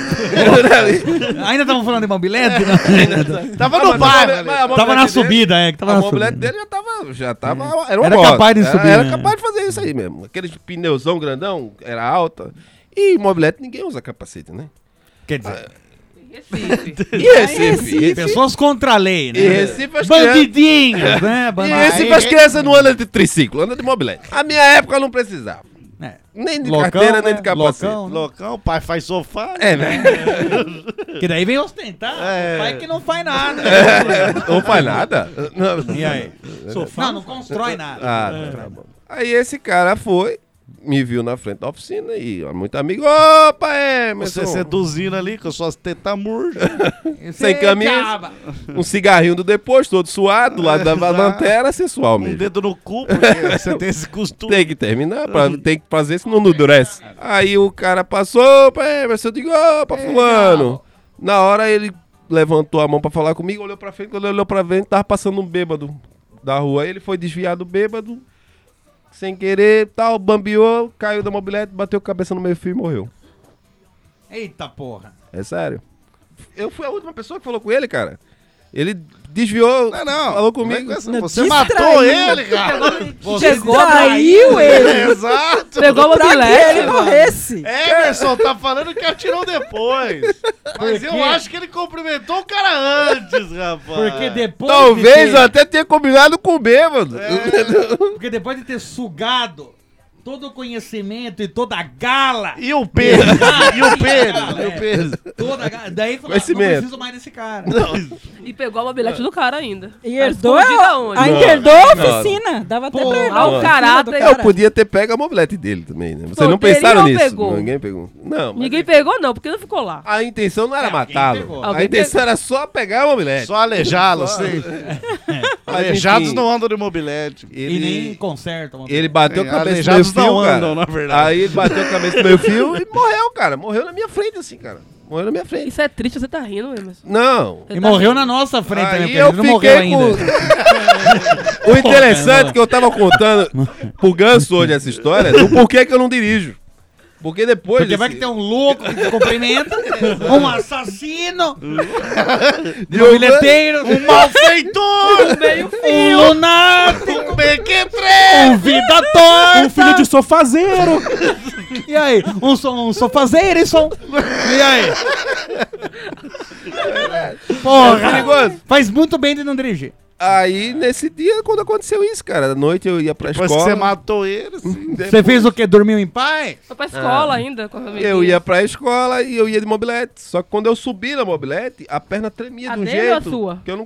Ainda estavam falando de mobilete? Não. Tava Ah, no mas bairro. a- ali. mas a Tava mobilete na dele- subida, é, que tava a na mobilete subida. dele já tava, já tava, era uma Era bosta. capaz de subir, Era, era né? capaz de fazer isso aí mesmo. Aqueles pneuzão grandão, era alta. E mobilete ninguém usa capacete, né? Quer dizer, E Recife? pessoas contra a lei, né? E Recife as Bandidinhos, né? E Bandidinhos. Recife as crianças não andam de triciclo, andam de mobilete. A minha época eu não precisava. É. Nem de Loucão, carteira, nem né? de capacete. Loucão, né? Loucão, pai faz sofá. É, né? Que daí vem ostentar. É. O pai que não faz nada. Não faz nada. Não. E aí? Não, não constrói nada. Ah, tá bom. Aí esse cara foi, me viu na frente da oficina e ó, muito amigo. Opa, é, Você seduzindo ali com suas tetas murchas. sem camisa, Acaba. um cigarrinho do depois, todo suado, do lado da Exato. lanterna, sensual Um mesmo. dedo no cu, porque você tem esse costume. Tem que terminar, pra, tem que fazer, senão não endurece. Aí o cara passou, pra Emerson, eu digo, opa, fulano. Na hora ele levantou a mão pra falar comigo, olhou pra frente, quando ele olhou pra frente, tava passando um bêbado da rua. Aí ele foi desviado bêbado, sem querer, tal, bambeou, caiu da mobilete, bateu a cabeça no meio fio e morreu. Eita porra. É sério. Eu fui a última pessoa que falou com ele, cara. Ele desviou, Não, não. falou Como é comigo. que é? Você matou ele, cara. Você Distraiu ele. Exato. Pegou o Pra que mobilete. ele morresse. Emerson tá falando que atirou depois. Mas eu acho que ele cumprimentou o cara antes, rapaz. Porque depois Talvez de eu ter, até tenha combinado com o bêbado. porque depois de ter sugado todo o conhecimento e toda a gala. E o peso. E o peso. E o É, peso. toda a gala. Daí falou, ah, não Conhecimento. preciso mais desse cara. E pegou a mobilete do cara ainda. E Tá herdou, escondida a, onde? ainda Não, herdou a não. oficina. Dava até Pô, pra ele. ah, o caráter. Eu podia ter pego a mobilete dele também, né? Vocês não Solteirinho pensaram ou nisso. pegou? Ninguém pegou. Não, mas Ninguém pegou, não, porque não ficou lá. a intenção não era É, alguém matá-lo. pegou. A Alguém intenção era só pegar a mobilete. Só aleijá-lo, Só- sim. Mas, Aleijados enfim, não andam de mobilete. Ele, E nem conserta. uma ele bateu a É, cabeça no meio aleijados fio, não cara. andam, na verdade. Aí ele bateu a cabeça no meio fio e morreu, cara. Morreu na minha frente, assim, cara. Morreu na minha frente. Isso é triste, você tá rindo, Emerson. Não. Você E tá morreu rindo. na nossa frente também, Aí porque eu ele não morreu fiquei ainda. com... O interessante é que eu tava contando pro Ganso hoje essa história do porquê que eu não dirijo. Porque depois... Porque vai que tem um louco que te cumprimenta, um assassino, de um bilheteiro, Um malfeitor! Meio um fio. lunático, Um mequetrefe! um vida torta. Um filho de sofazeiro. E aí? Um, so, um sofazeiro, som. E aí? Porra, É perigoso. faz muito bem de não dirigir. Aí, nesse dia, quando aconteceu isso, cara, à noite eu ia pra Depois escola. que você matou ele, assim. Você fez o quê? Dormiu em paz? Foi pra escola Ah. ainda. Com a Eu ia pra escola e eu ia de mobilete. Só que quando eu subi na mobilete, a perna tremia A de um dele ou jeito. a sua? Que eu não...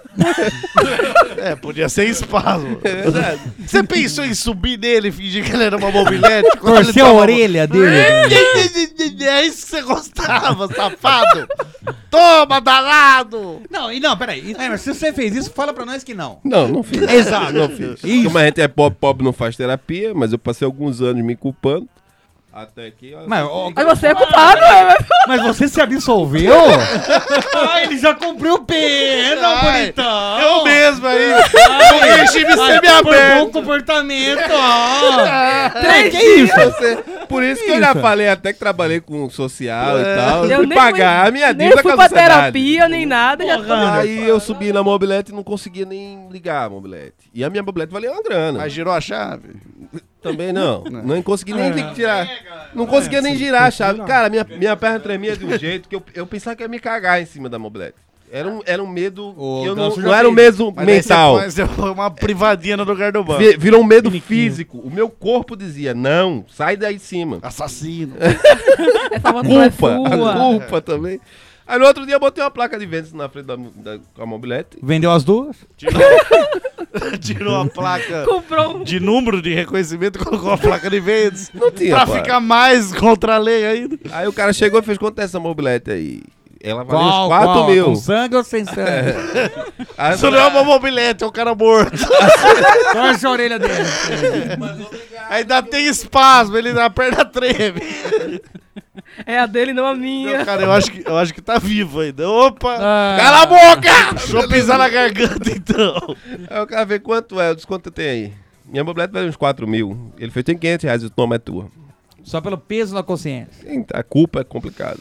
É, podia ser espasmo. É verdade. Você pensou em subir nele e fingir que ele era uma mobilete? Quando Torcer ele a tava- orelha dele. É isso que você gostava, safado. Toma, danado. Não, e não, peraí. É, mas se você fez isso, fala pra nós que não. Não, não fiz. Exato. Não fiz. Isso. Como a gente é pobre, pobre não faz terapia, mas eu passei alguns anos me culpando. Até que... ó, Mas, ó, Mas você é culpado, é. mas você se absolveu? Ah, ele já cumpriu pena, Ai, bonitão. eu mesmo aí. Ai, O regime ai, semi-aberto. por bom comportamento, ó. Três que isso? Você- por isso que eu já Isso. falei até que trabalhei com social É. e tal. Eu Eu fui nem pagar fui- a minha Nem dívida fui com a pra sociedade. terapia, nem nada. Já tô... Aí eu subi na mobilete e não conseguia nem ligar a mobilete. E a minha mobilete valia uma grana. Mas girou a chave. Também não. Não consegui nem li- tirar. Não conseguia nem girar a chave. Cara, minha, minha perna tremia de um jeito que eu, eu pensava que ia me cagar em cima da mobilete. Era um, era um medo. Ô, que eu não, Ganso já não era um fez. medo Mas aí mental. Você põe uma privadinha no lugar do banco. Vi- Virou um medo físico. O meu corpo dizia: não, sai daí de cima. Assassino. Essa moto não é Culpa, sua. a culpa também. Aí no outro dia eu botei uma placa de vendas na frente da, da com a mobilete. Vendeu as duas? Tirou, tirou a placa Comprou um. de número de reconhecimento e colocou a placa de vendas. Não tinha, Pra placa. ficar mais contra a lei ainda. Aí o cara chegou e fez quanto é essa mobilete aí? Ela valia uns Qual, quatro qual? mil. Com sangue ou sem sangue? Aí eu Isso não falei, é uma mobilete, é um cara morto. Torce a orelha dele. Ainda tem espasmo, ele na perna treme. É a dele, não a minha. Não, cara, eu acho, que, eu acho que tá vivo ainda. Opa! Ah. Cala a boca! Deixa eu pisar na garganta então. Aí o cara vê quanto é, o desconto tem aí. Minha mobilete vale uns quatro mil. Ele fez, tem quinhentos reais, o toma é tua. Só pelo peso na consciência. Sim, a culpa é complicado.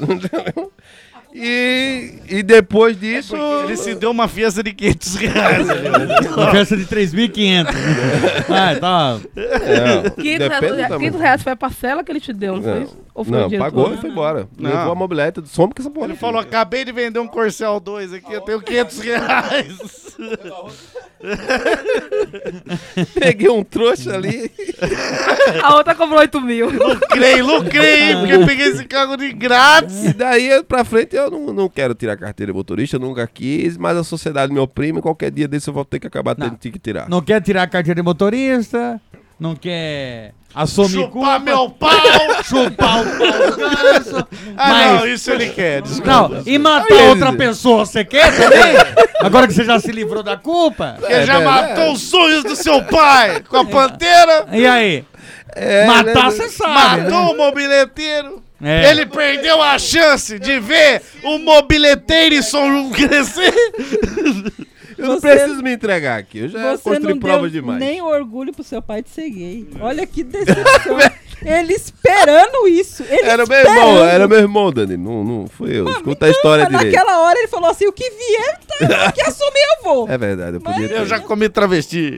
E, e depois disso... Ele se deu uma fiança de quinhentos reais. ali, Uma festa de três mil e quinhentos. Ah, tá. É, quinhentos depende do reais, tamanho. quinhentos reais foi a parcela que ele te deu, não, foi Não, isso? Ou foi o não dinheiro pagou todo? e foi embora. Não. Levou a mobilete, some com essa porra. Ele falou, acabei de vender um Corcel dois aqui, eu tenho quinhentos reais. Peguei um trouxa ali. A outra comprou oito mil. Lucrei, lucrei, porque eu peguei esse carro de grátis. E daí pra frente eu não, não quero tirar carteira de motorista, nunca quis, mas a sociedade me oprime, qualquer dia desse eu vou ter que acabar tendo que tirar. Não quer tirar a carteira de motorista, não quer assumir Chupar culpa. meu pau! Chupar o pau do ganso. Ah, mas- não, isso ele quer, desculpa. Não, e matar outra pessoa, você quer também? Agora que você já se livrou da culpa? Ele já matou os sonhos do seu pai com a Pantera. E aí? É, Matar, né? você sabe. Matou né? o mobileteiro. É. Ele perdeu a chance de ver o mobileteirisson crescer. Eu não Você- preciso me entregar aqui, eu já Você construí não provas deu demais. nem orgulho pro seu pai de ser gay. Olha que decepção. Ele esperando isso. Ele Era meu esperando. irmão, era meu irmão, Dani, não, não foi eu. Escuta a história Mas direito. naquela hora ele falou assim, o que vier, tá, que assumir eu vou. É verdade, eu podia ter. Eu já comi travesti.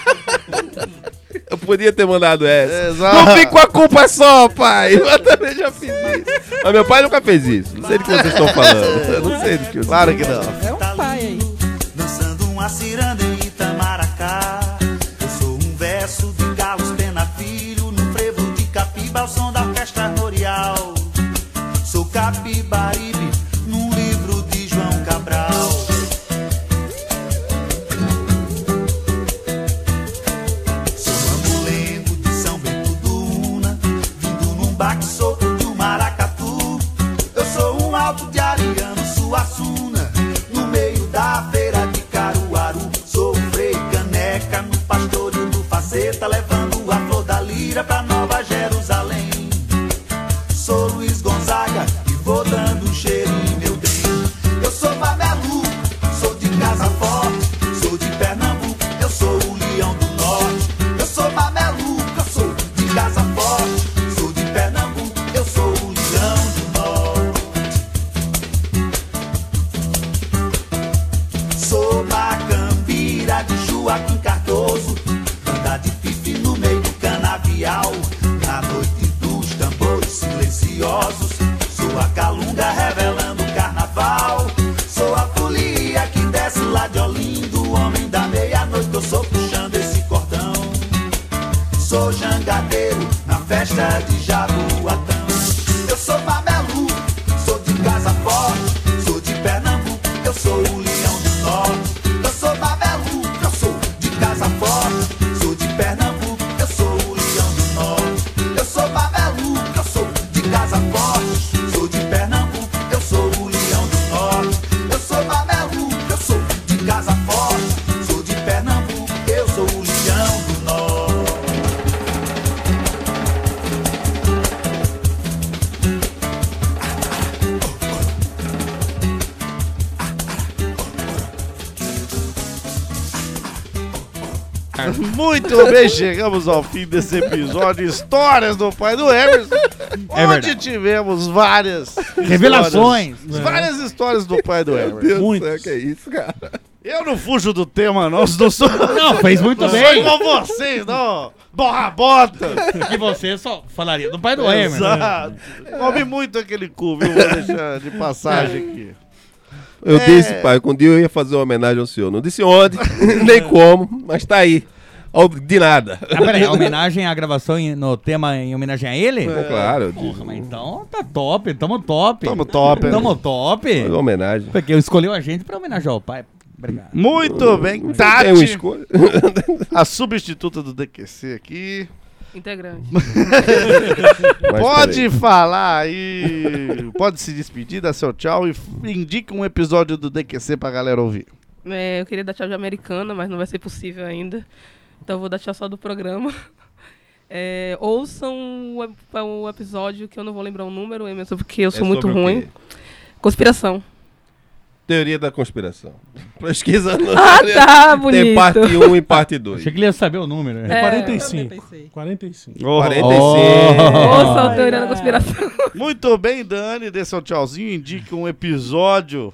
Eu podia ter mandado essa. Exato. Não fico com a culpa só, pai. Eu também já fiz isso. Mas meu pai nunca fez isso. Não sei do que vocês estão falando. Eu não sei do que eu Claro que não. É um pai aí. Dançando uma ciranda em Itamaracá. Eu sou um verso de Carlos Pena Filho, num frevo de Capiba ao som da orquestra armorial. Sou Capibaribe, num livro de João Cabral. Sou mamulengo de São Bento do Una, vindo num baque solto de um maracatu. Eu sou um alto de Ariano Suassuna, no meio da feira de Caruaru. Sou um Frei Caneca no pastorio do Faceta, levando a flor da lira pra Nova Jerusalém. Sou Luiz Gonzaga e vou dando um cheirinho, meu bem. Eu sou mameluco, sou de casa forte, sou de Pernambuco, eu sou o leão do norte. Eu sou mameluco, eu sou de casa forte, sou de Pernambuco, eu sou o leão do norte. Sou Macambira de Joaquim Cardoso, banda de pife no meio do canavial. sou jangadeiro na festa de Jaboatão. Eu sou Babelu, sou de Casa Forte, sou de Pernambuco, eu sou o Leão do Norte. Eu sou Babelu, eu sou de Casa Forte, sou de Pernambuco, eu sou o Leão do Norte. Eu sou Babelu, eu sou de Casa Forte, sou de Pernambuco, eu sou o Leão do Norte. Eu sou Babelu, eu sou de Casa Forte, sou de Pernambuco, eu sou o Leão do Norte. Muito bem, chegamos ao fim desse episódio. Histórias do pai do Emerson. É onde verdade. tivemos várias Revelações. histórias, várias histórias do pai do Emerson. Deus do céu, que é isso, cara? Eu não fujo do tema, não. Não, sou, Não, fez muito não bem. sou igual vocês, não. Borra bota. Que você só falaria do pai do Emerson. Exato. Come muito aquele cu, viu? Vou deixar de passagem aqui. Eu É. disse, pai, que um dia eu ia fazer uma homenagem ao senhor. Não disse onde, nem como, mas tá aí. Ao- De nada. Ah, peraí, a homenagem à gravação em- no tema em homenagem a ele? É, claro. Porra, mas então tá top, tamo top. Tamo top, né? Tamo top. Foi uma homenagem. Porque eu escolheu a gente pra homenagear o pai. Obrigado. Muito bem, Tem uma Tati. escolha. A substituta do D Q C aqui. Integrante. Mas Pode peraí. falar aí, pode se despedir, dar seu tchau e f- indique um episódio do D Q C pra galera ouvir. É, eu queria dar tchau de Americana, mas não vai ser possível ainda. Então eu vou dar tchau só do programa. É, ouçam o, ep- o episódio que eu não vou lembrar o número, Emerson, porque eu sou É muito sobre o ruim. quê? Conspiração. Teoria da conspiração. Pesquisa no Ah, tá, Tem bonito. parte um e parte dois. Achei que ele ia saber o número. É É, quarenta e eu também cinco. pensei. quarenta e cinco. quarenta e Oh. cinco. Ouçam a teoria da conspiração. Muito bem, Dani, dê seu tchauzinho, indique um episódio.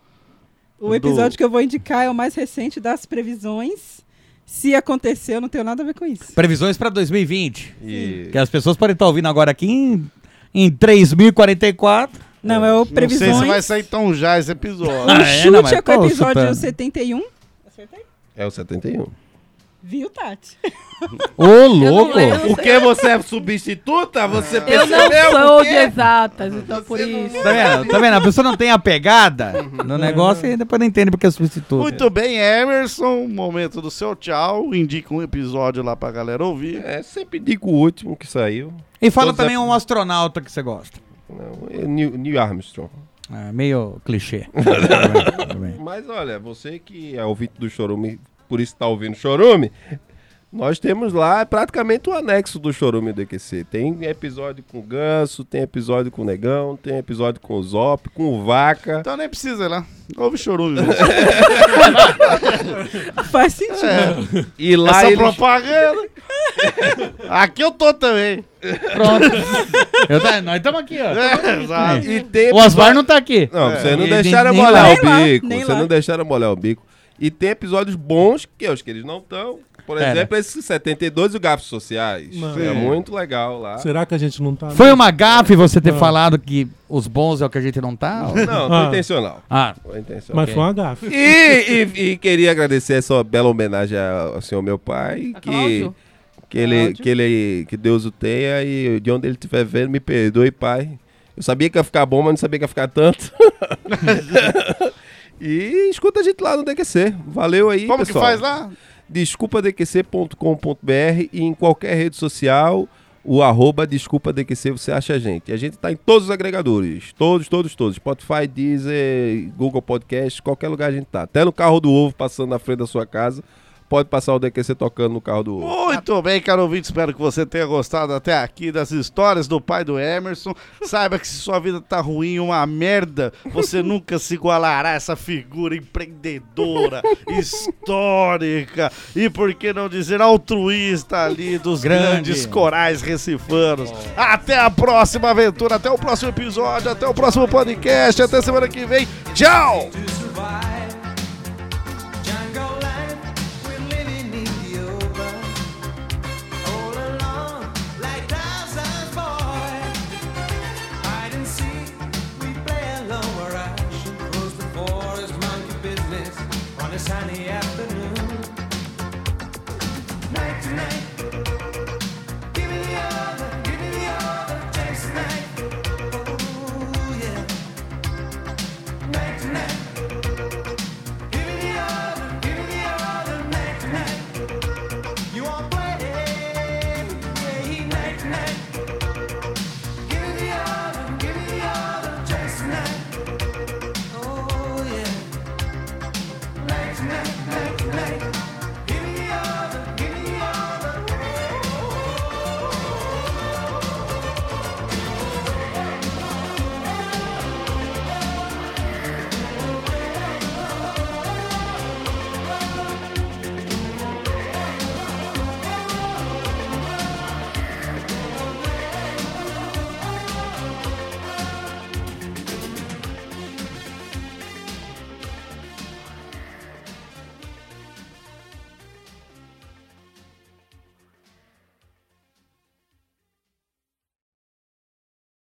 O episódio que eu vou indicar é o mais recente das previsões. Se acontecer, eu não tenho nada a ver com isso. Previsões pra dois mil e vinte. E... Que as pessoas podem estar ouvindo agora aqui em, em três mil e quarenta e quatro. Não, é o Não sei previsões. se vai sair tão já esse episódio. O Ah, é? chute Não, mas é com o tô episódio chutando. setenta e um. Acertei? É o setenta e um. Viu, Tati? Ô, louco! lembro. Porque você é substituta, você Eu percebeu não sou o de quê? exatas, então por isso. Tá vendo? Tá vendo? A pessoa não tem a pegada no negócio e depois não entende porque é substituto. Muito bem, Emerson, momento do seu tchau. Indica um episódio lá pra galera ouvir. É, sempre digo o último que saiu. E fala Todos também a- um astronauta que você gosta. Não, é Neil, Neil Armstrong. É, meio clichê. Tudo bem, tudo bem. Mas olha, você que é ouvinte do Chorume, por isso tá ouvindo Chorume, nós temos lá praticamente o anexo do Chorume do D Q C. Tem episódio com o Ganso, tem episódio com o Negão, tem episódio com o Zop, com o Vaca. Então nem precisa ir lá. Ouve chorume. mesmo. Faz sentido. E lá Essa eles... propaganda. Aqui eu tô também. Pronto. Eu tá- nós estamos aqui, ó. É, exato. E tem O Osmar não tá aqui. Não, É. vocês não E deixaram nem molhar lá. o Nem lá, bico. nem Vocês lá. não deixaram molhar o bico. E tem episódios bons que acho que eles não estão. Por É, exemplo, esse setenta e dois e o Gafos Sociais. Não. É Sim. muito legal lá. Será que a gente não tá? Foi uma gafe você ter Não. falado que os bons é o que a gente não tá? ou- Não, foi Ah. intencional. Ah, Foi intencional. Mas foi uma gafe. E, e- e queria agradecer essa bela homenagem ao, ao senhor meu pai. Que, Cláudio. que, ele, Cláudio. que, ele, que Deus o tenha e de onde ele estiver vendo, me perdoe, pai. Eu sabia que ia ficar bom, mas não sabia que ia ficar tanto. E escuta a gente lá no D Q C. Valeu aí, Como pessoal. que faz lá? desculpa d q c ponto com ponto b r e em qualquer rede social, o arroba desculpa D Q C, você acha a gente. E a gente tá em todos os agregadores. Todos, todos, todos. Spotify, Deezer, Google Podcast, qualquer lugar a gente tá. Até no carro do ovo, passando na frente da sua casa, pode passar o D Q C tocando no carro do ovo. Muito bem, caro ouvinte, espero que você tenha gostado até aqui das histórias do pai do Emerson. Saiba que se sua vida tá ruim, uma merda, você nunca se igualará a essa figura empreendedora, histórica e, por que não dizer, altruísta ali dos Grande. grandes corais recifanos. Até a próxima aventura, até o próximo episódio, até o próximo podcast, até semana que vem. Tchau!